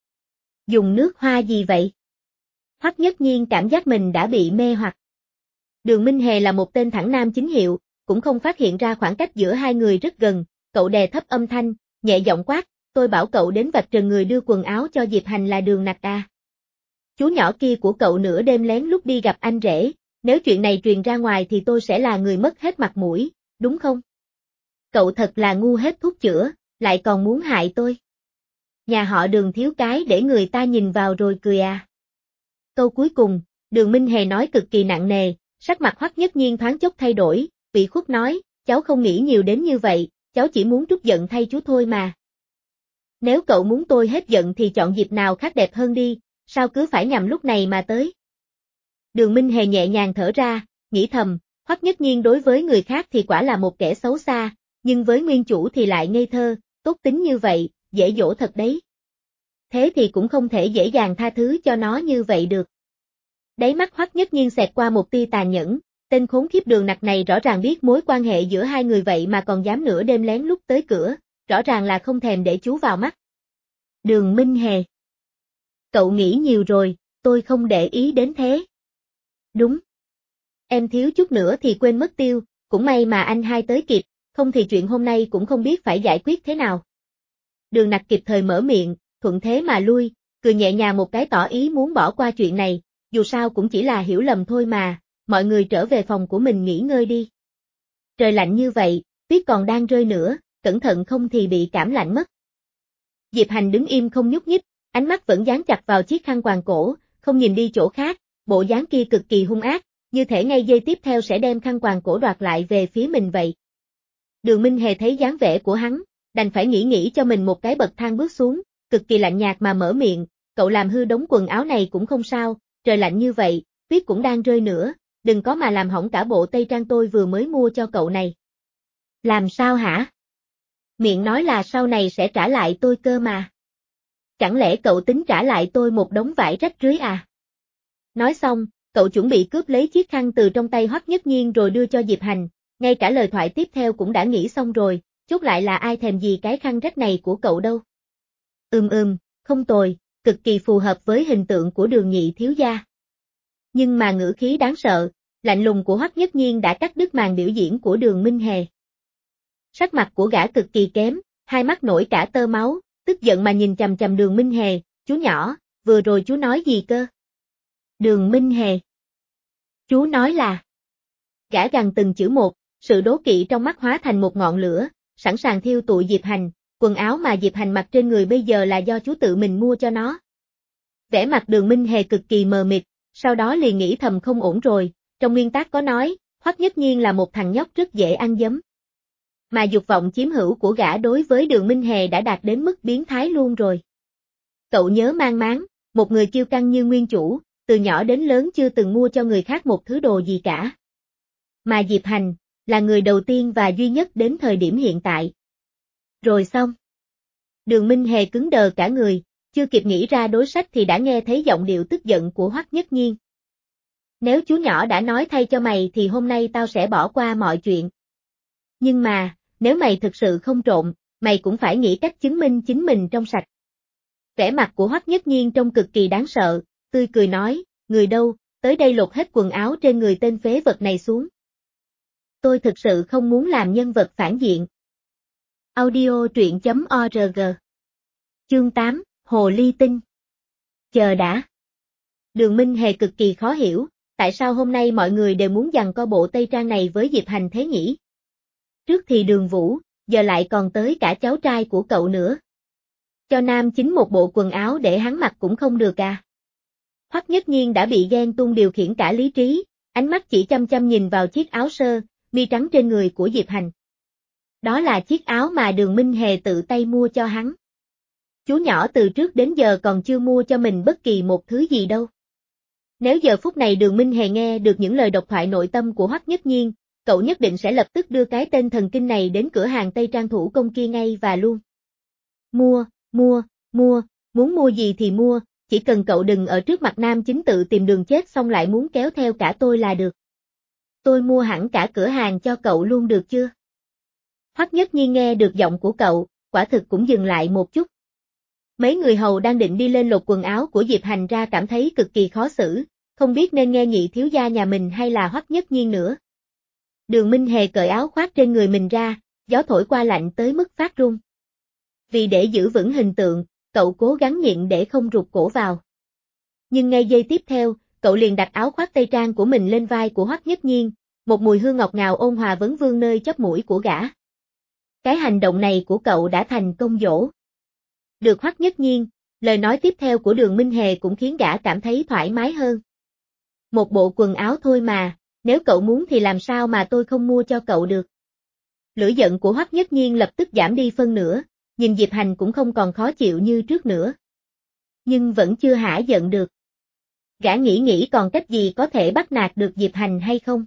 Dùng nước hoa gì vậy? Hoắc Nhất Nhiên cảm giác mình đã bị mê hoặc. Đường Minh Hề là một tên thẳng nam chính hiệu, cũng không phát hiện ra khoảng cách giữa hai người rất gần, cậu đè thấp âm thanh, nhẹ giọng quát, tôi bảo cậu đến vạch trần người đưa quần áo cho Diệp Hành là Đường Nặc à. Chú nhỏ kia của cậu nửa đêm lén lút đi gặp anh rể, nếu chuyện này truyền ra ngoài thì tôi sẽ là người mất hết mặt mũi, đúng không? Cậu thật là ngu hết thuốc chữa, lại còn muốn hại tôi. Nhà họ Đường thiếu cái để người ta nhìn vào rồi cười à. Câu cuối cùng, Đường Minh Hề nói cực kỳ nặng nề, sắc mặt Hoắc Nhất Nhiên thoáng chốc thay đổi, bị khuất nói, cháu không nghĩ nhiều đến như vậy, cháu chỉ muốn trút giận thay chú thôi mà. Nếu cậu muốn tôi hết giận thì chọn dịp nào khác đẹp hơn đi, sao cứ phải nhằm lúc này mà tới. Đường Minh Hề nhẹ nhàng thở ra, nghĩ thầm, Hoắc Nhất Nhiên đối với người khác thì quả là một kẻ xấu xa, nhưng với nguyên chủ thì lại ngây thơ, tốt tính như vậy, dễ dỗ thật đấy. Thế thì cũng không thể dễ dàng tha thứ cho nó như vậy được. Đáy mắt Hoắc Nhất Nhiên xẹt qua một tia tàn nhẫn, tên khốn khiếp Đường Nặc này rõ ràng biết mối quan hệ giữa hai người vậy mà còn dám nửa đêm lén lút tới cửa, rõ ràng là không thèm để chú vào mắt. Đường Minh Hề. Cậu nghĩ nhiều rồi, tôi không để ý đến thế. Đúng. Em thiếu chút nữa thì quên mất tiêu, cũng may mà anh hai tới kịp, không thì chuyện hôm nay cũng không biết phải giải quyết thế nào. Đường Nặc kịp thời mở miệng, thuận thế mà lui, cười nhẹ nhàng một cái tỏ ý muốn bỏ qua chuyện này, dù sao cũng chỉ là hiểu lầm thôi mà, mọi người trở về phòng của mình nghỉ ngơi đi. Trời lạnh như vậy, tuyết còn đang rơi nữa, cẩn thận không thì bị cảm lạnh mất. Diệp Hành đứng im không nhúc nhích, ánh mắt vẫn dán chặt vào chiếc khăn quàng cổ, không nhìn đi chỗ khác, bộ dáng kia cực kỳ hung ác, như thể ngay giây tiếp theo sẽ đem khăn quàng cổ đoạt lại về phía mình vậy. Đường Minh Hề thấy dáng vẻ của hắn, đành phải nghĩ nghĩ cho mình một cái bậc thang bước xuống, cực kỳ lạnh nhạt mà mở miệng, cậu làm hư đống quần áo này cũng không sao, trời lạnh như vậy, tuyết cũng đang rơi nữa, đừng có mà làm hỏng cả bộ tây trang tôi vừa mới mua cho cậu này. Làm sao hả? Miệng nói là sau này sẽ trả lại tôi cơ mà. Chẳng lẽ cậu tính trả lại tôi một đống vải rách rưới à? Nói xong, cậu chuẩn bị cướp lấy chiếc khăn từ trong tay Hoắc Nhất Nhiên rồi đưa cho Diệp Hành, ngay cả lời thoại tiếp theo cũng đã nghĩ xong rồi, chốt lại là ai thèm gì cái khăn rách này của cậu đâu. Ừm ừm, không tồi, cực kỳ phù hợp với hình tượng của Đường nhị thiếu gia. Nhưng mà ngữ khí đáng sợ, lạnh lùng của Hoắc Nhất Nhiên đã cắt đứt màn biểu diễn của Đường Minh Hề. Sắc mặt của gã cực kỳ kém, hai mắt nổi cả tơ máu, tức giận mà nhìn chằm chằm Đường Minh Hề, chú nhỏ, vừa rồi chú nói gì cơ? Đường Minh Hề. Chú nói là. Gã gằn từng chữ một, sự đố kỵ trong mắt hóa thành một ngọn lửa, sẵn sàng thiêu tụi Diệp Hành, quần áo mà Diệp Hành mặc trên người bây giờ là do chú tự mình mua cho nó. Vẻ mặt Đường Minh Hề cực kỳ mờ mịt, sau đó liền nghĩ thầm không ổn rồi, trong nguyên tắc có nói, Hoắc Nhất Nhiên là một thằng nhóc rất dễ ăn giấm. Mà dục vọng chiếm hữu của gã đối với Đường Minh Hề đã đạt đến mức biến thái luôn rồi. Cậu nhớ mang máng, một người kiêu căng như nguyên chủ, từ nhỏ đến lớn chưa từng mua cho người khác một thứ đồ gì cả. Mà Diệp Hành, là người đầu tiên và duy nhất đến thời điểm hiện tại. Rồi xong. Đường Minh Hề cứng đờ cả người, chưa kịp nghĩ ra đối sách thì đã nghe thấy giọng điệu tức giận của Hoắc Nhất Nhiên. Nếu chú nhỏ đã nói thay cho mày thì hôm nay tao sẽ bỏ qua mọi chuyện. Nhưng mà, nếu mày thực sự không trộn, mày cũng phải nghĩ cách chứng minh chính mình trong sạch. Vẻ mặt của Hoắc Nhất Nhiên trông cực kỳ đáng sợ, tươi cười nói, người đâu, tới đây lột hết quần áo trên người tên phế vật này xuống. Tôi thực sự không muốn làm nhân vật phản diện. Audio truyện chấm org. Chương tám, Hồ Ly Tinh. Chờ đã. Đường Minh Hề cực kỳ khó hiểu, tại sao hôm nay mọi người đều muốn giằng co bộ tây trang này với Diệp Hành thế nhỉ? Trước thì Đường Vũ, giờ lại còn tới cả cháu trai của cậu nữa. Cho nam chính một bộ quần áo để hắn mặc cũng không được à? Hoắc Nhất Nhiên đã bị ghen tuông điều khiển cả lý trí, ánh mắt chỉ chăm chăm nhìn vào chiếc áo sơ, mi trắng trên người của Diệp Hành. Đó là chiếc áo mà Đường Minh Hề tự tay mua cho hắn. Chú nhỏ từ trước đến giờ còn chưa mua cho mình bất kỳ một thứ gì đâu. Nếu giờ phút này Đường Minh Hề nghe được những lời độc thoại nội tâm của Hoắc Nhất Nhiên, cậu nhất định sẽ lập tức đưa cái tên thần kinh này đến cửa hàng Tây Trang thủ công kia ngay và luôn. Mua, mua, mua, muốn mua gì thì mua, chỉ cần cậu đừng ở trước mặt nam chính tự tìm đường chết xong lại muốn kéo theo cả tôi là được. Tôi mua hẳn cả cửa hàng cho cậu luôn được chưa? Hoắc Nhất Nhiên nghe được giọng của cậu, quả thực cũng dừng lại một chút. Mấy người hầu đang định đi lên lột quần áo của Diệp Hành ra cảm thấy cực kỳ khó xử, không biết nên nghe nhị thiếu gia nhà mình hay là Hoắc Nhất Nhiên nữa. Đường Minh Hề cởi áo khoác trên người mình ra, gió thổi qua lạnh tới mức phát run. Vì để giữ vững hình tượng, cậu cố gắng nhịn để không rụt cổ vào. Nhưng ngay giây tiếp theo, cậu liền đặt áo khoác tây trang của mình lên vai của Hoắc Nhất Nhiên, một mùi hương ngọt ngào ôn hòa vấn vương nơi chóp mũi của gã. Cái hành động này của cậu đã thành công dỗ. Được Hoắc Nhất Nhiên, lời nói tiếp theo của Đường Minh Hề cũng khiến gã cảm thấy thoải mái hơn. Một bộ quần áo thôi mà, nếu cậu muốn thì làm sao mà tôi không mua cho cậu được. Lửa giận của Hoắc Nhất Nhiên lập tức giảm đi phân nửa, nhìn Diệp Hành cũng không còn khó chịu như trước nữa. Nhưng vẫn chưa hả giận được. Gã nghĩ nghĩ còn cách gì có thể bắt nạt được Diệp Hành hay không.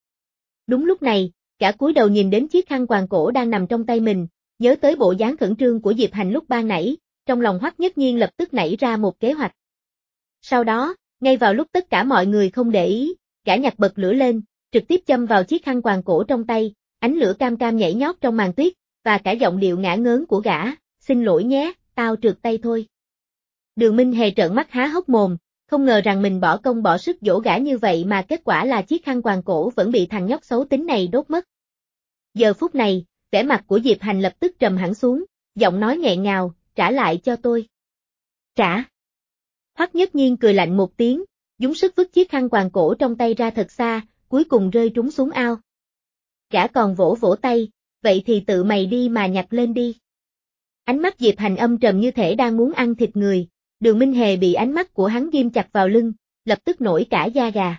Đúng lúc này, gã cúi đầu nhìn đến chiếc khăn quàng cổ đang nằm trong tay mình, nhớ tới bộ dáng khẩn trương của Diệp Hành lúc ban nãy, trong lòng Hoắc Nhất Nhiên lập tức nảy ra một kế hoạch. Sau đó, ngay vào lúc tất cả mọi người không để ý, gã nhặt bật lửa lên, trực tiếp châm vào chiếc khăn quàng cổ trong tay, ánh lửa cam cam nhảy nhót trong màn tuyết, và cả giọng điệu ngả ngớn của gã, xin lỗi nhé, tao trượt tay thôi. Đường Minh Hề trợn mắt há hốc mồm, không ngờ rằng mình bỏ công bỏ sức dỗ gã như vậy mà kết quả là chiếc khăn quàng cổ vẫn bị thằng nhóc xấu tính này đốt mất. Giờ phút này, vẻ mặt của Diệp Hành lập tức trầm hẳn xuống, giọng nói nghẹn ngào, trả lại cho tôi. Trả. Hoắc Nhất Nhiên cười lạnh một tiếng, dùng sức vứt chiếc khăn quàng cổ trong tay ra thật xa, cuối cùng rơi trúng xuống ao. Gã còn vỗ vỗ tay, vậy thì tự mày đi mà nhặt lên đi. Ánh mắt Diệp Hành âm trầm như thể đang muốn ăn thịt người, Đường Minh Hề bị ánh mắt của hắn ghim chặt vào lưng, lập tức nổi cả da gà.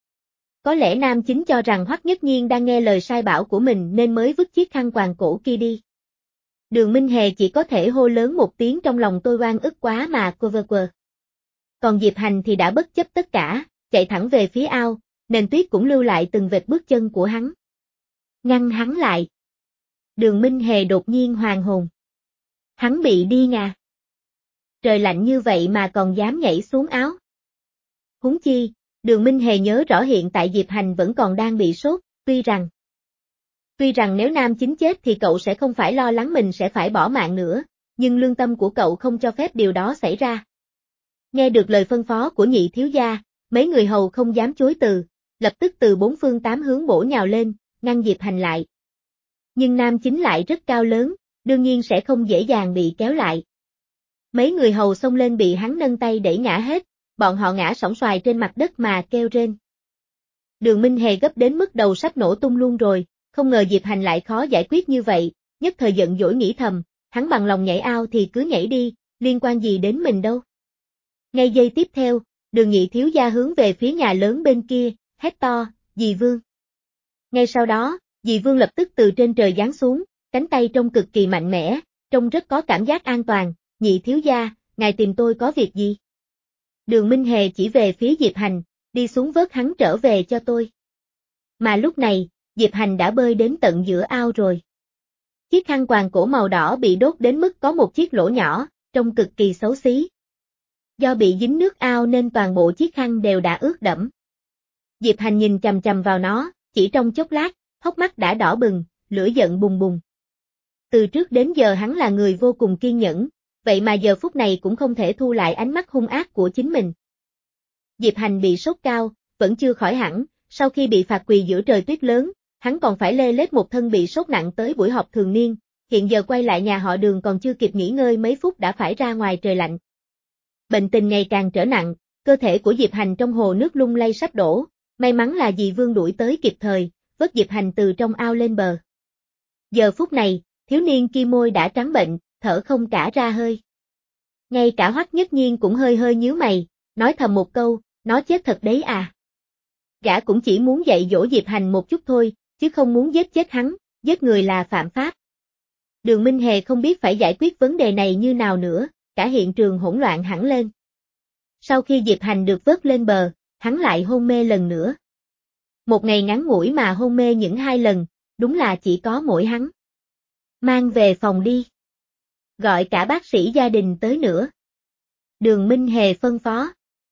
Có lẽ nam chính cho rằng Hoắc Nhất Nhiên đang nghe lời sai bảo của mình nên mới vứt chiếc khăn quàng cổ kia đi. Đường Minh Hề chỉ có thể hô lớn một tiếng trong lòng tôi oan ức quá mà cô vơ quờ. Còn Diệp Hành thì đã bất chấp tất cả, chạy thẳng về phía ao, nền tuyết cũng lưu lại từng vệt bước chân của hắn. Ngăn hắn lại. Đường Minh Hề đột nhiên hoàn hồn. Hắn bị điên à? Trời lạnh như vậy mà còn dám nhảy xuống áo. Huống chi, Đường Minh Hề nhớ rõ hiện tại Diệp Hành vẫn còn đang bị sốt, tuy rằng Tuy rằng nếu nam chính chết thì cậu sẽ không phải lo lắng mình sẽ phải bỏ mạng nữa, nhưng lương tâm của cậu không cho phép điều đó xảy ra. Nghe được lời phân phó của nhị thiếu gia, mấy người hầu không dám chối từ, lập tức từ bốn phương tám hướng bổ nhào lên, ngăn Diệp Hành lại. Nhưng nam chính lại rất cao lớn, đương nhiên sẽ không dễ dàng bị kéo lại. Mấy người hầu xông lên bị hắn nâng tay đẩy ngã hết, bọn họ ngã sóng xoài trên mặt đất mà kêu rên. Đường Minh Hề gấp đến mức đầu sắp nổ tung luôn rồi, không ngờ Diệp Hành lại khó giải quyết như vậy, nhất thời giận dỗi nghĩ thầm, hắn bằng lòng nhảy ao thì cứ nhảy đi, liên quan gì đến mình đâu. Ngay giây tiếp theo, Đường nhị thiếu gia hướng về phía nhà lớn bên kia, hét to, dì Vương. Ngay sau đó, dì Vương lập tức từ trên trời giáng xuống, cánh tay trông cực kỳ mạnh mẽ, trông rất có cảm giác an toàn, nhị thiếu gia, ngài tìm tôi có việc gì? Đường Minh Hề chỉ về phía Diệp Hành, đi xuống vớt hắn trở về cho tôi. Mà lúc này, Diệp Hành đã bơi đến tận giữa ao rồi. Chiếc khăn quàng cổ màu đỏ bị đốt đến mức có một chiếc lỗ nhỏ, trông cực kỳ xấu xí. Do bị dính nước ao nên toàn bộ chiếc khăn đều đã ướt đẫm. Diệp Hành nhìn chằm chằm vào nó, chỉ trong chốc lát, hốc mắt đã đỏ bừng, lửa giận bùng bùng. Từ trước đến giờ hắn là người vô cùng kiên nhẫn, vậy mà giờ phút này cũng không thể thu lại ánh mắt hung ác của chính mình. Diệp Hành bị sốt cao, vẫn chưa khỏi hẳn, sau khi bị phạt quỳ giữa trời tuyết lớn, hắn còn phải lê lết một thân bị sốt nặng tới buổi họp thường niên, hiện giờ quay lại nhà họ Đường còn chưa kịp nghỉ ngơi mấy phút đã phải ra ngoài trời lạnh. Bệnh tình ngày càng trở nặng, cơ thể của Diệp Hành trong hồ nước lung lay sắp đổ, may mắn là dì Vương đuổi tới kịp thời, vớt Diệp Hành từ trong ao lên bờ. Giờ phút này, thiếu niên kia môi đã trắng bệnh, thở không cả ra hơi. Ngay cả Hoắc Nhất Nhiên cũng hơi hơi nhíu mày, nói thầm một câu, nó chết thật đấy à. Gã cũng chỉ muốn dạy dỗ Diệp Hành một chút thôi, chứ không muốn giết chết hắn, giết người là phạm pháp. Đường Minh Hề không biết phải giải quyết vấn đề này như nào nữa, cả hiện trường hỗn loạn hẳn lên. Sau khi Diệp Hành được vớt lên bờ, hắn lại hôn mê lần nữa. Một ngày ngắn ngủi mà hôn mê những hai lần, đúng là chỉ có mỗi hắn. Mang về phòng đi. Gọi cả bác sĩ gia đình tới nữa. Đường Minh Hề phân phó.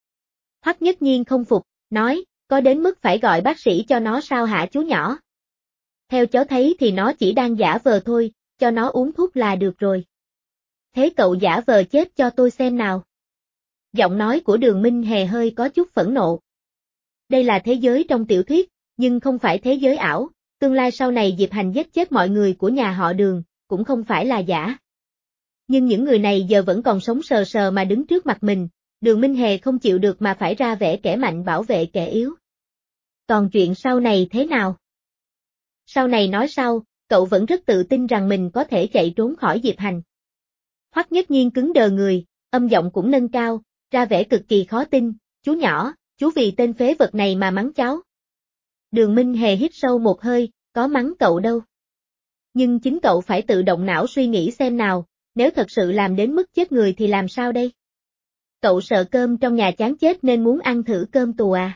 Hoắc Nhất Nhiên không phục, nói, có đến mức phải gọi bác sĩ cho nó sao hả chú nhỏ? Theo cháu thấy thì nó chỉ đang giả vờ thôi, cho nó uống thuốc là được rồi. Thế cậu giả vờ chết cho tôi xem nào. Giọng nói của Đường Minh Hề hơi có chút phẫn nộ. Đây là thế giới trong tiểu thuyết, nhưng không phải thế giới ảo, tương lai sau này Diệp Hành giết chết mọi người của nhà họ Đường, cũng không phải là giả. Nhưng những người này giờ vẫn còn sống sờ sờ mà đứng trước mặt mình, Đường Minh Hề không chịu được mà phải ra vẻ kẻ mạnh bảo vệ kẻ yếu. Còn chuyện sau này thế nào? Sau này nói sau, cậu vẫn rất tự tin rằng mình có thể chạy trốn khỏi Diệp Hành. Hoắc Nhất Nhiên cứng đờ người, âm giọng cũng nâng cao, ra vẻ cực kỳ khó tin, chú nhỏ, chú vì tên phế vật này mà mắng cháu. Đường Minh Hề hít sâu một hơi, có mắng cậu đâu. Nhưng chính cậu phải tự động não suy nghĩ xem nào, nếu thật sự làm đến mức chết người thì làm sao đây? Cậu sợ cơm trong nhà chán chết nên muốn ăn thử cơm tù à?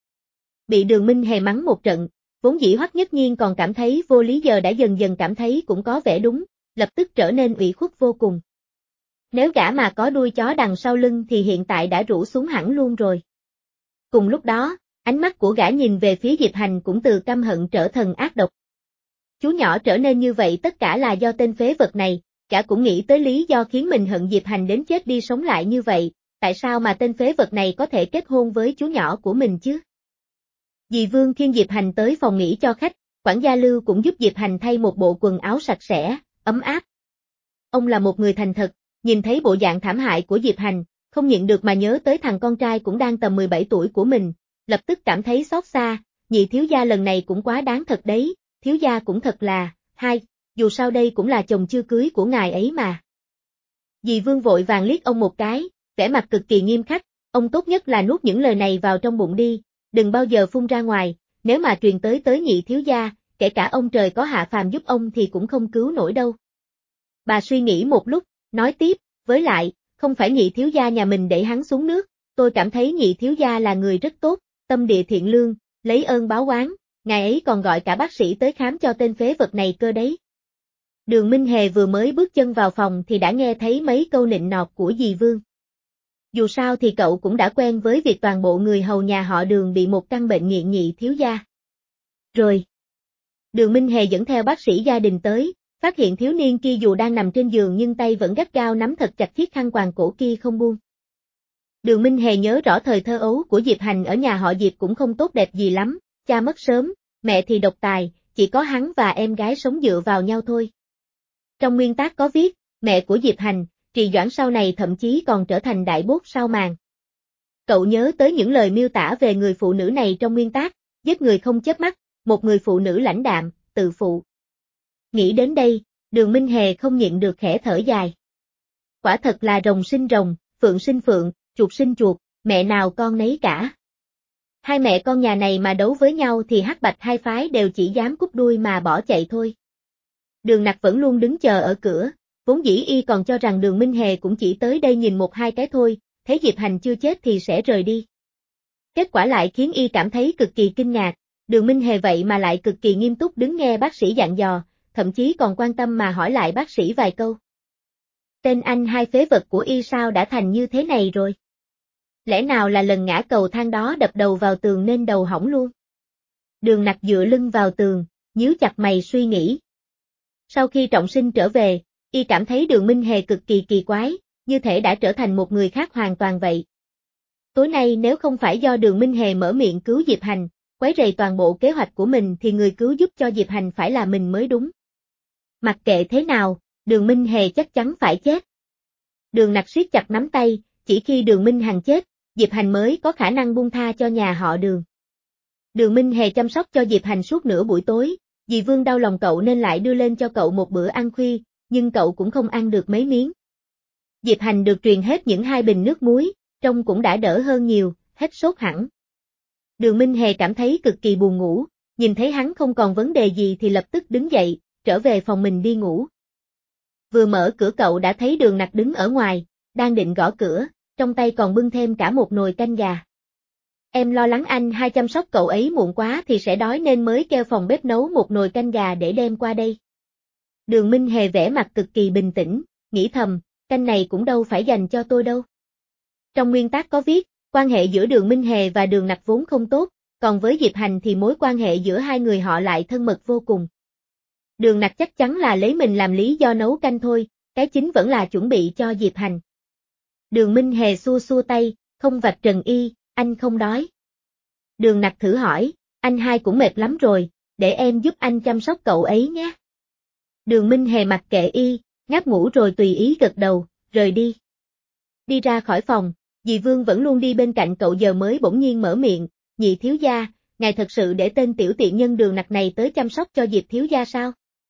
Bị Đường Minh Hề mắng một trận, vốn dĩ Hoắc Nhất Nhiên còn cảm thấy vô lý giờ đã dần dần cảm thấy cũng có vẻ đúng, lập tức trở nên ủy khuất vô cùng. Nếu gã mà có đuôi chó đằng sau lưng thì hiện tại đã rũ xuống hẳn luôn rồi. Cùng lúc đó, ánh mắt của gã nhìn về phía Diệp Hành cũng từ căm hận trở thành ác độc. Chú nhỏ trở nên như vậy tất cả là do tên phế vật này, gã cũng nghĩ tới lý do khiến mình hận Diệp Hành đến chết đi sống lại như vậy, tại sao mà tên phế vật này có thể kết hôn với chú nhỏ của mình chứ? Dì Vương khiêng Diệp Hành tới phòng nghỉ cho khách, quản gia Lưu cũng giúp Diệp Hành thay một bộ quần áo sạch sẽ, ấm áp. Ông là một người thành thật, nhìn thấy bộ dạng thảm hại của Diệp Hành, không nhịn được mà nhớ tới thằng con trai cũng đang tầm mười bảy tuổi của mình, lập tức cảm thấy xót xa, nhị thiếu gia lần này cũng quá đáng thật đấy, thiếu gia cũng thật là, hai, dù sao đây cũng là chồng chưa cưới của ngài ấy mà. Dì Vương vội vàng liếc ông một cái, vẻ mặt cực kỳ nghiêm khắc, ông tốt nhất là nuốt những lời này vào trong bụng đi, đừng bao giờ phun ra ngoài, nếu mà truyền tới tới nhị thiếu gia, kể cả ông trời có hạ phàm giúp ông thì cũng không cứu nổi đâu. Bà suy nghĩ một lúc, nói tiếp, với lại, không phải nhị thiếu gia nhà mình đẩy hắn xuống nước, tôi cảm thấy nhị thiếu gia là người rất tốt, tâm địa thiện lương, lấy ơn báo oán, ngài ấy còn gọi cả bác sĩ tới khám cho tên phế vật này cơ đấy. Đường Minh Hề vừa mới bước chân vào phòng thì đã nghe thấy mấy câu nịnh nọt của dì Vương. Dù sao thì cậu cũng đã quen với việc toàn bộ người hầu nhà họ Đường bị một căn bệnh nghiện nhị thiếu gia. Rồi. Đường Minh Hề dẫn theo bác sĩ gia đình tới, phát hiện thiếu niên kia dù đang nằm trên giường nhưng tay vẫn gắt gao nắm thật chặt chiếc khăn quàng cổ kia không buông. Đường Minh Hề nhớ rõ thời thơ ấu của Diệp Hành ở nhà họ Diệp cũng không tốt đẹp gì lắm, cha mất sớm, mẹ thì độc tài, chỉ có hắn và em gái sống dựa vào nhau thôi. Trong nguyên tác có viết, mẹ của Diệp Hành, Trì Doãn sau này thậm chí còn trở thành đại bốt sao màn. Cậu nhớ tới những lời miêu tả về người phụ nữ này trong nguyên tác, giết người không chớp mắt, một người phụ nữ lãnh đạm, tự phụ. Nghĩ đến đây, Đường Minh Hề không nhịn được khẽ thở dài. Quả thật là rồng sinh rồng, phượng sinh phượng, chuột sinh chuột, mẹ nào con nấy cả. Hai mẹ con nhà này mà đấu với nhau thì hắc bạch hai phái đều chỉ dám cút đuôi mà bỏ chạy thôi. Đường Nặc vẫn luôn đứng chờ ở cửa, vốn dĩ y còn cho rằng Đường Minh Hề cũng chỉ tới đây nhìn một hai cái thôi, thấy Diệp Hành chưa chết thì sẽ rời đi. Kết quả lại khiến y cảm thấy cực kỳ kinh ngạc, Đường Minh Hề vậy mà lại cực kỳ nghiêm túc đứng nghe bác sĩ dặn dò, thậm chí còn quan tâm mà hỏi lại bác sĩ vài câu. Tên anh hai phế vật của y sao đã thành như thế này rồi? Lẽ nào là lần ngã cầu thang đó đập đầu vào tường nên đầu hỏng luôn? Đường Nặc dựa lưng vào tường, nhíu chặt mày suy nghĩ. Sau khi trọng sinh trở về, y cảm thấy Đường Minh Hề cực kỳ kỳ quái, như thể đã trở thành một người khác hoàn toàn vậy. Tối nay nếu không phải do Đường Minh Hề mở miệng cứu Diệp Hành, quấy rầy toàn bộ kế hoạch của mình thì người cứu giúp cho Diệp Hành phải là mình mới đúng. Mặc kệ thế nào, Đường Minh Hề chắc chắn phải chết. Đường Nặc siết chặt nắm tay, chỉ khi Đường Minh Hằng chết, Diệp Hành mới có khả năng buông tha cho nhà họ Đường. Đường Minh Hề chăm sóc cho Diệp Hành suốt nửa buổi tối, dì Vương đau lòng cậu nên lại đưa lên cho cậu một bữa ăn khuya, nhưng cậu cũng không ăn được mấy miếng. Diệp Hành được truyền hết những hai bình nước muối, trông cũng đã đỡ hơn nhiều, hết sốt hẳn. Đường Minh Hề cảm thấy cực kỳ buồn ngủ, nhìn thấy hắn không còn vấn đề gì thì lập tức đứng dậy, trở về phòng mình đi ngủ. Vừa mở cửa cậu đã thấy Đường Nặc đứng ở ngoài, đang định gõ cửa, trong tay còn bưng thêm cả một nồi canh gà. Em lo lắng anh hai chăm sóc cậu ấy muộn quá thì sẽ đói nên mới kêu phòng bếp nấu một nồi canh gà để đem qua đây. Đường Minh Hề vẻ mặt cực kỳ bình tĩnh, nghĩ thầm, canh này cũng đâu phải dành cho tôi đâu. Trong nguyên tác có viết, quan hệ giữa Đường Minh Hề và Đường Nặc vốn không tốt, còn với Diệp Hành thì mối quan hệ giữa hai người họ lại thân mật vô cùng. Đường Nặc chắc chắn là lấy mình làm lý do nấu canh thôi, cái chính vẫn là chuẩn bị cho Diệp Hành. Đường Minh Hề xua xua tay, không vạch trần y, anh không đói. Đường Nặc thử hỏi, anh hai cũng mệt lắm rồi, để em giúp anh chăm sóc cậu ấy nhé. Đường Minh Hề mặc kệ y, ngáp ngủ rồi tùy ý gật đầu, rời đi. Đi ra khỏi phòng, dì Vương vẫn luôn đi bên cạnh cậu giờ mới bỗng nhiên mở miệng, nhị thiếu gia, ngài thật sự để tên tiểu tiện nhân Đường Nặc này tới chăm sóc cho Diệp thiếu gia sao?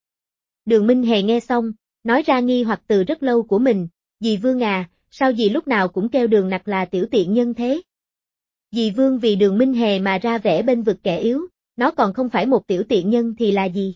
Đường Minh Hề nghe xong, nói ra nghi hoặc từ rất lâu của mình, dì Vương à, sao dì lúc nào cũng kêu Đường Nặc là tiểu tiện nhân thế? Dì Vương vì Đường Minh Hề mà ra vẻ bên vực kẻ yếu, nó còn không phải một tiểu tiện nhân thì là gì?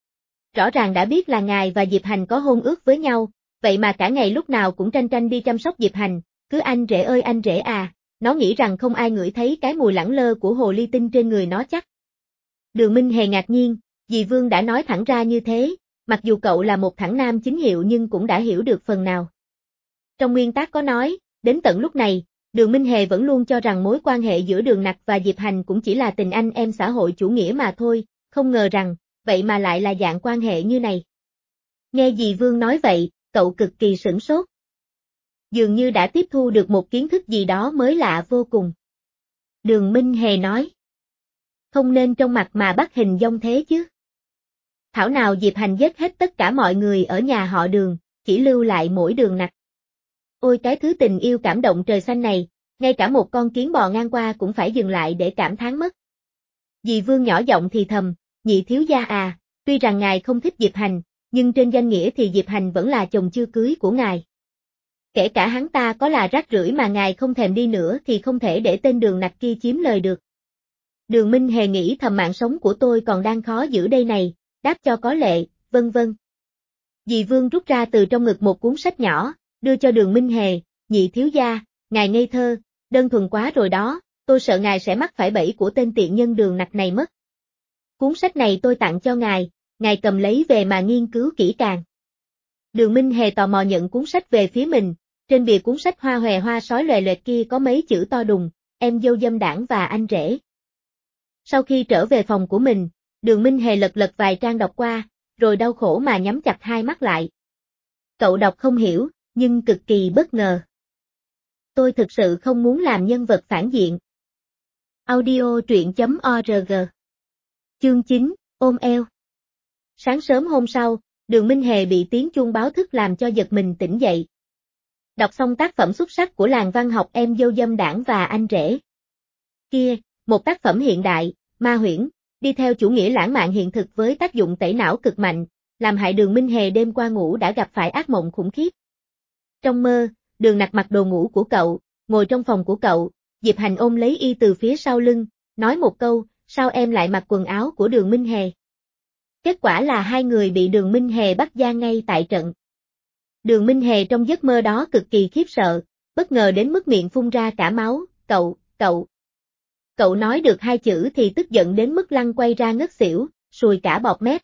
Rõ ràng đã biết là ngài và Diệp Hành có hôn ước với nhau, vậy mà cả ngày lúc nào cũng tranh tranh đi chăm sóc Diệp Hành, cứ anh rể ơi anh rể à, nó nghĩ rằng không ai ngửi thấy cái mùi lẳng lơ của hồ ly tinh trên người nó chắc. Đường Minh Hề ngạc nhiên, dì Vương đã nói thẳng ra như thế, mặc dù cậu là một thẳng nam chính hiệu nhưng cũng đã hiểu được phần nào. Trong nguyên tác có nói, đến tận lúc này, Đường Minh Hề vẫn luôn cho rằng mối quan hệ giữa Đường Nặc và Diệp Hành cũng chỉ là tình anh em xã hội chủ nghĩa mà thôi, không ngờ rằng, vậy mà lại là dạng quan hệ như này. Nghe dì Vương nói vậy, cậu cực kỳ sửng sốt. Dường như đã tiếp thu được một kiến thức gì đó mới lạ vô cùng. Đường Minh Hề nói. Không nên trong mặt mà bắt hình dong thế chứ. Thảo nào Diệp Hành giết hết tất cả mọi người ở nhà họ Đường, chỉ lưu lại mỗi Đường Nặc. Ôi cái thứ tình yêu cảm động trời xanh này, ngay cả một con kiến bò ngang qua cũng phải dừng lại để cảm thán mất. Dì Vương nhỏ giọng thì thầm, nhị thiếu gia à, tuy rằng ngài không thích Diệp Hành, nhưng trên danh nghĩa thì Diệp Hành vẫn là chồng chưa cưới của ngài. Kể cả hắn ta có là rác rưởi mà ngài không thèm đi nữa thì không thể để tên Đường Nặc kia chiếm lời được. Đường Minh Hề nghĩ thầm mạng sống của tôi còn đang khó giữ đây này, đáp cho có lệ, vân vân. Dì Vương rút ra từ trong ngực một cuốn sách nhỏ, đưa cho Đường Minh Hề, nhị thiếu gia, ngài ngây thơ, đơn thuần quá rồi đó, tôi sợ ngài sẽ mắc phải bẫy của tên tiện nhân Đường Nặc này mất. Cuốn sách này tôi tặng cho ngài, ngài cầm lấy về mà nghiên cứu kỹ càng. Đường Minh Hề tò mò nhận cuốn sách về phía mình, Trên bìa cuốn sách hoa hòe hoa sói lòe loẹt kia có mấy chữ to đùng, em dâu dâm đảng và anh rể. Sau khi trở về phòng của mình, Đường Minh Hề lật lật vài trang đọc qua, rồi đau khổ mà nhắm chặt hai mắt lại. Cậu đọc không hiểu, nhưng cực kỳ bất ngờ. Tôi thực sự không muốn làm nhân vật phản diện. Audio truyện chấm org. Chương chín, ôm eo. Sáng sớm hôm sau, Đường Minh Hề bị tiếng chuông báo thức làm cho giật mình tỉnh dậy. Đọc xong tác phẩm xuất sắc của làng văn học Em dâu dâm đảng và anh rể. Kia, một tác phẩm hiện đại, ma huyễn, đi theo chủ nghĩa lãng mạn hiện thực với tác dụng tẩy não cực mạnh, làm hại Đường Minh Hề đêm qua ngủ đã gặp phải ác mộng khủng khiếp. Trong mơ, Đường Nặc mặc đồ ngủ của cậu, ngồi trong phòng của cậu, Diệp Hành ôm lấy y từ phía sau lưng, nói một câu, sao em lại mặc quần áo của Đường Minh Hề? Kết quả là hai người bị Đường Minh Hề bắt gian ngay tại trận. Đường Minh Hề trong giấc mơ đó cực kỳ khiếp sợ, bất ngờ đến mức miệng phun ra cả máu, cậu, cậu. Cậu nói được hai chữ thì tức giận đến mức lăn quay ra ngất xỉu, sùi cả bọt mép.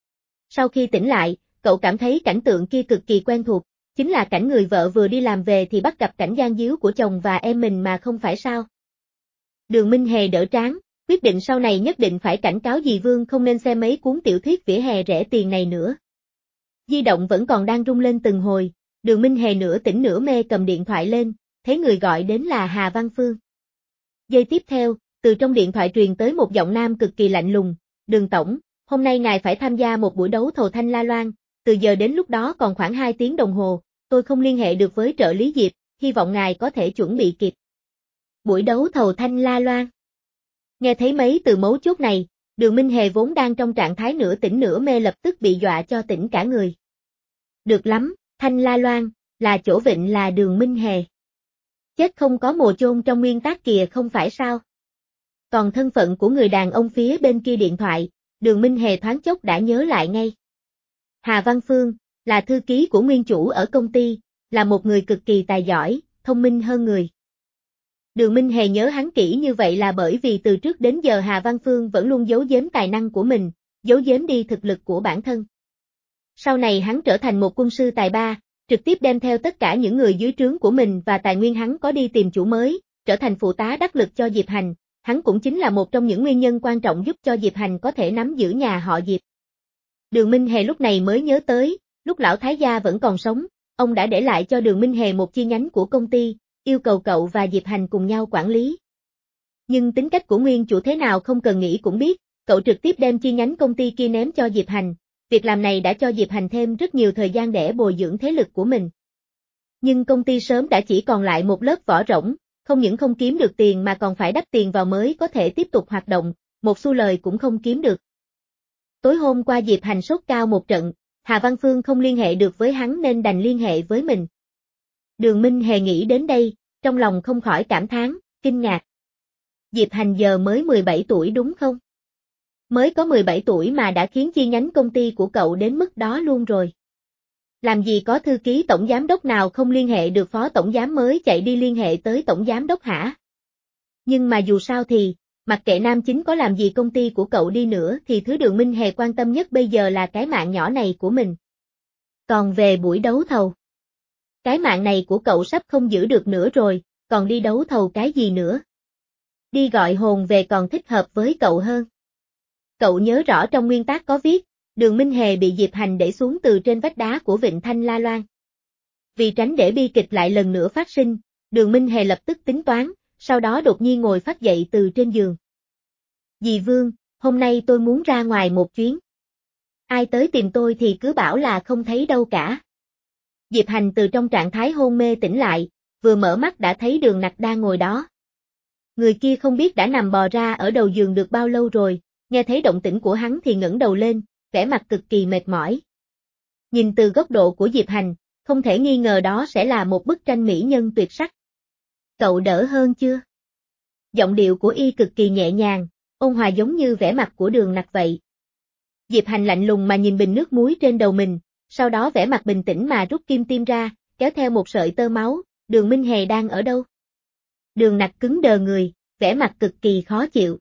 Sau khi tỉnh lại, cậu cảm thấy cảnh tượng kia cực kỳ quen thuộc, chính là cảnh người vợ vừa đi làm về thì bắt gặp cảnh gian díu của chồng và em mình mà không phải sao. Đường Minh Hề đỡ trán, quyết định sau này nhất định phải cảnh cáo dì Vương không nên xem mấy cuốn tiểu thuyết vỉa hè rẻ tiền này nữa. Di động vẫn còn đang rung lên từng hồi, Đường Minh Hề nửa tỉnh nửa mê cầm điện thoại lên, thấy người gọi đến là Hà Văn Phương. Giây tiếp theo, từ trong điện thoại truyền tới một giọng nam cực kỳ lạnh lùng, Đường Tổng, hôm nay ngài phải tham gia một buổi đấu thầu Thanh La Loan, từ giờ đến lúc đó còn khoảng hai tiếng đồng hồ, tôi không liên hệ được với trợ lý Diệp, hy vọng ngài có thể chuẩn bị kịp. Buổi đấu thầu Thanh La Loan. Nghe thấy mấy từ mấu chốt này, Đường Minh Hề vốn đang trong trạng thái nửa tỉnh nửa mê lập tức bị dọa cho tỉnh cả người. Được lắm, Thanh La Loan, là chỗ vịnh là Đường Minh Hề. Chết không có mồ chôn trong nguyên tắc kìa không phải sao? Còn thân phận của người đàn ông phía bên kia điện thoại, Đường Minh Hề thoáng chốc đã nhớ lại ngay. Hà Văn Phương, là thư ký của nguyên chủ ở công ty, là một người cực kỳ tài giỏi, thông minh hơn người. Đường Minh Hề nhớ hắn kỹ như vậy là bởi vì từ trước đến giờ Hà Văn Phương vẫn luôn giấu giếm tài năng của mình, giấu giếm đi thực lực của bản thân. Sau này hắn trở thành một quân sư tài ba, trực tiếp đem theo tất cả những người dưới trướng của mình và tài nguyên hắn có đi tìm chủ mới, trở thành phụ tá đắc lực cho Diệp Hành, hắn cũng chính là một trong những nguyên nhân quan trọng giúp cho Diệp Hành có thể nắm giữ nhà họ Diệp. Đường Minh Hề lúc này mới nhớ tới, lúc lão thái gia vẫn còn sống, ông đã để lại cho Đường Minh Hề một chi nhánh của công ty, yêu cầu cậu và Diệp Hành cùng nhau quản lý. Nhưng tính cách của nguyên chủ thế nào không cần nghĩ cũng biết, cậu trực tiếp đem chi nhánh công ty kia ném cho Diệp Hành, việc làm này đã cho Diệp Hành thêm rất nhiều thời gian để bồi dưỡng thế lực của mình. Nhưng công ty sớm đã chỉ còn lại một lớp vỏ rỗng, không những không kiếm được tiền mà còn phải đắp tiền vào mới có thể tiếp tục hoạt động, một xu lời cũng không kiếm được. Tối hôm qua Diệp Hành sốt cao một trận, Hà Văn Phương không liên hệ được với hắn nên đành liên hệ với mình. Đường Minh Hề nghĩ đến đây, trong lòng không khỏi cảm thán, kinh ngạc. Diệp Hành giờ mới mười bảy tuổi đúng không? Mới có mười bảy tuổi mà đã khiến chi nhánh công ty của cậu đến mức đó luôn rồi. Làm gì có thư ký tổng giám đốc nào không liên hệ được phó tổng giám mới chạy đi liên hệ tới tổng giám đốc hả? Nhưng mà dù sao thì, mặc kệ nam chính có làm gì công ty của cậu đi nữa thì thứ Đường Minh Hề quan tâm nhất bây giờ là cái mạng nhỏ này của mình. Còn về buổi đấu thầu, cái mạng này của cậu sắp không giữ được nữa rồi, còn đi đấu thầu cái gì nữa? Đi gọi hồn về còn thích hợp với cậu hơn. Cậu nhớ rõ trong nguyên tắc có viết, Đường Minh Hề bị Diệp Hành đẩy xuống từ trên vách đá của vịnh Thanh La Loan. Vì tránh để bi kịch lại lần nữa phát sinh, Đường Minh Hề lập tức tính toán, sau đó đột nhiên ngồi phát dậy từ trên giường. Dì Vương, hôm nay tôi muốn ra ngoài một chuyến. Ai tới tìm tôi thì cứ bảo là không thấy đâu cả. Diệp Hành từ trong trạng thái hôn mê tỉnh lại, vừa mở mắt đã thấy Đường Nặc đang ngồi đó. Người kia không biết đã nằm bò ra ở đầu giường được bao lâu rồi, nghe thấy động tĩnh của hắn thì ngẩng đầu lên, vẻ mặt cực kỳ mệt mỏi. Nhìn từ góc độ của Diệp Hành, không thể nghi ngờ đó sẽ là một bức tranh mỹ nhân tuyệt sắc. Cậu đỡ hơn chưa? Giọng điệu của y cực kỳ nhẹ nhàng, ôn hòa giống như vẻ mặt của Đường Nặc vậy. Diệp Hành lạnh lùng mà nhìn bình nước muối trên đầu mình, sau đó vẻ mặt bình tĩnh mà rút kim tiêm ra, kéo theo một sợi tơ máu, Đường Minh Hề đang ở đâu? Đường Nặc cứng đờ người, vẻ mặt cực kỳ khó chịu.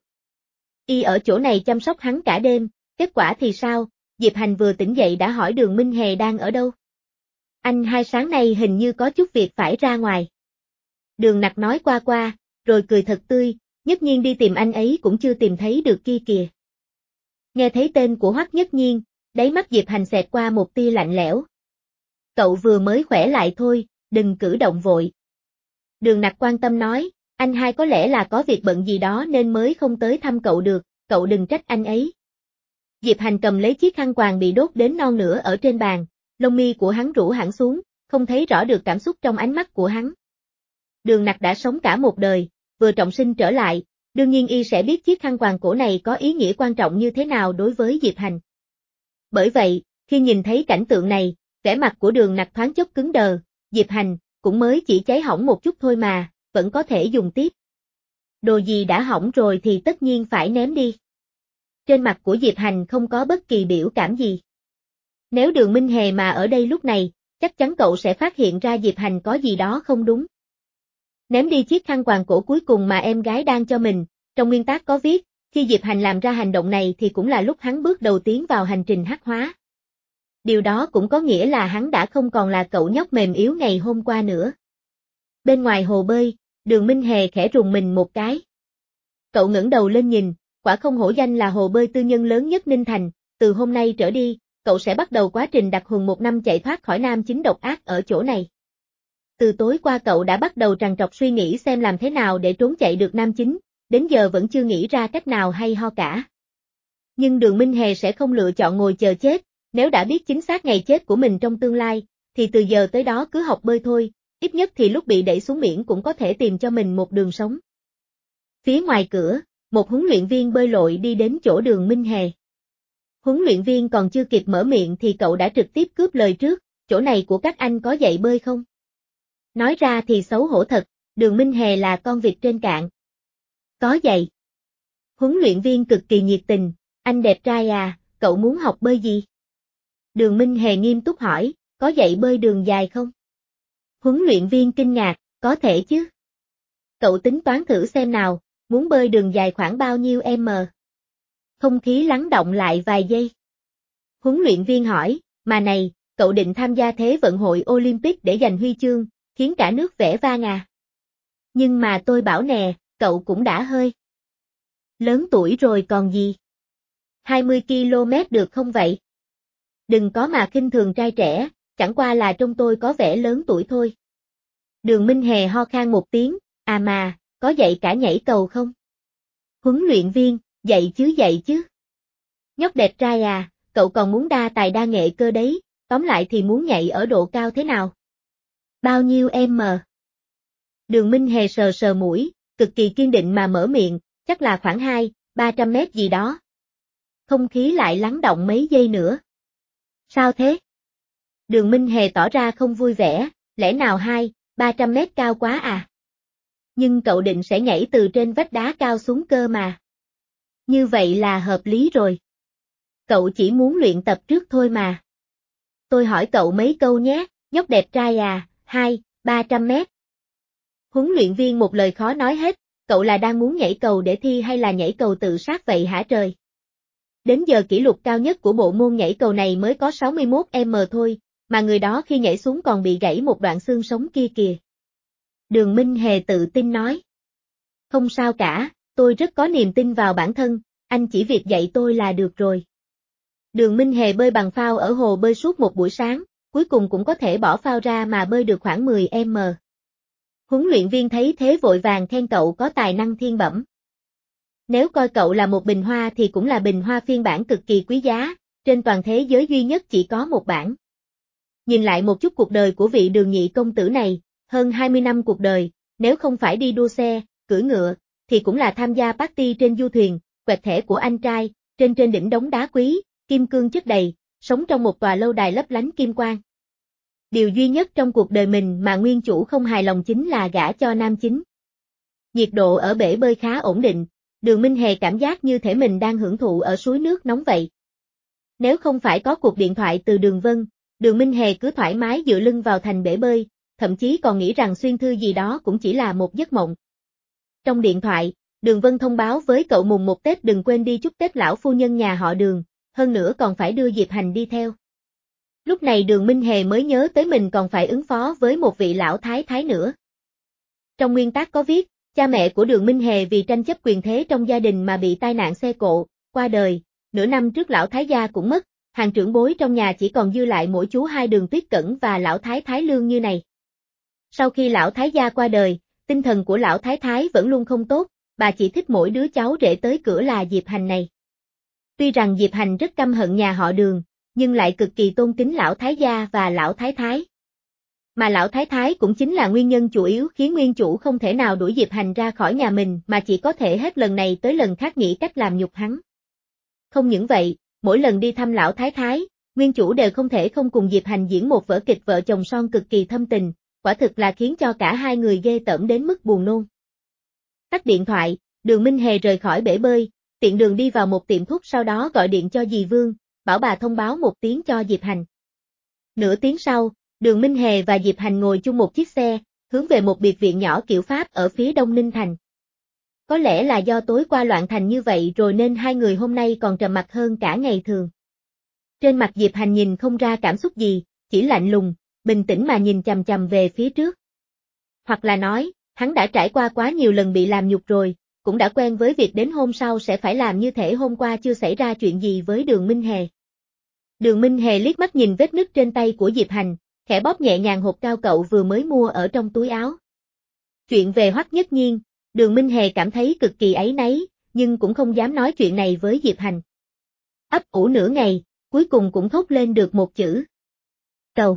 Y ở chỗ này chăm sóc hắn cả đêm, kết quả thì sao? Diệp Hành vừa tỉnh dậy đã hỏi Đường Minh Hề đang ở đâu? Anh hai sáng nay hình như có chút việc phải ra ngoài. Đường Nặc nói qua qua, rồi cười thật tươi, Nhất Nhiên đi tìm anh ấy cũng chưa tìm thấy được kia kìa. Nghe thấy tên của Hoắc Nhất Nhiên, đáy mắt Diệp Hành xẹt qua một tia lạnh lẽo. Cậu vừa mới khỏe lại thôi, đừng cử động vội. Đường Nặc quan tâm nói, anh hai có lẽ là có việc bận gì đó nên mới không tới thăm cậu được, cậu đừng trách anh ấy. Diệp Hành cầm lấy chiếc khăn quàng bị đốt đến non nửa ở trên bàn, lông mi của hắn rũ hẳn xuống, không thấy rõ được cảm xúc trong ánh mắt của hắn. Đường Nặc đã sống cả một đời, vừa trọng sinh trở lại, đương nhiên y sẽ biết chiếc khăn quàng cổ này có ý nghĩa quan trọng như thế nào đối với Diệp Hành. Bởi vậy, khi nhìn thấy cảnh tượng này, vẻ mặt của Đường Nặc thoáng chốc cứng đờ, Diệp Hành, cũng mới chỉ cháy hỏng một chút thôi mà, vẫn có thể dùng tiếp. Đồ gì đã hỏng rồi thì tất nhiên phải ném đi. Trên mặt của Diệp Hành không có bất kỳ biểu cảm gì. Nếu Đường Minh Hề mà ở đây lúc này, chắc chắn cậu sẽ phát hiện ra Diệp Hành có gì đó không đúng. Ném đi chiếc khăn quàng cổ cuối cùng mà em gái đang cho mình, trong nguyên tắc có viết, khi Diệp Hành làm ra hành động này thì cũng là lúc hắn bước đầu tiến vào hành trình hắc hóa. Điều đó cũng có nghĩa là hắn đã không còn là cậu nhóc mềm yếu ngày hôm qua nữa. Bên ngoài hồ bơi, Đường Minh Hề khẽ rùng mình một cái. Cậu ngẩng đầu lên nhìn, quả không hổ danh là hồ bơi tư nhân lớn nhất Ninh Thành, từ hôm nay trở đi, cậu sẽ bắt đầu quá trình đặc huấn một năm chạy thoát khỏi nam chính độc ác ở chỗ này. Từ tối qua cậu đã bắt đầu trằn trọc suy nghĩ xem làm thế nào để trốn chạy được nam chính, đến giờ vẫn chưa nghĩ ra cách nào hay ho cả. Nhưng Đường Minh Hề sẽ không lựa chọn ngồi chờ chết, nếu đã biết chính xác ngày chết của mình trong tương lai, thì từ giờ tới đó cứ học bơi thôi, ít nhất thì lúc bị đẩy xuống biển cũng có thể tìm cho mình một đường sống. Phía ngoài cửa, một huấn luyện viên bơi lội đi đến chỗ Đường Minh Hề. Huấn luyện viên còn chưa kịp mở miệng thì cậu đã trực tiếp cướp lời trước, chỗ này của các anh có dạy bơi không? Nói ra thì xấu hổ thật, Đường Minh Hề là con vịt trên cạn. Có dạy. Huấn luyện viên cực kỳ nhiệt tình, anh đẹp trai à, cậu muốn học bơi gì? Đường Minh Hề nghiêm túc hỏi, có dạy bơi đường dài không? Huấn luyện viên kinh ngạc, có thể chứ. Cậu tính toán thử xem nào, muốn bơi đường dài khoảng bao nhiêu m? Không khí lắng động lại vài giây. Huấn luyện viên hỏi, mà này, cậu định tham gia Thế vận hội Olympic để giành huy chương, khiến cả nước vẻ vang à? Nhưng mà tôi bảo nè, cậu cũng đã hơi lớn tuổi rồi còn gì? hai mươi ki lô mét được không vậy? Đừng có mà khinh thường trai trẻ, chẳng qua là trông tôi có vẻ lớn tuổi thôi. Đường Minh Hề ho khan một tiếng, à mà, có dạy cả nhảy cầu không? Huấn luyện viên, dạy chứ dạy chứ. Nhóc đẹp trai à, cậu còn muốn đa tài đa nghệ cơ đấy, tóm lại thì muốn nhảy ở độ cao thế nào? Bao nhiêu m? Đường Minh Hề sờ sờ mũi, cực kỳ kiên định mà mở miệng, chắc là khoảng hai, ba trăm mét gì đó. Không khí lại lắng động mấy giây nữa. Sao thế? Đường Minh Hề tỏ ra không vui vẻ, lẽ nào hai, ba trăm mét cao quá à? Nhưng cậu định sẽ nhảy từ trên vách đá cao xuống cơ mà. Như vậy là hợp lý rồi. Cậu chỉ muốn luyện tập trước thôi mà. Tôi hỏi cậu mấy câu nhé, nhóc đẹp trai à, hai, ba trăm mét. Huấn luyện viên một lời khó nói hết, cậu là đang muốn nhảy cầu để thi hay là nhảy cầu tự sát vậy hả trời? Đến giờ kỷ lục cao nhất của bộ môn nhảy cầu này mới có sáu mươi mốt m thôi, mà người đó khi nhảy xuống còn bị gãy một đoạn xương sống kia kìa. Đường Minh Hề tự tin nói. Không sao cả, tôi rất có niềm tin vào bản thân, anh chỉ việc dạy tôi là được rồi. Đường Minh Hề bơi bằng phao ở hồ bơi suốt một buổi sáng, cuối cùng cũng có thể bỏ phao ra mà bơi được khoảng mười m. Huấn luyện viên thấy thế vội vàng khen cậu có tài năng thiên bẩm. Nếu coi cậu là một bình hoa thì cũng là bình hoa phiên bản cực kỳ quý giá, trên toàn thế giới duy nhất chỉ có một bản. Nhìn lại một chút cuộc đời của vị Đường nhị công tử này, hơn hai mươi năm cuộc đời, nếu không phải đi đua xe, cưỡi ngựa, thì cũng là tham gia party trên du thuyền, quẹt thẻ của anh trai, trên trên đỉnh đống đá quý, kim cương chất đầy, sống trong một tòa lâu đài lấp lánh kim quang. Điều duy nhất trong cuộc đời mình mà nguyên chủ không hài lòng chính là gả cho nam chính. Nhiệt độ ở bể bơi khá ổn định, Đường Minh Hề cảm giác như thể mình đang hưởng thụ ở suối nước nóng vậy. Nếu không phải có cuộc điện thoại từ Đường Vân, Đường Minh Hề cứ thoải mái dựa lưng vào thành bể bơi, thậm chí còn nghĩ rằng xuyên thư gì đó cũng chỉ là một giấc mộng. Trong điện thoại, Đường Vân thông báo với cậu mùng một Tết đừng quên đi chúc Tết lão phu nhân nhà họ Đường, hơn nữa còn phải đưa Diệp Hành đi theo. Lúc này Đường Minh Hề mới nhớ tới mình còn phải ứng phó với một vị lão thái thái nữa. Trong nguyên tắc có viết, cha mẹ của Đường Minh Hề vì tranh chấp quyền thế trong gia đình mà bị tai nạn xe cộ, qua đời, nửa năm trước lão thái gia cũng mất, hàng trưởng bối trong nhà chỉ còn dư lại mỗi chú hai Đường Tuyết Cẩn và lão thái thái Lương Như này. Sau khi lão thái gia qua đời, tinh thần của lão thái thái vẫn luôn không tốt, bà chỉ thích mỗi đứa cháu rể tới cửa là Diệp Hành này. Tuy rằng Diệp Hành rất căm hận nhà họ Đường, nhưng lại cực kỳ tôn kính lão thái gia và lão thái thái. Mà lão thái thái cũng chính là nguyên nhân chủ yếu khiến nguyên chủ không thể nào đuổi Diệp Hành ra khỏi nhà mình mà chỉ có thể hết lần này tới lần khác nghĩ cách làm nhục hắn. Không những vậy, mỗi lần đi thăm lão thái thái, nguyên chủ đều không thể không cùng Diệp Hành diễn một vở kịch vợ chồng son cực kỳ thâm tình, quả thực là khiến cho cả hai người ghê tởm đến mức buồn nôn. Tắt điện thoại, Đường Minh Hề rời khỏi bể bơi, tiện đường đi vào một tiệm thuốc sau đó gọi điện cho dì Vương, bảo bà thông báo một tiếng cho Diệp Hành. Nửa tiếng sau, Đường Minh Hề và Diệp Hành ngồi chung một chiếc xe, hướng về một biệt viện nhỏ kiểu Pháp ở phía đông Ninh Thành. Có lẽ là do tối qua loạn thành như vậy rồi nên hai người hôm nay còn trầm mặc hơn cả ngày thường. Trên mặt Diệp Hành nhìn không ra cảm xúc gì, chỉ lạnh lùng, bình tĩnh mà nhìn chằm chằm về phía trước. Hoặc là nói, hắn đã trải qua quá nhiều lần bị làm nhục rồi, cũng đã quen với việc đến hôm sau sẽ phải làm như thể hôm qua chưa xảy ra chuyện gì với Đường Minh Hề. Đường Minh Hề liếc mắt nhìn vết nứt trên tay của Diệp Hành, khẽ bóp nhẹ nhàng hộp cao cậu vừa mới mua ở trong túi áo. Chuyện về Hoắc Nhất Nhiên, Đường Minh Hề cảm thấy cực kỳ áy náy, nhưng cũng không dám nói chuyện này với Diệp Hành. Ấp ủ nửa ngày, cuối cùng cũng thốt lên được một chữ. Cầu.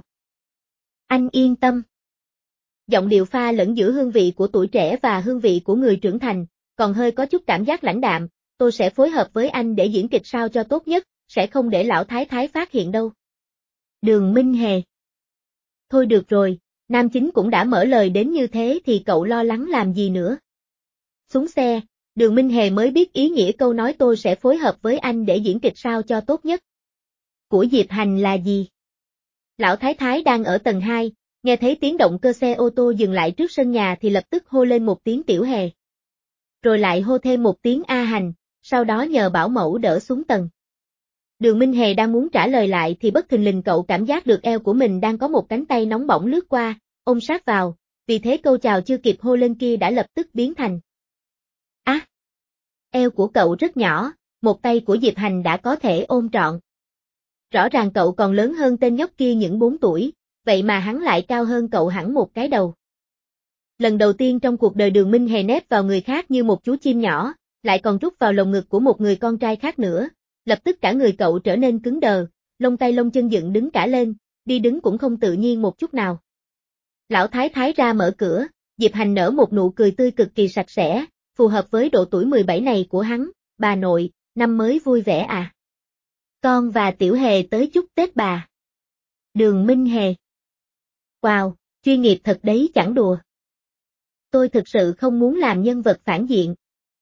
Anh yên tâm. Giọng điệu pha lẫn giữa hương vị của tuổi trẻ và hương vị của người trưởng thành, còn hơi có chút cảm giác lãnh đạm, tôi sẽ phối hợp với anh để diễn kịch sao cho tốt nhất, sẽ không để lão thái thái phát hiện đâu. Đường Minh Hề. Thôi được rồi, nam chính cũng đã mở lời đến như thế thì cậu lo lắng làm gì nữa. Xuống xe, Đường Minh Hề mới biết ý nghĩa câu nói tôi sẽ phối hợp với anh để diễn kịch sao cho tốt nhất. Của Diệp Hành là gì? Lão thái thái đang ở tầng hai, nghe thấy tiếng động cơ xe ô tô dừng lại trước sân nhà thì lập tức hô lên một tiếng Tiểu Hề. Rồi lại hô thêm một tiếng A Hành, sau đó nhờ bảo mẫu đỡ xuống tầng. Đường Minh Hề đang muốn trả lời lại thì bất thình lình cậu cảm giác được eo của mình đang có một cánh tay nóng bỏng lướt qua, ôm sát vào, vì thế câu chào chưa kịp hô lên kia đã lập tức biến thành. Á! À, eo của cậu rất nhỏ, một tay của Diệp Hành đã có thể ôm trọn. Rõ ràng cậu còn lớn hơn tên nhóc kia những bốn tuổi, vậy mà hắn lại cao hơn cậu hẳn một cái đầu. Lần đầu tiên trong cuộc đời Đường Minh Hề nép vào người khác như một chú chim nhỏ, lại còn rút vào lồng ngực của một người con trai khác nữa, lập tức cả người cậu trở nên cứng đờ, lông tay lông chân dựng đứng cả lên, đi đứng cũng không tự nhiên một chút nào. Lão thái thái ra mở cửa, Diệp Hành nở một nụ cười tươi cực kỳ sạch sẽ, phù hợp với độ tuổi mười bảy này của hắn, bà nội, năm mới vui vẻ à. Con và Tiểu Hề tới chúc Tết bà. Đường Minh Hề. Wow, chuyên nghiệp thật đấy chẳng đùa. Tôi thực sự không muốn làm nhân vật phản diện.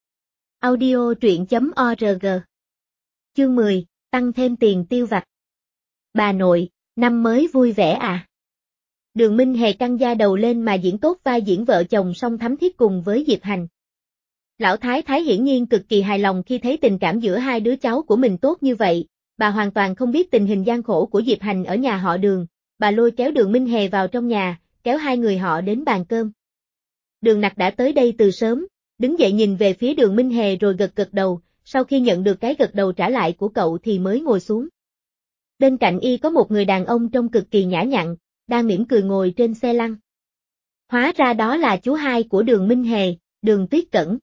Audio truyện chấm org. Chương mười, tăng thêm tiền tiêu vặt. Bà nội, năm mới vui vẻ à. Đường Minh Hề căng da đầu lên mà diễn tốt vai diễn vợ chồng song thắm thiết cùng với Diệp Hành. Lão thái thái hiển nhiên cực kỳ hài lòng khi thấy tình cảm giữa hai đứa cháu của mình tốt như vậy, bà hoàn toàn không biết tình hình gian khổ của Diệp Hành ở nhà họ Đường, bà lôi kéo Đường Minh Hề vào trong nhà, kéo hai người họ đến bàn cơm. Đường Nặc đã tới đây từ sớm, đứng dậy nhìn về phía Đường Minh Hề rồi gật gật đầu, sau khi nhận được cái gật đầu trả lại của cậu thì mới ngồi xuống. Bên cạnh y có một người đàn ông trông cực kỳ nhã nhặn, đang mỉm cười ngồi trên xe lăn. Hóa ra đó là chú hai của Đường Minh Hề, Đường Tuyết Cẩn.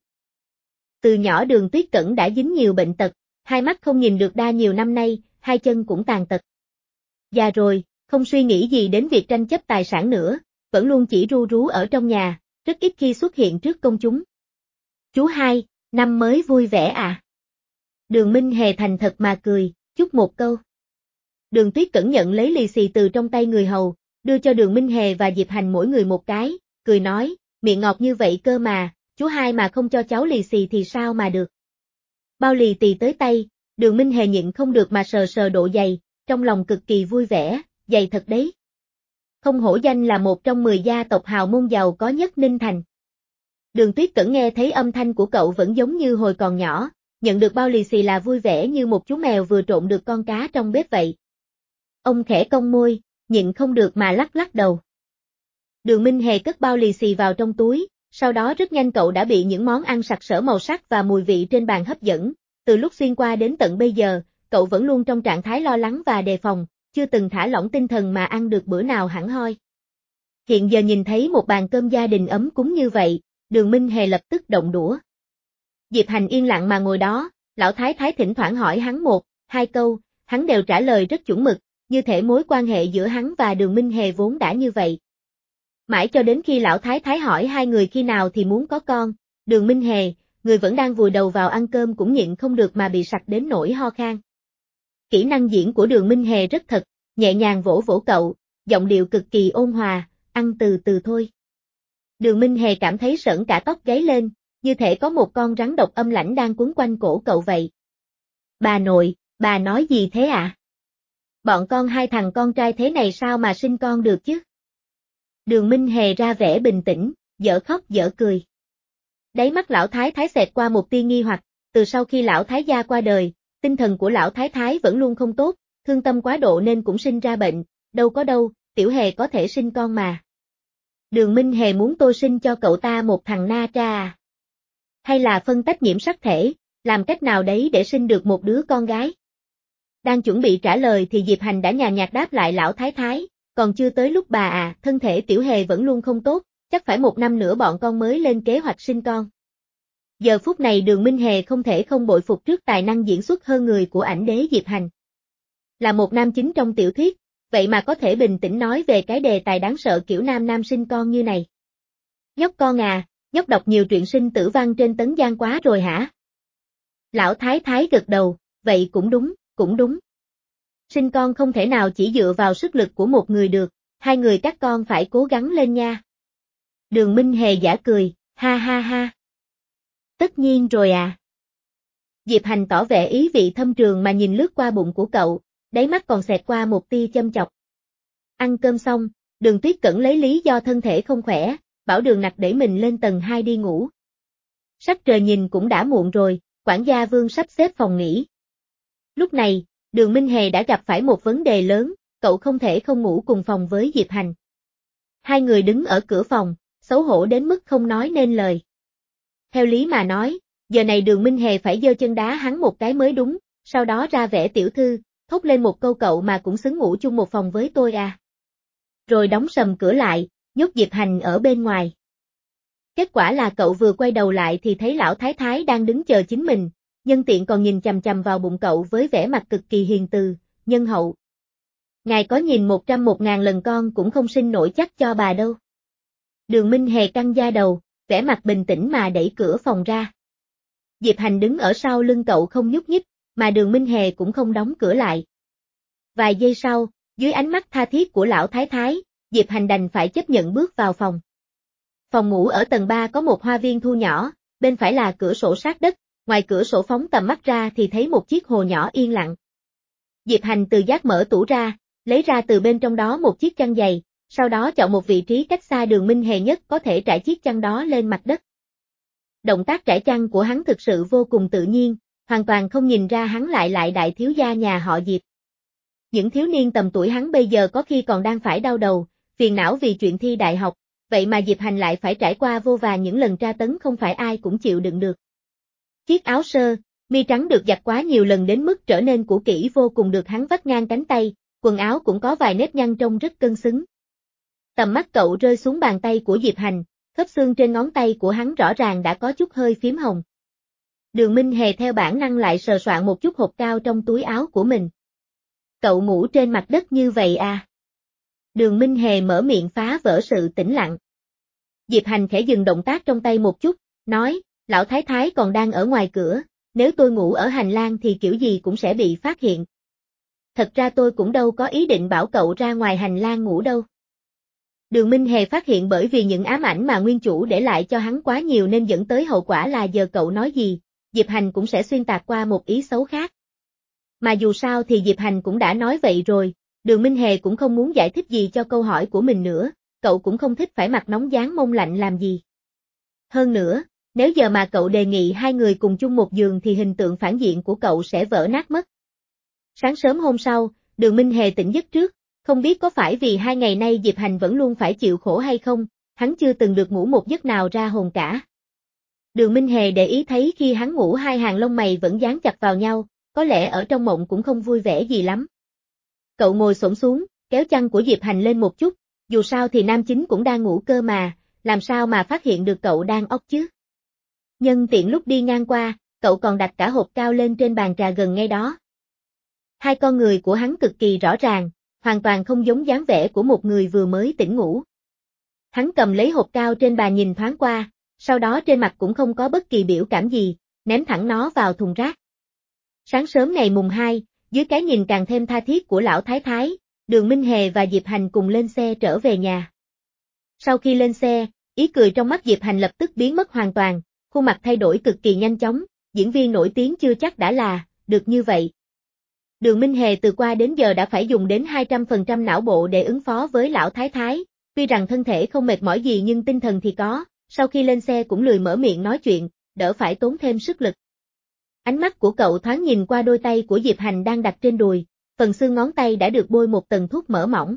Từ nhỏ Đường Tuyết Cẩn đã dính nhiều bệnh tật, hai mắt không nhìn được đa nhiều năm nay, hai chân cũng tàn tật. Già rồi, không suy nghĩ gì đến việc tranh chấp tài sản nữa, vẫn luôn chỉ ru rú ở trong nhà, rất ít khi xuất hiện trước công chúng. Chú hai, năm mới vui vẻ à? Đường Minh Hề thành thật mà cười, chúc một câu. Đường Tuyết Cẩn nhận lấy lì xì từ trong tay người hầu, đưa cho Đường Minh Hề và Diệp Hành mỗi người một cái, cười nói, miệng ngọt như vậy cơ mà, chú hai mà không cho cháu lì xì thì sao mà được. Bao lì tì tới tay, Đường Minh Hề nhịn không được mà sờ sờ độ dày, trong lòng cực kỳ vui vẻ, dày thật đấy. Không hổ danh là một trong mười gia tộc hào môn giàu có nhất Ninh Thành. Đường Tuyết Cẩn nghe thấy âm thanh của cậu vẫn giống như hồi còn nhỏ, nhận được bao lì xì là vui vẻ như một chú mèo vừa trộn được con cá trong bếp vậy. Ông khẽ cong môi, nhịn không được mà lắc lắc đầu. Đường Minh Hề cất bao lì xì vào trong túi, sau đó rất nhanh cậu đã bị những món ăn sặc sỡ màu sắc và mùi vị trên bàn hấp dẫn. Từ lúc xuyên qua đến tận bây giờ, cậu vẫn luôn trong trạng thái lo lắng và đề phòng, chưa từng thả lỏng tinh thần mà ăn được bữa nào hẳn hoi. Hiện giờ nhìn thấy một bàn cơm gia đình ấm cúng như vậy, Đường Minh Hề lập tức động đũa. Diệp Hành yên lặng mà ngồi đó, lão thái thái thỉnh thoảng hỏi hắn một, hai câu, hắn đều trả lời rất chuẩn mực, như thể mối quan hệ giữa hắn và Đường Minh Hề vốn đã như vậy. Mãi cho đến khi lão thái thái hỏi hai người khi nào thì muốn có con, Đường Minh Hề, người vẫn đang vùi đầu vào ăn cơm cũng nhịn không được mà bị sặc đến nỗi ho khan. Kỹ năng diễn của Đường Minh Hề rất thật, nhẹ nhàng vỗ vỗ cậu, giọng điệu cực kỳ ôn hòa, ăn từ từ thôi. Đường Minh Hề cảm thấy sởn cả tóc gáy lên, như thể có một con rắn độc âm lãnh đang quấn quanh cổ cậu vậy. Bà nội, bà nói gì thế ạ? À? Bọn con hai thằng con trai thế này sao mà sinh con được chứ? Đường Minh Hề ra vẻ bình tĩnh, dở khóc dở cười. Đáy mắt lão thái thái xẹt qua một tia nghi hoặc, từ sau khi lão thái gia qua đời, tinh thần của lão thái thái vẫn luôn không tốt, thương tâm quá độ nên cũng sinh ra bệnh, đâu có đâu, Tiểu Hề có thể sinh con mà. Đường Minh Hề muốn tôi sinh cho cậu ta một thằng na tra à? Hay là phân tách nhiễm sắc thể, làm cách nào đấy để sinh được một đứa con gái? Đang chuẩn bị trả lời thì Diệp Hành đã nhàn nhạt đáp lại lão thái thái, còn chưa tới lúc bà à, thân thể Tiểu Hề vẫn luôn không tốt, chắc phải một năm nữa bọn con mới lên kế hoạch sinh con. Giờ phút này Đường Minh Hề không thể không bội phục trước tài năng diễn xuất hơn người của ảnh đế Diệp Hành. Là một nam chính trong tiểu thuyết, vậy mà có thể bình tĩnh nói về cái đề tài đáng sợ kiểu nam nam sinh con như này. Nhóc con à, nhóc đọc nhiều truyện sinh tử văn trên Tấn Giang quá rồi hả? Lão thái thái gật đầu, vậy cũng đúng, cũng đúng. Sinh con không thể nào chỉ dựa vào sức lực của một người được, hai người các con phải cố gắng lên nha. Đường Minh Hề giả cười, ha ha ha. Tất nhiên rồi à. Diệp Hành tỏ vẻ ý vị thâm trường mà nhìn lướt qua bụng của cậu, đáy mắt còn xẹt qua một tia châm chọc. Ăn cơm xong, Đường Tuyết Cẩn lấy lý do thân thể không khỏe, bảo Đường Nặc để mình lên tầng hai đi ngủ. Sắc trời nhìn cũng đã muộn rồi, quản gia Vương sắp xếp phòng nghỉ. Lúc này, Đường Minh Hề đã gặp phải một vấn đề lớn, cậu không thể không ngủ cùng phòng với Diệp Hành. Hai người đứng ở cửa phòng, xấu hổ đến mức không nói nên lời. Theo lý mà nói, giờ này Đường Minh Hề phải giơ chân đá hắn một cái mới đúng, sau đó ra vẻ tiểu thư, thốt lên một câu cậu mà cũng xứng ngủ chung một phòng với tôi à. Rồi đóng sầm cửa lại, nhốt Diệp Hành ở bên ngoài. Kết quả là cậu vừa quay đầu lại thì thấy lão thái thái đang đứng chờ chính mình, nhân tiện còn nhìn chằm chằm vào bụng cậu với vẻ mặt cực kỳ hiền từ, nhân hậu. Ngài có nhìn một trăm một ngàn lần con cũng không sinh nổi chắc cho bà đâu. Đường Minh Hề căng da đầu, vẻ mặt bình tĩnh mà đẩy cửa phòng ra. Diệp Hành đứng ở sau lưng cậu không nhúc nhích, mà Đường Minh Hề cũng không đóng cửa lại. Vài giây sau, dưới ánh mắt tha thiết của lão thái thái, Diệp Hành đành phải chấp nhận bước vào phòng. Phòng ngủ ở tầng ba có một hoa viên thu nhỏ, bên phải là cửa sổ sát đất, ngoài cửa sổ phóng tầm mắt ra thì thấy một chiếc hồ nhỏ yên lặng. Diệp Hành từ giác mở tủ ra, lấy ra từ bên trong đó một chiếc chăn dày, sau đó chọn một vị trí cách xa Đường Minh Hề nhất có thể trải chiếc chăn đó lên mặt đất. Động tác trải chăn của hắn thực sự vô cùng tự nhiên, hoàn toàn không nhìn ra hắn lại lại đại thiếu gia nhà họ Diệp. Những thiếu niên tầm tuổi hắn bây giờ có khi còn đang phải đau đầu, phiền não vì chuyện thi đại học, vậy mà Diệp Hành lại phải trải qua vô vàn những lần tra tấn không phải ai cũng chịu đựng được. Chiếc áo sơ, mi trắng được giặt quá nhiều lần đến mức trở nên cũ kỹ vô cùng được hắn vắt ngang cánh tay, quần áo cũng có vài nếp nhăn trông rất cân xứng. Tầm mắt cậu rơi xuống bàn tay của Diệp Hành, khớp xương trên ngón tay của hắn rõ ràng đã có chút hơi phím hồng. Đường Minh Hề theo bản năng lại sờ soạn một chút hột cao trong túi áo của mình. Cậu ngủ trên mặt đất như vậy à? Đường Minh Hề mở miệng phá vỡ sự tĩnh lặng. Diệp Hành khẽ dừng động tác trong tay một chút, nói, lão thái thái còn đang ở ngoài cửa, nếu tôi ngủ ở hành lang thì kiểu gì cũng sẽ bị phát hiện. Thật ra tôi cũng đâu có ý định bảo cậu ra ngoài hành lang ngủ đâu. Đường Minh Hề phát hiện bởi vì những ám ảnh mà nguyên chủ để lại cho hắn quá nhiều nên dẫn tới hậu quả là giờ cậu nói gì, Diệp Hành cũng sẽ xuyên tạc qua một ý xấu khác. Mà dù sao thì Diệp Hành cũng đã nói vậy rồi, Đường Minh Hề cũng không muốn giải thích gì cho câu hỏi của mình nữa, cậu cũng không thích phải mặt nóng dán mông lạnh làm gì. Hơn nữa, nếu giờ mà cậu đề nghị hai người cùng chung một giường thì hình tượng phản diện của cậu sẽ vỡ nát mất. Sáng sớm hôm sau, Đường Minh Hề tỉnh giấc trước, không biết có phải vì hai ngày nay Diệp Hành vẫn luôn phải chịu khổ hay không, hắn chưa từng được ngủ một giấc nào ra hồn cả. Đường Minh Hề để ý thấy khi hắn ngủ hai hàng lông mày vẫn dán chặt vào nhau, có lẽ ở trong mộng cũng không vui vẻ gì lắm. Cậu ngồi xổm xuống, kéo chăn của Diệp Hành lên một chút, dù sao thì nam chính cũng đang ngủ cơ mà, làm sao mà phát hiện được cậu đang óc chứ. Nhân tiện lúc đi ngang qua, cậu còn đặt cả hộp cao lên trên bàn trà gần ngay đó. Hai con người của hắn cực kỳ rõ ràng, hoàn toàn không giống dáng vẻ của một người vừa mới tỉnh ngủ. Hắn cầm lấy hộp cao trên bàn nhìn thoáng qua, sau đó trên mặt cũng không có bất kỳ biểu cảm gì, ném thẳng nó vào thùng rác. Sáng sớm ngày mùng hai, dưới cái nhìn càng thêm tha thiết của lão thái thái, Đường Minh Hề và Diệp Hành cùng lên xe trở về nhà. Sau khi lên xe, ý cười trong mắt Diệp Hành lập tức biến mất hoàn toàn, khuôn mặt thay đổi cực kỳ nhanh chóng, diễn viên nổi tiếng chưa chắc đã là, được như vậy. Đường Minh Hề từ qua đến giờ đã phải dùng đến hai trăm phần trăm não bộ để ứng phó với lão thái thái, tuy rằng thân thể không mệt mỏi gì nhưng tinh thần thì có, sau khi lên xe cũng lười mở miệng nói chuyện, đỡ phải tốn thêm sức lực. Ánh mắt của cậu thoáng nhìn qua đôi tay của Diệp Hành đang đặt trên đùi, phần xương ngón tay đã được bôi một tầng thuốc mỡ mỏng.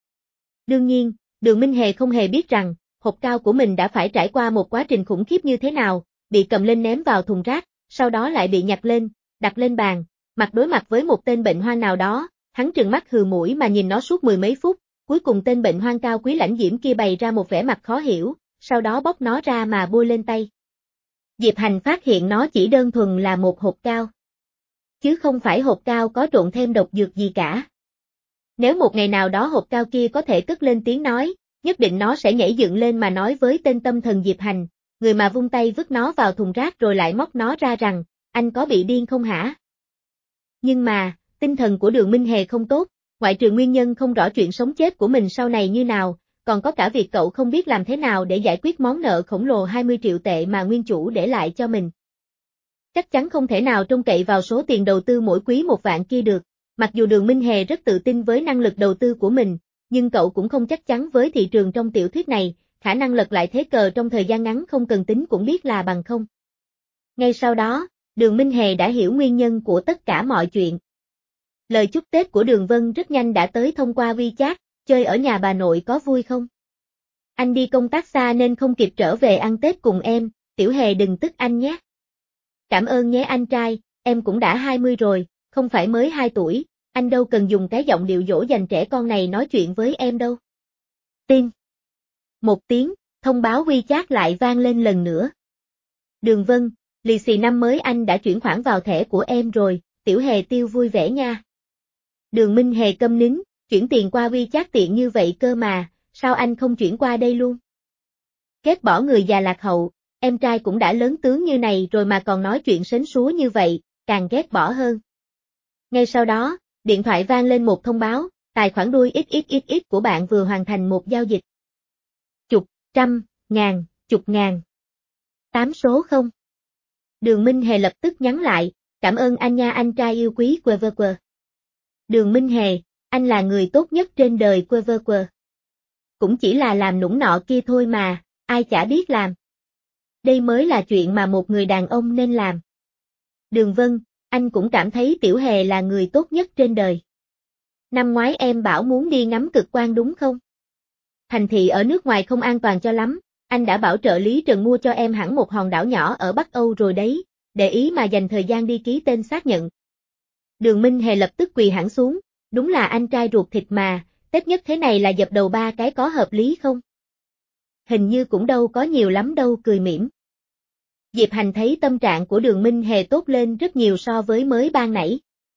Đương nhiên, Đường Minh Hề không hề biết rằng, hộp cao của mình đã phải trải qua một quá trình khủng khiếp như thế nào, bị cầm lên ném vào thùng rác, sau đó lại bị nhặt lên, đặt lên bàn, mặt đối mặt với một tên bệnh hoang nào đó, hắn trừng mắt hừ mũi mà nhìn nó suốt mười mấy phút, cuối cùng tên bệnh hoang cao quý lãnh diễm kia bày ra một vẻ mặt khó hiểu, sau đó bóc nó ra mà bôi lên tay. Diệp Hành phát hiện nó chỉ đơn thuần là một hộp cao, chứ không phải hộp cao có trộn thêm độc dược gì cả. Nếu một ngày nào đó hộp cao kia có thể cất lên tiếng nói, nhất định nó sẽ nhảy dựng lên mà nói với tên tâm thần Diệp Hành, người mà vung tay vứt nó vào thùng rác rồi lại móc nó ra rằng, anh có bị điên không hả? Nhưng mà, tinh thần của Đường Minh Hề không tốt, ngoại trừ nguyên nhân không rõ chuyện sống chết của mình sau này như nào, còn có cả việc cậu không biết làm thế nào để giải quyết món nợ khổng lồ hai mươi triệu tệ mà nguyên chủ để lại cho mình. Chắc chắn không thể nào trông cậy vào số tiền đầu tư mỗi quý một vạn kia được, mặc dù Đường Minh Hề rất tự tin với năng lực đầu tư của mình, nhưng cậu cũng không chắc chắn với thị trường trong tiểu thuyết này, khả năng lật lại thế cờ trong thời gian ngắn không cần tính cũng biết là bằng không. Ngay sau đó, Đường Minh Hề đã hiểu nguyên nhân của tất cả mọi chuyện. Lời chúc Tết của Đường Vân rất nhanh đã tới thông qua WeChat, chơi ở nhà bà nội có vui không? Anh đi công tác xa nên không kịp trở về ăn Tết cùng em, Tiểu Hề đừng tức anh nhé. Cảm ơn nhé anh trai, em cũng đã hai mươi rồi, không phải mới hai tuổi, anh đâu cần dùng cái giọng điệu dỗ dành trẻ con này nói chuyện với em đâu. Tim. Một tiếng, thông báo WeChat lại vang lên lần nữa. Đường Vân, lì xì năm mới anh đã chuyển khoản vào thẻ của em rồi, Tiểu Hề tiêu vui vẻ nha. Đường Minh Hề câm nín, chuyển tiền qua WeChat tiện như vậy cơ mà, sao anh không chuyển qua đây luôn? Ghét bỏ người già lạc hậu, em trai cũng đã lớn tướng như này rồi mà còn nói chuyện sến súa như vậy, càng ghét bỏ hơn. Ngay sau đó, điện thoại vang lên một thông báo, tài khoản đuôi ích ích ích ích của bạn vừa hoàn thành một giao dịch. Chục, trăm, ngàn, chục ngàn. Tám số không. Đường Minh Hề lập tức nhắn lại, cảm ơn anh nha anh trai yêu quý quơ vơ quơ. Đường Minh Hề, anh là người tốt nhất trên đời quơ vơ quơ. Cũng chỉ là làm nũng nọ kia thôi mà, ai chả biết làm. Đây mới là chuyện mà một người đàn ông nên làm. Đường Vân, anh cũng cảm thấy Tiểu Hề là người tốt nhất trên đời. Năm ngoái em bảo muốn đi ngắm cực quang đúng không? Thành thị ở nước ngoài không an toàn cho lắm, anh đã bảo trợ lý Trần mua cho em hẳn một hòn đảo nhỏ ở Bắc Âu rồi đấy, để ý mà dành thời gian đi ký tên xác nhận. Đường Minh Hề lập tức quỳ hẳn xuống, đúng là anh trai ruột thịt mà, Tết nhất thế này là dập đầu ba cái có hợp lý không? Hình như cũng đâu có nhiều lắm đâu cười mỉm. Diệp Hành thấy tâm trạng của Đường Minh Hề tốt lên rất nhiều so với mới ban nãy.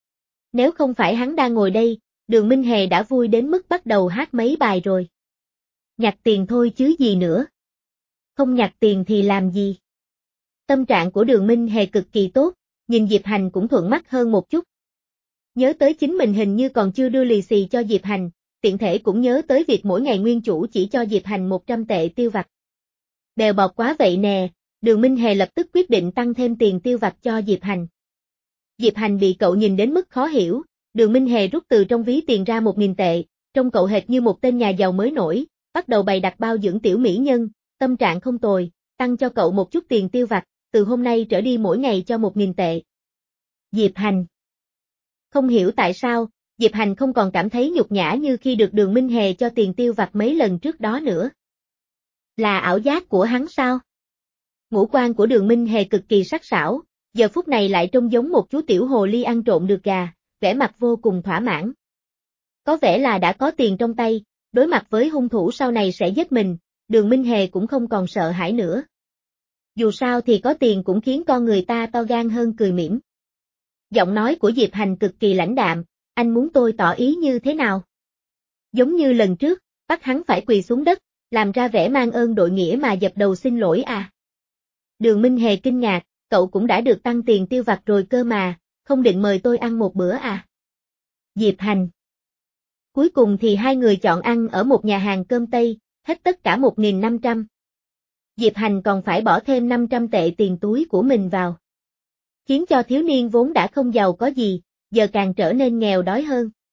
Nếu không phải hắn đang ngồi đây, Đường Minh Hề đã vui đến mức bắt đầu hát mấy bài rồi. Nhặt tiền thôi chứ gì nữa. Không nhặt tiền thì làm gì? Tâm trạng của Đường Minh Hề cực kỳ tốt, nhìn Diệp Hành cũng thuận mắt hơn một chút. Nhớ tới chính mình hình như còn chưa đưa lì xì cho Diệp Hành, tiện thể cũng nhớ tới việc mỗi ngày nguyên chủ chỉ cho Diệp Hành một trăm tệ tiêu vặt. Bèo bọt quá vậy nè, Đường Minh Hề lập tức quyết định tăng thêm tiền tiêu vặt cho Diệp Hành. Diệp Hành bị cậu nhìn đến mức khó hiểu, Đường Minh Hề rút từ trong ví tiền ra một nghìn tệ, trông cậu hệt như một tên nhà giàu mới nổi, bắt đầu bày đặt bao dưỡng tiểu mỹ nhân, tâm trạng không tồi, tăng cho cậu một chút tiền tiêu vặt, từ hôm nay trở đi mỗi ngày cho một nghìn tệ. Diệp Hành. Không hiểu tại sao, Diệp Hành không còn cảm thấy nhục nhã như khi được Đường Minh Hề cho tiền tiêu vặt mấy lần trước đó nữa. Là ảo giác của hắn sao? Ngũ quan của Đường Minh Hề cực kỳ sắc sảo, giờ phút này lại trông giống một chú tiểu hồ ly ăn trộm được gà, vẻ mặt vô cùng thỏa mãn. Có vẻ là đã có tiền trong tay, đối mặt với hung thủ sau này sẽ giết mình, Đường Minh Hề cũng không còn sợ hãi nữa. Dù sao thì có tiền cũng khiến con người ta to gan hơn cười mỉm. Giọng nói của Diệp Hành cực kỳ lãnh đạm, anh muốn tôi tỏ ý như thế nào? Giống như lần trước, bắt hắn phải quỳ xuống đất, làm ra vẻ mang ơn đội nghĩa mà dập đầu xin lỗi à? Đường Minh Hề kinh ngạc, cậu cũng đã được tăng tiền tiêu vặt rồi cơ mà, không định mời tôi ăn một bữa à? Diệp Hành. Cuối cùng thì hai người chọn ăn ở một nhà hàng cơm Tây, hết tất cả một nghìn năm trăm. Diệp Hành còn phải bỏ thêm năm trăm tệ tiền túi của mình vào. Khiến cho thiếu niên vốn đã không giàu có gì, giờ càng trở nên nghèo đói hơn.